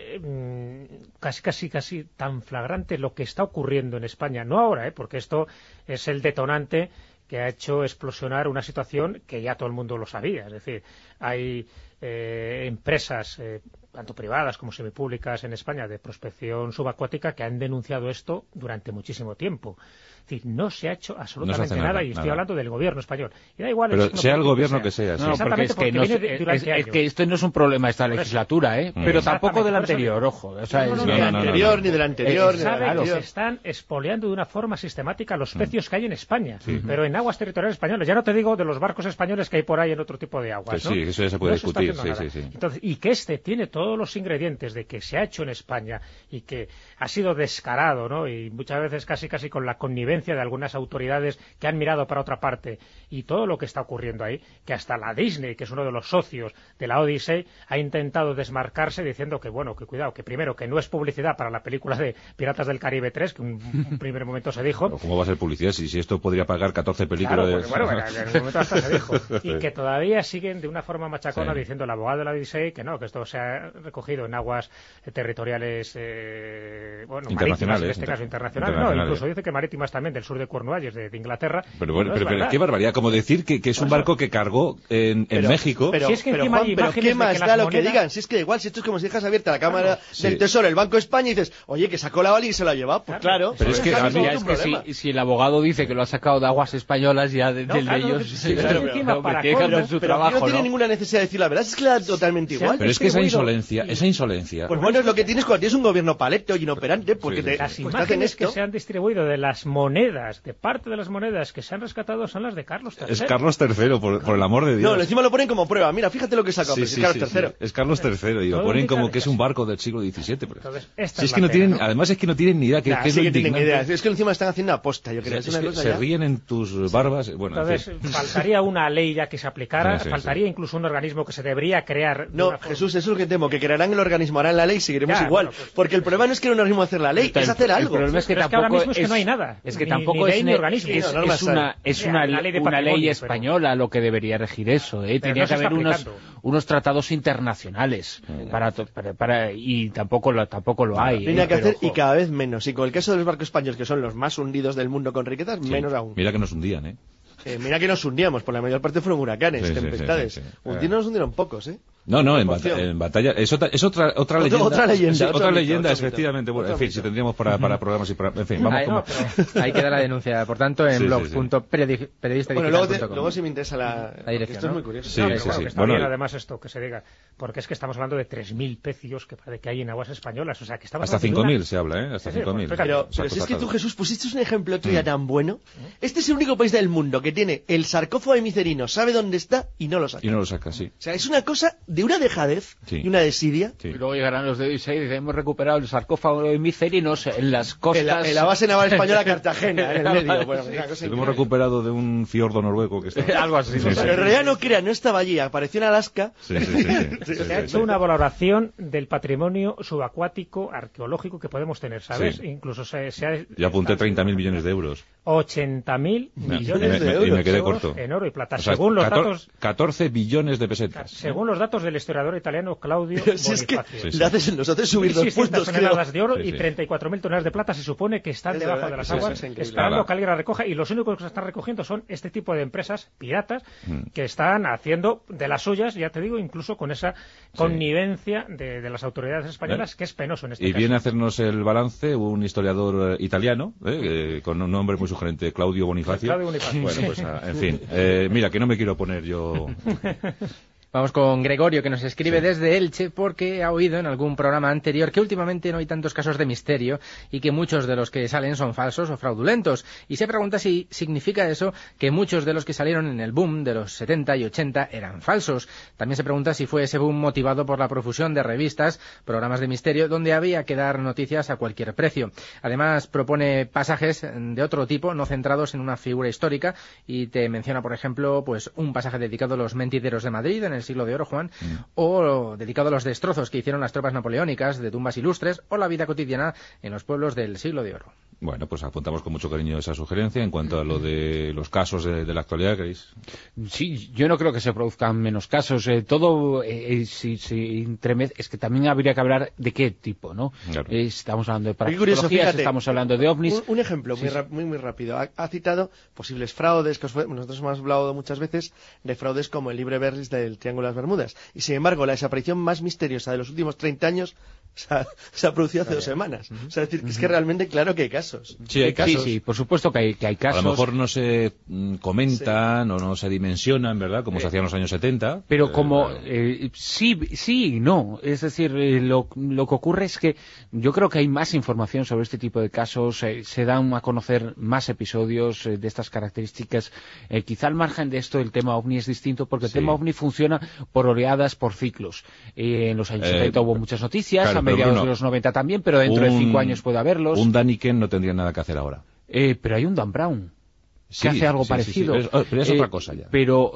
eh, casi, casi, casi tan flagrante lo que está ocurriendo en España. No ahora, eh, porque esto es el detonante que ha hecho explosionar una situación que ya todo el mundo lo sabía. Es decir, hay eh, empresas, eh, tanto privadas como semipúblicas en España, de prospección subacuática, que han denunciado esto durante muchísimo tiempo. Es decir, no se ha hecho absolutamente no se nada, nada, y estoy nada. hablando del gobierno español. Y da igual, pero el sea el gobierno que sea. que sea. No, Sí. porque es que, porque no, viene es, durante es años. que esto no es un problema de esta legislatura, ¿eh? Mm. Pero tampoco del Exactamente, anterior, ojo. O sea, No, no, es- no, no, ni del no, no, anterior, no. ni del anterior, Se ni sabe del que se anterior. están expoliando de una forma sistemática los pecios que hay en España, Sí. pero en aguas territoriales españolas. Ya no te digo de los barcos españoles que hay por ahí en otro tipo de aguas, Que ¿no? sí, eso ya se puede No está discutir, haciendo sí, nada. sí, sí. Entonces, y que este tiene todos los ingredientes de que se ha hecho en España y que ha sido descarado, ¿no? Y muchas veces casi casi con la connivencia de algunas autoridades que han mirado para otra parte, y todo lo que está ocurriendo ahí, que hasta la Disney, que es uno de los socios de la Odyssey, ha intentado desmarcarse diciendo que, bueno, que cuidado, que primero que no es publicidad para la película de Piratas del Caribe tres, que un, un primer momento se dijo. ¿Cómo va a ser publicidad si, si esto podría pagar catorce películas? Claro, de... porque, bueno, en un momento hasta se dijo. Y Sí. que todavía siguen de una forma machacona Sí. diciendo el abogado de la Odyssey que no, que esto se ha recogido en aguas eh, territoriales, eh, bueno, marítimas, en este Internacionales, caso internacionales, no, internacionales. incluso dice que marítimas también del sur de Cornualles, de, de Inglaterra. Pero, y bueno, no es pero, pero verdad. qué barbaridad, como decir que, que es un Por eso- barco que cargó en, en Pero- México. Pero, Si es que pero, encima Juan, hay pero imágenes ¿qué de más que da las lo que monedas- digan? Si es que igual, si esto es como si dejas abierta la Cámara Sí. del Tesoro, el Banco de España, y dices, oye, que sacó la bala y se la ha llevado. Pues claro. Pero es que Claro, a mí- no Ya es es un que problema. si, si el abogado dice que lo ha sacado de aguas españolas, ya de, No, del claro, de ellos, sí, claro, pero- pero encima, para que dejan de colmo, su Pero aquí trabajo, no tiene ¿no? ninguna necesidad de decir la verdad, es que le da totalmente Se igual. han Pero es que esa distribuido insolencia, y- esa insolencia. Pues bueno, es lo que tienes cuando tienes un gobierno palecto y inoperante, porque Sí, sí, te, sí. Las pues te hacen imágenes que esto. se han distribuido de las monedas, de parte de las monedas que se han rescatado, son las de Carlos tercero. Es Carlos tercero, por, por el amor de Dios. No, encima lo ponen como prueba. Mira, fíjate lo que sacó, Sí, pero es sí, Carlos sí, tercero. sí. Es Carlos tercero y lo Todo ponen indica como que que es sí. un barco del siglo diecisiete. Pero... Entonces, esta Si es es que la no pena, tienen, ¿no? además es que no tienen ni idea que, Nah, que es sí lo que tienen indignante. ideas. Es que encima están haciendo aposta, yo creo. Es Es una que cosa se ya. ríen en tus barbas. Bueno, en Entonces, fin. faltaría una ley ya que se aplicara, Sí, sí, faltaría sí. incluso un organismo que se debería crear. de No, una forma- Jesús, eso es lo que temo, que crearán el organismo, harán la ley y seguiremos Ya, igual. bueno, pues- porque el problema no es que un organismo hacer la ley, es hacer El algo. problema es que Pero es que ahora tampoco mismo es que no hay nada. Es que Ni- tampoco ni es, ley ni ne- organismo. es, Sí, no, no es me una, sale. es Sea, una, la ley de una ley patrimonio, española lo que debería regir eso, ¿eh? Pero Tenía no se que haber está unos, aplicando. unos tratados internacionales para, to- para, para- y tampoco lo, tampoco lo hay. Tiene ¿eh? que Pero, hacer y ojo. cada vez menos. Y con el caso de los barcos españoles, que son los más hundidos del mundo con riquezas, Sí. menos aún. Mira que nos hundían, ¿eh? Eh, mira que nos hundíamos, por la mayor parte fueron huracanes, Sí, sí, tempestades. sí, sí, sí. Hundirnos nos hundieron pocos, ¿eh? No, no, en, bata en batalla. Es otra, es otra, otra leyenda. Otra leyenda, sí, otro otra mito, leyenda, otro efectivamente. mito, Bueno, otro en fin, mito. si tendríamos para, para programas y para. En fin, vamos Ay, como. no, pero ahí queda la denuncia. Por tanto, en Sí, blog sí, punto periodista Bueno, luego, te, luego sí me interesa la, la dirección. Esto ¿no? es muy curioso. Sí, No, pero sí, bueno, sí. que está Bueno, bien y- además esto que se diga, porque es que estamos hablando de tres mil pecios que parece que hay en aguas españolas, o sea que estamos Hasta hablando de cinco mil una- se habla, ¿eh? Hasta Sí, sí, cinco mil. pues, Pero, O sea, pero si es cosa que tú, rara. Jesús, pusiste un ejemplo otro día Mm. tan bueno. Este es el único país del mundo que tiene el sarcófago de Micerino, sabe dónde está y no lo saca. Y no lo saca, sí. O sea, es una cosa de una dejadez Sí. y una desidia. Sí. Y luego llegarán los de Odisea y dicen, hemos recuperado el sarcófago de Micerinos en las costas... En la, en la base naval española Cartagena, en el medio. Bueno, una cosa Lo hemos increíble. recuperado de un fiordo noruego que está. Algo así, Sí, no sí, sé. Pero en realidad no crea, no estaba allí, apareció en Alaska. Sí, sí, sí, sí. Sí, Se sí, ha sí. hecho una valoración del patrimonio subacuático arqueológico que podemos tener, ¿sabes? Sí. Incluso se, se ha... Yo apunté treinta mil millones de euros. ochenta mil Y me- millones me- de y euros me quedé corto. en oro y plata, O sea, según los cator- datos... catorce billones de pesetas. Según los datos del historiador italiano Claudio Pero si es que Bonifacio. Sí, sí. le haces, nos hace subir dos seiscientas puntos, creo. toneladas de oro Sí, y sí. treinta y cuatro mil toneladas de plata se supone que están Es de debajo verdad de las que sí, aguas eso es increíble. esperando Nada. que alguien las recoja, y los únicos que se están recogiendo son este tipo de empresas piratas Mm. que están haciendo de las suyas, ya te digo, incluso con esa connivencia de, de las autoridades españolas, que es penoso en este Y caso. viene a hacernos el balance un historiador eh, italiano, eh, eh, con un nombre muy sugerente, Claudio Bonifacio. Claudio Bonifacio. Bueno, pues ah, en fin. Eh, mira, que no me quiero poner yo... Vamos con Gregorio, que nos escribe desde Elche porque ha oído en algún programa anterior que últimamente no hay tantos casos de misterio y que muchos de los que salen son falsos o fraudulentos. Y se pregunta si significa eso que muchos de los que salieron en el boom de los setenta y ochenta eran falsos. También se pregunta si fue ese boom motivado por la profusión de revistas, programas de misterio, donde había que dar noticias a cualquier precio. Además, propone pasajes de otro tipo, no centrados en una figura histórica, y te menciona, por ejemplo, pues un pasaje dedicado a los mentideros de Madrid en el siglo de oro, Juan, Mm. o dedicado a los destrozos que hicieron las tropas napoleónicas de tumbas ilustres, o la vida cotidiana en los pueblos del siglo de oro. Bueno, pues apuntamos con mucho cariño esa sugerencia. En cuanto a lo de los casos de, de la actualidad, ¿queréis? Sí, yo no creo que se produzcan menos casos. Eh, todo, eh, eh, si se entremez, es que también habría que hablar de qué tipo, ¿no? Claro. Eh, estamos hablando de Qué curioso, parapsicologías, fíjate. estamos hablando de ovnis. Un, un ejemplo muy, Sí, ra- muy muy rápido. Ha, ha citado posibles fraudes, que os fue- nosotros hemos hablado muchas veces de fraudes como el libre Berlis del Triángulo de las Bermudas. Y sin embargo, la desaparición más misteriosa de los últimos treinta años se ha, se ha producido hace dos semanas. O sea, es decir, que es que realmente claro que hay casos. Sí, hay casos. Sí, sí, por supuesto que hay, que hay casos. A lo mejor no se mm, comentan o no se dimensionan, ¿verdad? Como se hacía en los años setenta. Pero Eh, como claro. eh, sí, sí y no. Es decir, eh, lo, lo que ocurre es que yo creo que hay más información sobre este tipo de casos, eh, se dan a conocer más episodios eh, de estas características. Eh, quizá al margen de esto el tema OVNI es distinto porque Sí. el tema OVNI funciona por oleadas, por ciclos. Eh, en los años Eh, setenta hubo muchas noticias, claro, a pero mediados Bruno, de los noventa también, pero dentro de un- cinco años puede haberlos. Un Daniken no tendría nada que hacer ahora. Eh, pero hay un Dan Brown que Sí, hace algo sí, sí, parecido. sí, sí. Es- pero es Eh, otra cosa ya. Pero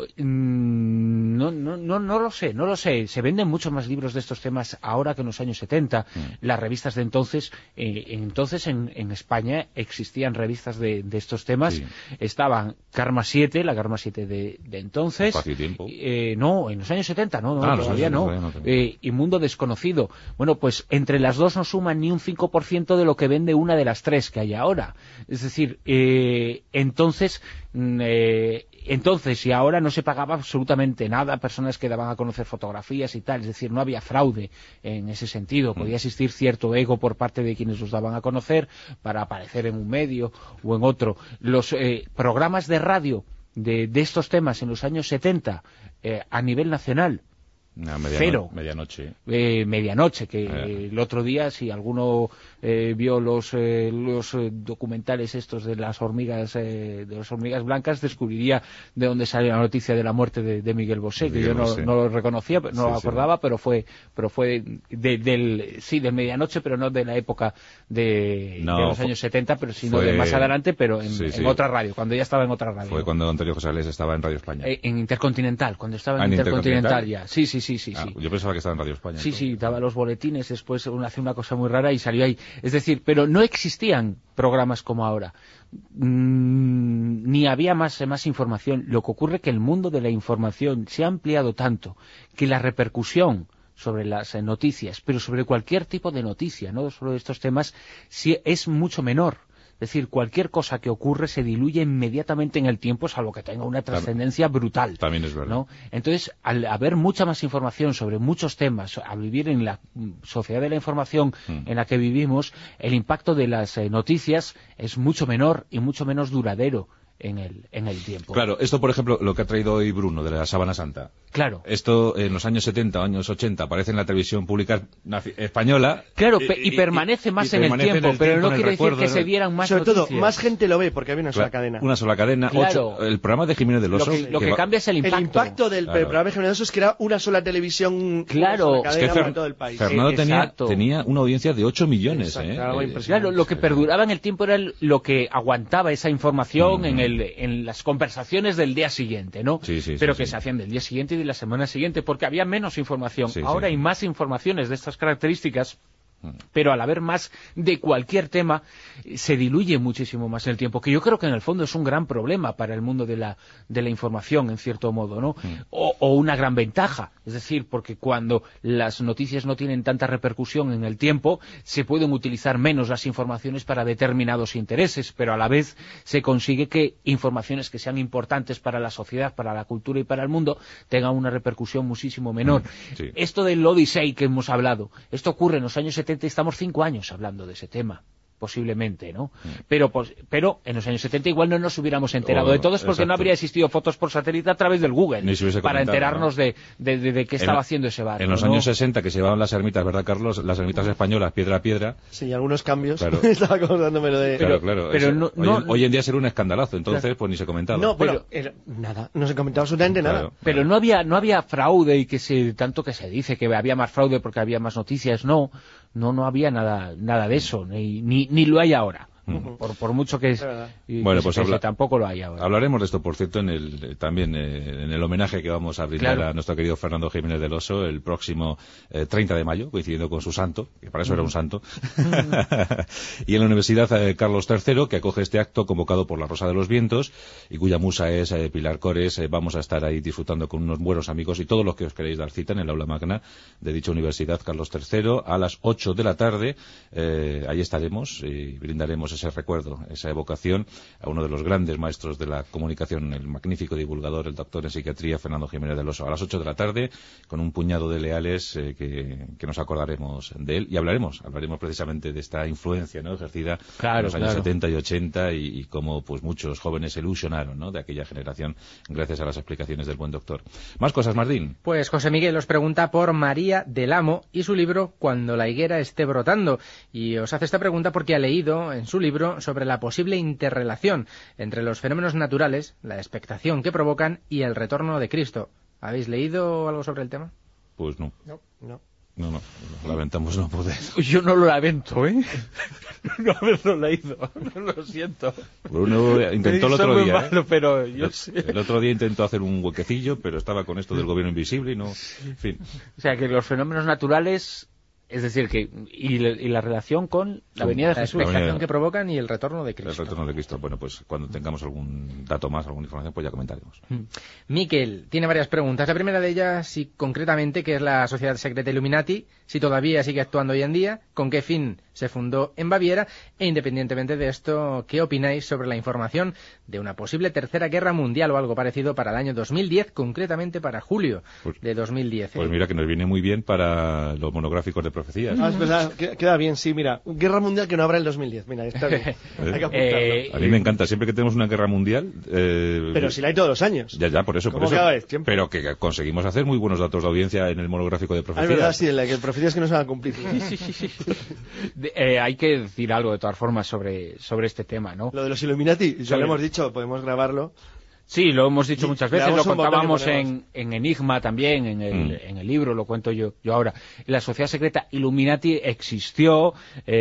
mm, no, no, no, no lo sé, no lo sé. Se venden muchos más libros de estos temas ahora que en los años setenta. Mm. Las revistas de entonces, eh, entonces en, en España existían revistas de, de estos temas. Sí. Estaban Karma siete, la Karma siete de, de entonces. Espacio y Tiempo. Eh, no, en los años setenta, no, no, Ah, los todavía años no. setenta, todavía no, todavía. Eh, y Mundo Desconocido. Bueno, pues entre las dos no suman ni un cinco por ciento de lo que vende una de las tres que hay ahora. Es decir, eh, entonces, mm, eh, entonces y ahora no se pagaba absolutamente nada a personas que daban a conocer fotografías y tal. Es decir, no había fraude en ese sentido. Podía existir cierto ego por parte de quienes los daban a conocer para aparecer en un medio o en otro. Los eh, programas de radio de, de estos temas en los años setenta eh, a nivel nacional, Una mediano- cero. Medianoche. eh, medianoche, que Eh. el otro día, si alguno eh, vio los eh, los eh, documentales estos de las hormigas eh, de las hormigas blancas, descubriría de dónde sale la noticia de la muerte de, de Miguel Bosé, que Miguel yo no, Bosé. no lo reconocía, no Sí, lo sí. acordaba, pero fue pero fue de, del sí de medianoche, pero no de la época de, No, de los fue- años setenta, pero sino fue- de más adelante, pero en, Sí, en sí. otra radio, cuando ya estaba en otra radio. Fue cuando Antonio José Ales estaba en Radio España. Eh, en Intercontinental, cuando estaba en Ah, en Intercontinental, Intercontinental. ya. Sí, sí, sí, sí, Ah, sí. yo pensaba que estaba en Radio España. Sí, entonces. sí, daba los boletines, después uno hace una cosa muy rara y salió ahí. Es decir, pero no existían programas como ahora. Mm, ni había más, más información. Lo que ocurre es que el mundo de la información se ha ampliado tanto que la repercusión sobre las eh, noticias, pero sobre cualquier tipo de noticia, no solo de estos temas, sí es mucho menor. decir, cualquier cosa que ocurre se diluye inmediatamente en el tiempo, salvo que tenga una trascendencia brutal. También es verdad. ¿no? Entonces, al haber mucha más información sobre muchos temas, al vivir en la sociedad de la información mm. en la que vivimos, el impacto de las eh, noticias es mucho menor y mucho menos duradero en el, en el tiempo. Claro, esto por ejemplo, lo que ha traído hoy Bruno de la Sábana Santa. Claro. Esto en los años setenta o años ochenta aparece en la televisión pública española. Claro, y, y permanece y, más y en, permanece el tiempo, en el tiempo, pero no quiere decir que se dieran más Sobre noticias. todo, más gente lo ve porque había una sola cadena. Una sola cadena. Claro. Ocho, el programa de Jiménez del Oso. Lo que, lo que, que cambia es el impacto. El impacto del claro. programa de Jiménez del Oso es que era una sola televisión, claro. una sola cadena es que Fer, para todo el país. Fernando tenía, tenía una audiencia de ocho millones. Eh, eh, claro, lo que perduraba en el tiempo era el, lo que aguantaba esa información mm. en, el, en las conversaciones del día siguiente, ¿no? Sí, sí, pero sí, que sí. se hacían del día siguiente y de la semana siguiente, porque había menos información. Sí, Ahora sí. hay más informaciones de estas características, pero al haber más de cualquier tema, se diluye muchísimo más en el tiempo, que yo creo que en el fondo es un gran problema para el mundo de la, de la información, en cierto modo, ¿no? Mm. O, o una gran ventaja, es decir, porque cuando las noticias no tienen tanta repercusión en el tiempo, se pueden utilizar menos las informaciones para determinados intereses, pero a la vez se consigue que informaciones que sean importantes para la sociedad, para la cultura y para el mundo, tengan una repercusión muchísimo menor. Mm. Sí. Esto del Odyssey que hemos hablado, esto ocurre en los años setenta, estamos cinco años hablando de ese tema, posiblemente, ¿no? Mm. Pero, pues, pero en los años setenta igual no nos hubiéramos enterado oh, de todos porque exacto. no habría existido fotos por satélite a través del Google para enterarnos ¿no? de, de, de, de qué estaba en, haciendo ese barco. En los ¿no? años sesenta que se llevaban las ermitas, ¿verdad, Carlos? Las ermitas españolas, piedra a piedra. Sí, algunos cambios. Claro. Estaba acordándome lo de... Claro, claro. Pero eso, no, hoy, no, hoy en día sería un escandalazo, entonces claro. pues ni se comentaba. No, pero, pero era, nada, no se comentaba absolutamente claro, nada. Pero claro. no había no había fraude y que se tanto que se dice que había más fraude porque había más noticias, no, no no había nada nada de eso, ni ni, ni lo hay ahora. Uh-huh. Por, por mucho que, es, y bueno, que pues se habla, tampoco lo hay ahora. Hablaremos de esto, por cierto, en el también eh, en el homenaje que vamos a brindar claro. a nuestro querido Fernando Jiménez del Oso el próximo eh, treinta de mayo, coincidiendo con su santo, que para eso uh-huh. era un santo. Uh-huh. Y en la Universidad eh, Carlos tercero, que acoge este acto convocado por la Rosa de los Vientos y cuya musa es eh, Pilar Cores, eh, vamos a estar ahí disfrutando con unos buenos amigos y todos los que os queréis dar cita en el aula magna de dicha Universidad Carlos tercero a las ocho de la tarde. Eh, ahí estaremos y brindaremos ese recuerdo, esa evocación a uno de los grandes maestros de la comunicación, el magnífico divulgador, el doctor en psiquiatría, Fernando Jiménez del Oso, a las ocho de la tarde, con un puñado de leales eh, que, que nos acordaremos de él y hablaremos, hablaremos precisamente de esta influencia, ¿no?, ejercida claro, en los años claro. setenta y ochenta y, y cómo pues muchos jóvenes se ilusionaron, ¿no?, de aquella generación gracias a las explicaciones del buen doctor. Más cosas, Martín. Pues José Miguel os pregunta por María del Amo y su libro Cuando la higuera esté brotando, y os hace esta pregunta porque ha leído en su libro sobre la posible interrelación entre los fenómenos naturales, la expectación que provocan y el retorno de Cristo. ¿Habéis leído algo sobre el tema? Pues no. No, no. No, no, lamentamos no poder. Yo no lo lamento, ¿eh? No haberlo leído, lo siento. Bruno intentó el otro día, malo, ¿eh? pero yo el, sé. el otro día intentó hacer un huequecillo, pero estaba con esto del gobierno invisible y no... En fin. O sea, que los fenómenos naturales... Es decir, que y, le, y la relación con la venida de Jesús. La expectación que provocan y el retorno de Cristo. El retorno de Cristo. Bueno, pues cuando tengamos algún dato más, alguna información, pues ya comentaremos. Mm. Miquel tiene varias preguntas. La primera de ellas, si concretamente, ¿qué es la Sociedad Secreta Illuminati? Si todavía sigue actuando hoy en día, ¿con qué fin se fundó en Baviera? E independientemente de esto, ¿qué opináis sobre la información de una posible tercera guerra mundial o algo parecido para el año dos mil diez, concretamente para julio pues, de dos mil diez? ¿eh? Pues mira que nos viene muy bien para los monográficos de profecías. Ah, es verdad, queda bien, sí, mira. Guerra mundial que no habrá en el dos mil diez, mira, está bien. Hay que apuntarlo. Eh, a mí me encanta, siempre que tenemos una guerra mundial... Eh, pero si la hay todos los años. Ya, ya, por eso, por eso. Cada vez, tiempo. Pero que conseguimos hacer muy buenos datos de audiencia en el monográfico de profecías. Ah, es verdad, sí, la que profecías que no se van a cumplir. de, eh, hay que decir algo, de todas formas, sobre, sobre este tema, ¿no? Lo de los Illuminati, ya lo hemos dicho, podemos grabarlo. Sí, lo hemos dicho muchas veces, lo contábamos en, en Enigma también, en el, mm. en el libro, lo cuento yo, yo ahora. La sociedad secreta Illuminati existió,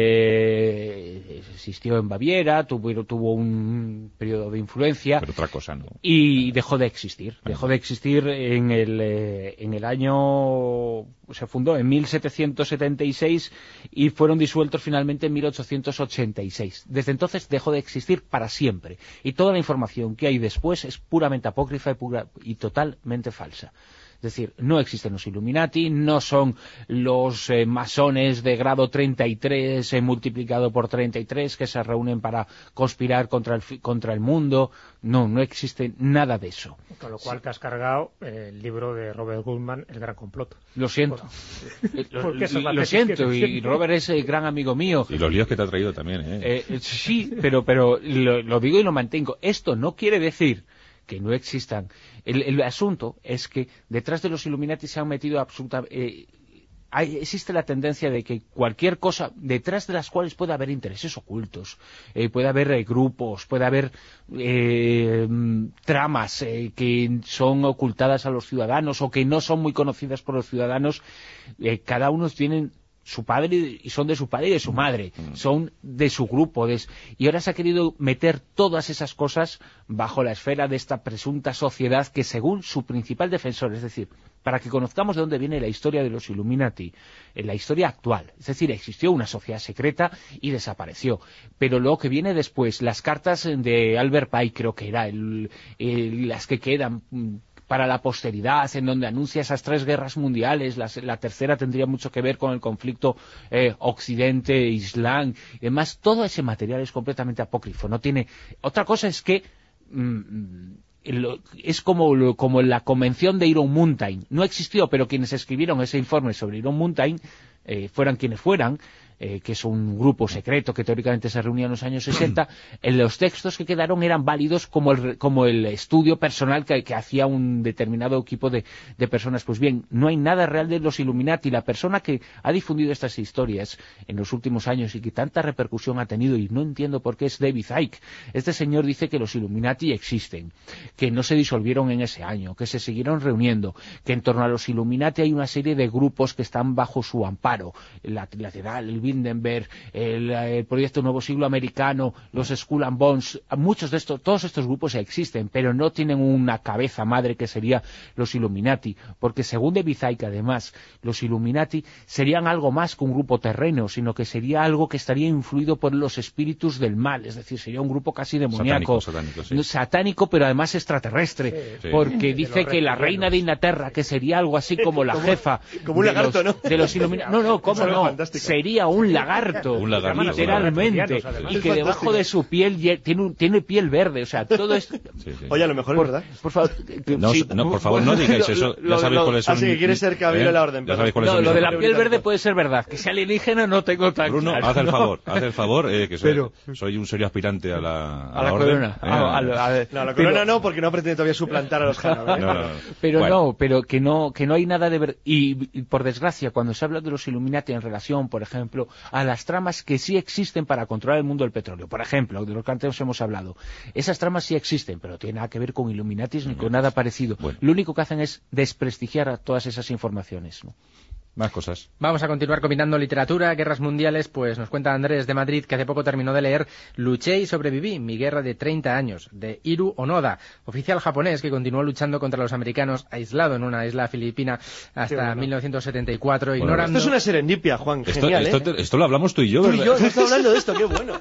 eh, existió en Baviera, tuvo, tuvo un periodo de influencia. Pero otra cosa, ¿no? Y dejó de existir, dejó de existir en el, eh, en el año... se fundó en mil setecientos setenta y seis y fueron disueltos finalmente en mil ochocientos ochenta y seis. Desde entonces dejó de existir para siempre. Y toda la información que hay después es puramente apócrifa y, pura, y totalmente falsa. Es decir, no existen los Illuminati, no son los eh, masones de grado treinta y tres eh, multiplicado por treinta y tres que se reúnen para conspirar contra el, contra el mundo. No, no existe nada de eso. Con lo cual sí. Te has cargado el libro de Robert Goodman, El Gran Complot. Lo siento. Por... lo, lo, lo siento, y Robert es el gran amigo mío. Y los líos que te ha traído también, ¿eh? eh sí, pero, pero lo, lo digo y lo mantengo. Esto no quiere decir que no existan. El, el asunto es que detrás de los Illuminati se han metido absoluta... Eh, Hay, existe la tendencia de que cualquier cosa, detrás de las cuales puede haber intereses ocultos, eh, puede haber eh, grupos, puede haber eh, tramas eh, que son ocultadas a los ciudadanos o que no son muy conocidas por los ciudadanos, eh, cada uno tiene su padre y son de su padre y de su madre, son de su grupo, de, y ahora se ha querido meter todas esas cosas bajo la esfera de esta presunta sociedad que según su principal defensor, es decir, para que conozcamos de dónde viene la historia de los Illuminati, en la historia actual, es decir, existió una sociedad secreta y desapareció, pero lo que viene después, las cartas de Albert Pike creo que era, el, el, las que quedan para la posteridad, en donde anuncia esas tres guerras mundiales, la, la tercera tendría mucho que ver con el conflicto eh, Occidente-Islam, y demás, todo ese material es completamente apócrifo, no tiene... Otra cosa es que mmm, es como, como la convención de Iron Mountain, no existió, pero quienes escribieron ese informe sobre Iron Mountain, eh, fueran quienes fueran, Eh, que es un grupo secreto que teóricamente se reunía en los años sesenta, en los textos que quedaron eran válidos como el, como el estudio personal que, que hacía un determinado equipo de, de personas. Pues bien, no hay nada real de los Illuminati. La persona que ha difundido estas historias en los últimos años y que tanta repercusión ha tenido, y no entiendo por qué, es David Icke. Este señor dice que los Illuminati existen, que no se disolvieron en ese año, que se siguieron reuniendo, que en torno a los Illuminati hay una serie de grupos que están bajo su amparo, la trilateral, el Hindenburg, el, el proyecto Nuevo Siglo Americano, los Skull and Bones, muchos de estos, todos estos grupos existen, pero no tienen una cabeza madre que sería los Illuminati, porque según David Icke, además, los Illuminati serían algo más que un grupo terreno, sino que sería algo que estaría influido por los espíritus del mal, es decir, sería un grupo casi demoníaco, satánico, satánico, sí. satánico pero además extraterrestre, sí, sí. porque dice que la reina de Inglaterra, que sería algo así como la como, jefa como un lagarto, los, ¿no? de los Illuminati, no, no, cómo no, fantástico. Sería un un lagarto, un lagarto literalmente, y que debajo de su piel tiene, un, tiene piel verde, o sea, todo esto... Sí, sí. Oye, a lo mejor por, es verdad. Por favor, no, sí, no, por favor, no digáis eso, lo, ya sabéis cuáles son... Así que quiere ser cabello de ¿eh? la orden. Ya sabéis cuáles no, son lo de la orden. piel verde puede ser verdad, que sea alienígena no tengo tan Bruno, claro, haz el ¿no? favor, haz el favor, eh, que soy, pero, soy un serio aspirante a la, a a la, la orden. corona. Eh, Ah, a la, a la, no, la corona pero, no, porque no pretende todavía suplantar a los Hanna. no, no, no. Pero bueno. no, pero que no, que no hay nada de ver... Y, y por desgracia, cuando se habla de los Illuminati en relación, por ejemplo, a las tramas que sí existen para controlar el mundo del petróleo, por ejemplo, de lo que antes hemos hablado, esas tramas sí existen, pero no tienen nada que ver con Illuminatis ni con nada parecido. Bueno. Lo único que hacen es desprestigiar a todas esas informaciones, ¿no? Más cosas. Vamos a continuar combinando literatura, guerras mundiales, pues nos cuenta Andrés de Madrid que hace poco terminó de leer Luché y sobreviví, mi guerra de treinta años, de Hiru Onoda, oficial japonés que continuó luchando contra los americanos aislado en una isla filipina hasta bueno. mil novecientos setenta y cuatro, bueno, ignorando... Esto es una serendipia, Juan, esto, genial, esto, ¿eh? te, esto lo hablamos tú y yo, Tú ¿verdad? y yo, no estamos hablando de esto, qué bueno.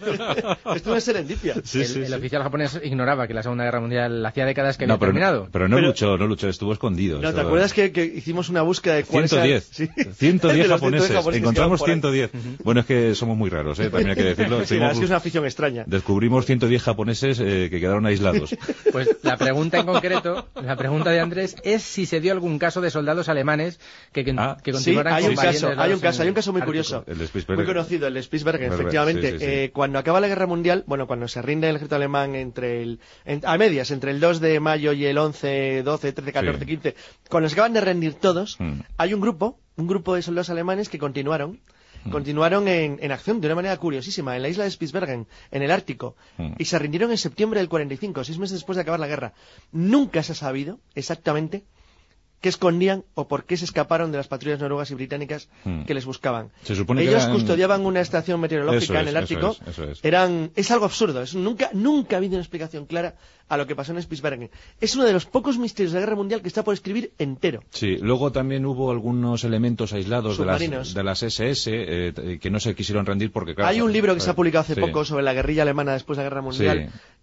Esto es una serendipia. Sí, el, sí, el sí. oficial japonés ignoraba que la Segunda Guerra Mundial hacía décadas que había no, pero, terminado. Pero no pero, luchó, no luchó, estuvo escondido. No, ¿te acuerdas que, que hicimos una búsqueda de cuáles ciento diez. Sí. ciento diez japoneses. japoneses. Encontramos ciento diez. Uh-huh. Bueno, es que somos muy raros, ¿eh? También hay que decirlo. Sí, es que es una afición extraña. Descubrimos ciento diez japoneses eh, que quedaron aislados. Pues la pregunta en concreto, la pregunta de Andrés, es si se dio algún caso de soldados alemanes que, que, ah, que continuaran sí, hay un combatiendo. caso, hay un caso, hay un caso muy curioso, el de muy conocido, el de Spitsbergen, efectivamente. Sí, sí, sí. Eh, cuando acaba la Guerra Mundial, bueno, cuando se rinde el ejército alemán entre el, en, a medias, entre el dos de mayo y el once, doce, trece, catorce, sí. quince, cuando se acaban de rendir todos, mm. hay un grupo, un grupo de soldados alemanes que continuaron, mm. continuaron en, en acción de una manera curiosísima en la isla de Spitsbergen, en el Ártico, mm. y se rindieron en septiembre del cuarenta y cinco, seis meses después de acabar la guerra. Nunca se ha sabido exactamente qué escondían o por qué se escaparon de las patrullas noruegas y británicas hmm. que les buscaban. Se supone Ellos que eran... custodiaban una estación meteorológica es, en el Ártico. Eso es, eso es. Eran, es algo absurdo. Es, nunca, nunca ha habido una explicación clara a lo que pasó en Spitsbergen. Es uno de los pocos misterios de la Guerra Mundial que está por escribir entero. Sí, luego también hubo algunos elementos aislados de las, Submarinos. de las ese ese eh, que no se quisieron rendir porque... Claro, hay un libro que eh, se ha publicado hace sí. poco sobre la guerrilla alemana después de la Guerra Mundial. Sí.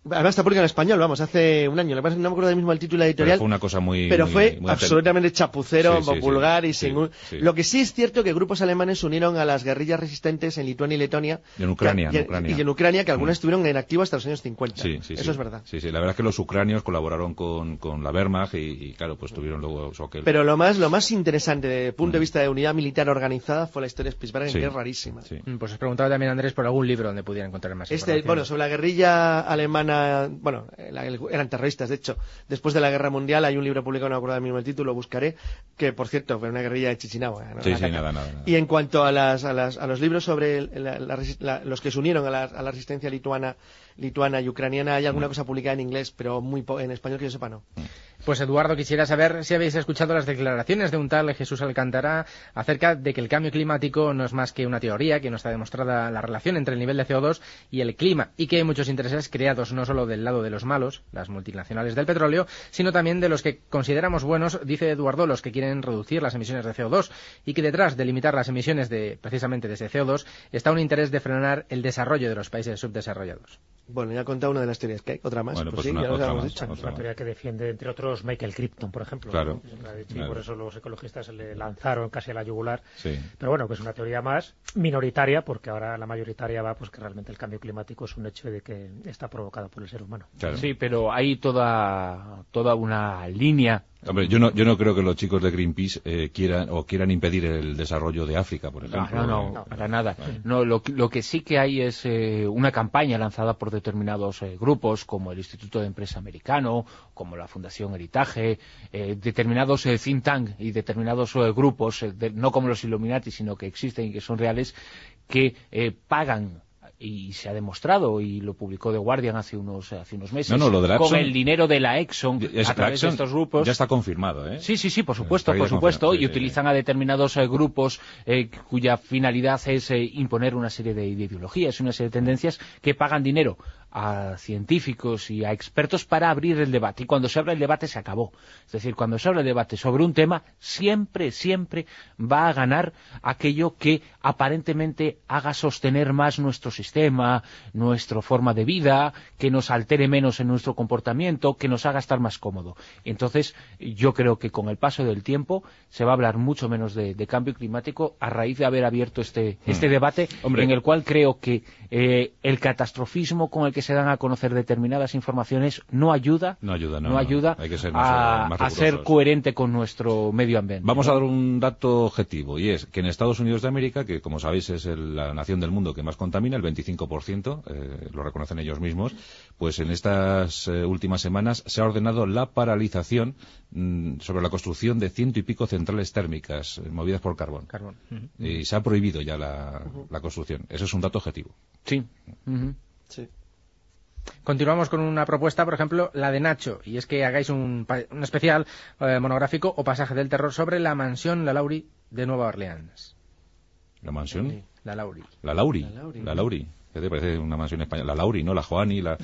Además está publicado en español, vamos, hace un año. Lo que pasa es que no me acuerdo del mismo el título editorial. Pero fue una cosa muy... Pero muy, fue muy absolutamente chapucero, sí, sí, vulgar sí, y sí, sin un... sí. Lo que sí es cierto que grupos alemanes se unieron a las guerrillas resistentes en Lituania y Letonia. Y en Ucrania, que, en Ucrania. Y en Ucrania, que algunas Mm. estuvieron en activo hasta los años cincuenta. Sí, sí, Eso sí. es verdad. Sí, sí, la verdad es que los ucranios colaboraron con, con la Wehrmacht y, y, claro, pues tuvieron luego... So que... Pero lo más, lo más interesante desde el punto de vista de unidad militar organizada fue la historia de Spitsbergen, Sí. que es rarísima. Sí. Pues os preguntaba también, Andrés, por algún libro donde pudiera encontrar más Este, información. bueno, sobre la guerrilla alemana, bueno, la- eran terroristas, de hecho. Después de la Guerra Mundial hay un libro publicado, no me acuerdo del mismo el título, lo buscaré, que por cierto fue una guerrilla de Chichinahua. ¿no? Sí, La sí, caca. nada, nada, nada. Y en cuanto a, las, a, las, a los libros sobre el- la- la resi- la- los que se unieron a la, a la resistencia lituana, lituana y ucraniana, hay alguna cosa publicada en inglés, pero muy po- en español que yo sepa no. Pues Eduardo, quisiera saber si habéis escuchado las declaraciones de un tal Jesús Alcántara acerca de que el cambio climático no es más que una teoría, que no está demostrada la relación entre el nivel de C O dos y el clima, y que hay muchos intereses creados no solo del lado de los malos, las multinacionales del petróleo, sino también de los que consideramos buenos, dice Eduardo, los que quieren reducir las emisiones de C O dos, y que detrás de limitar las emisiones de precisamente de ese C O dos está un interés de frenar el desarrollo de los países subdesarrollados. Bueno, ya he contado una de las teorías que hay, otra más. Bueno, pues pues sí, una- ya lo otra habíamos más, dicho. otra Es una teoría que defiende, entre otros, Michael Crichton, por ejemplo. Claro. ¿no? Siempre ha dicho, Claro. Y por eso los ecologistas se le lanzaron casi a la yugular. Sí. Pero bueno, que es una teoría más minoritaria, porque ahora la mayoritaria va pues que realmente el cambio climático es un hecho de que está provocado por el ser humano. Claro. Sí, pero hay toda, toda una línea. Hombre, yo no, yo no creo que los chicos de Greenpeace eh, quieran o quieran impedir el desarrollo de África, por No, ejemplo. no, no, Eh, para nada. Vale. No, lo, que- lo que sí que hay es eh, una campaña lanzada por determinados eh, grupos, como el Instituto de Empresa Americano, como la Fundación Heritage, eh, determinados eh, think tank y determinados eh, grupos, eh, de- no como los Illuminati, sino que existen y que son reales, que eh, pagan, y se ha demostrado, y lo publicó The Guardian hace unos hace unos meses, No, no, lo de la con Exxon- el dinero de la Exxon Es- a través Exxon de estos grupos. Ya está confirmado, ¿eh? Sí, sí, sí, por supuesto, Está por ya supuesto, confirmado, y sí, sí, utilizan a determinados eh, grupos eh, cuya finalidad es eh, imponer una serie de ideologías, una serie de tendencias que pagan dinero a científicos y a expertos para abrir el debate. Y cuando se abre el debate se acabó. Es decir, cuando se abre el debate sobre un tema, siempre, siempre va a ganar aquello que aparentemente haga sostener más nuestro sistema, nuestra forma de vida, que nos altere menos en nuestro comportamiento, que nos haga estar más cómodo. Entonces, yo creo que con el paso del tiempo se va a hablar mucho menos de, de cambio climático a raíz de haber abierto este, este Hmm. debate, Hombre. en el cual creo que eh, el catastrofismo con el que se dan a conocer determinadas informaciones no ayuda, No ayuda, no, no. ayuda Hay que ser más, a, eh, más a ser rigurosos. coherente con nuestro medio ambiente. Vamos ¿no? a dar un dato objetivo, y es que en Estados Unidos de América, que como sabéis es el- la nación del mundo que más contamina, el veinticinco por ciento, eh, lo reconocen ellos mismos, pues en estas eh, últimas semanas se ha ordenado la paralización mm, sobre la construcción de ciento y pico centrales térmicas eh, movidas por carbón. Carbón. Ujú. Y se ha prohibido ya la, la construcción. Eso es un dato objetivo. Sí. Ujú. Sí. Continuamos con una propuesta, por ejemplo, la de Nacho, y es que hagáis un, pa- un especial eh, monográfico o pasaje del terror sobre la mansión La Laurie de Nueva Orleans. ¿La mansión? La Laurie. La Lauri. La Lauri. La Lauri. ¿Qué te parece una mansión española? La Lauri, ¿no? La Juani, la...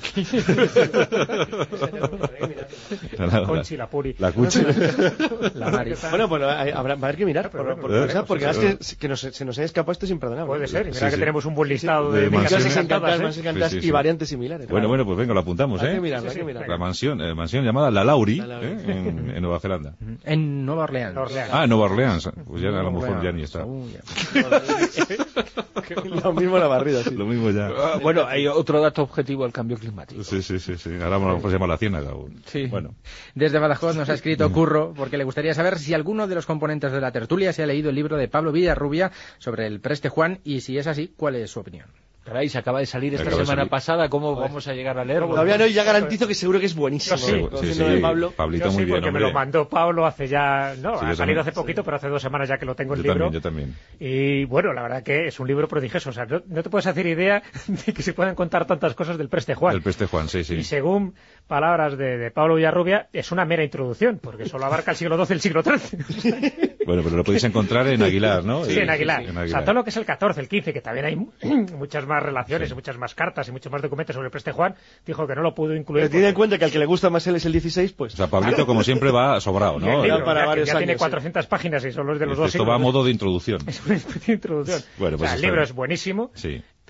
la, la, Conchi, la Puri. la Cuchi. La Mari. Bueno, pues hay- habrá, va a haber que mirar, por, por, por- Eh, o sea, porque eh, es que, que nos- se nos haya escapado esto es imperdonable. Puede ser, y mira Sí, que sí. tenemos un buen listado De de, mansiones. Mansiones encantadas, ¿eh? mansiones encantadas Sí, sí, y sí. variantes similares. Bueno, bueno, pues venga, lo apuntamos, Hay que ¿eh? mirarlo, hay Sí, que sí, mirarlo. La mansión, eh, mansión llamada La Lauri, La Lauri. ¿eh? en, en Nueva Zelanda. En Nueva Orleans. Orleans. Ah, Nueva Orleans. Pues ya a lo Nueva mejor ya Orleans. ni está. Uy, ya. Lo mismo la barrida, sí. Lo mismo ya. Ah, bueno, hay otro dato objetivo del cambio climático. Sí, sí, sí, sí. Ahora a lo mejor se llama la ciénaga. o- Sí. Bueno. Desde Badajoz nos ha escrito Curro porque le gustaría saber si alguno de los componentes de la tertulia se ha leído el libro de Pablo Villarrubia sobre el Preste Juan y si es así, ¿cuál es su opinión? Caray, se acaba de salir esta Acaba de semana salir. pasada, ¿cómo vamos a llegar a leerlo? Todavía no, y ya garantizo que seguro que es buenísimo. Yo sí. ¿eh? Sí, Conociendo sí. de Pablo. Pablito, Yo sí, muy bien, porque me hombre. lo mandó Pablo hace ya... No, Sí, ha yo salido también. hace poquito, pero hace dos semanas ya que lo tengo el Yo libro. también, yo también. Y bueno, la verdad que es un libro prodigioso. O sea, no, no te puedes hacer idea de que se puedan contar tantas cosas del Preste Juan. El Preste Juan, sí, sí. Y según palabras de, de Pablo Villarrubia, es una mera introducción, porque solo abarca el siglo doce y el siglo trece. Bueno, pero lo podéis encontrar en Aguilar, ¿no? Sí, en Aguilar. En O sea, Aguilar. todo lo que es el catorce, el quince, que también hay muchas más relaciones Sí. y muchas más cartas y muchos más documentos sobre el Preste Juan, dijo que no lo pudo incluir. Pero tiene en porque- cuenta que al que le gusta más él es el dieciséis, pues... O sea, Pablito, como siempre, va sobrado, y el ¿no? libro, Ya para ya, que varios ya tiene años, cuatrocientas páginas y solo es de los dos Esto siglos. va a modo de introducción. Es una especie de introducción. Bueno, pues O sea, el está libro bien. es buenísimo, Sí.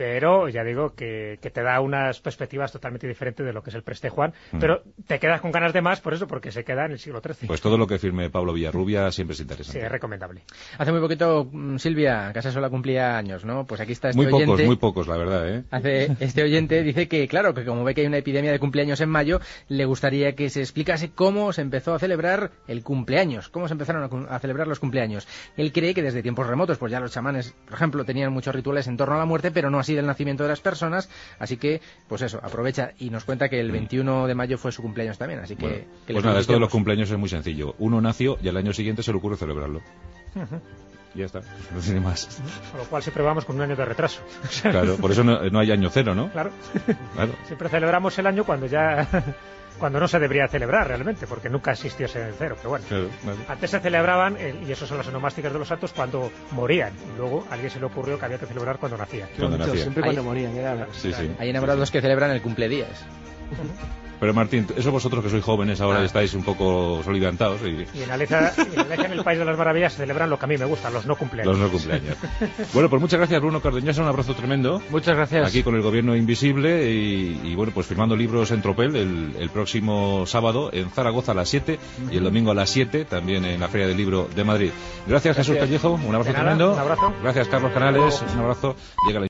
pero ya digo que, que te da unas perspectivas totalmente diferentes de lo que es el Preste Juan, mm. pero te quedas con ganas de más por eso, porque se queda en el siglo trece. Pues todo lo que firme Pablo Villarrubia siempre es interesante. Sí, es recomendable. Hace muy poquito Silvia Casasola cumplía años, ¿no? Pues aquí está este muy oyente. Muy pocos, muy pocos, la verdad, ¿eh? Hace, este oyente dice que, claro, que como ve que hay una epidemia de cumpleaños en mayo, le gustaría que se explicase cómo se empezó a celebrar el cumpleaños, cómo se empezaron a, a celebrar los cumpleaños. Él cree que desde tiempos remotos, pues ya los chamanes, por ejemplo, tenían muchos rituales en torno a la muerte, pero no así del nacimiento de las personas, así que, pues eso, aprovecha y nos cuenta que el veintiuno de mayo fue su cumpleaños también, así que... Bueno, que pues nada, esto de los cumpleaños es muy sencillo. Uno nació y al año siguiente se le ocurre celebrarlo. Uh-huh. Ya está, no tiene más. Con lo cual siempre vamos con un año de retraso. Claro, por eso no, no hay año cero, ¿no? Claro. Claro. Siempre celebramos el año cuando ya... cuando no se debería celebrar realmente, porque nunca existió ese cero, pero bueno. Claro, vale. Antes se celebraban, el, y eso son las onomásticas de los santos, cuando morían. Y luego a alguien se le ocurrió que había que celebrar cuando nacían. Cuando nacían. Siempre cuando morían, era... Sí, sí. Hay enamorados sí, sí. que celebran el cumpledías. Pero Martín, eso vosotros que sois jóvenes ahora ah. estáis un poco soliviantados. Y, y en Aleza, y en Aleza, en el País de las Maravillas, se celebran lo que a mí me gusta, los no cumpleaños. Los no cumpleaños. Bueno, pues muchas gracias, Bruno Cardeñosa, un abrazo tremendo. Muchas gracias. Aquí con el Gobierno Invisible y, y bueno, pues firmando libros en Tropel el, el próximo sábado en Zaragoza a las siete uh-huh. y el domingo a las siete también en la Feria del Libro de Madrid. Gracias, gracias. Jesús Callejo, un abrazo nada, tremendo. Un abrazo. Gracias, Carlos Canales, un abrazo. Llega la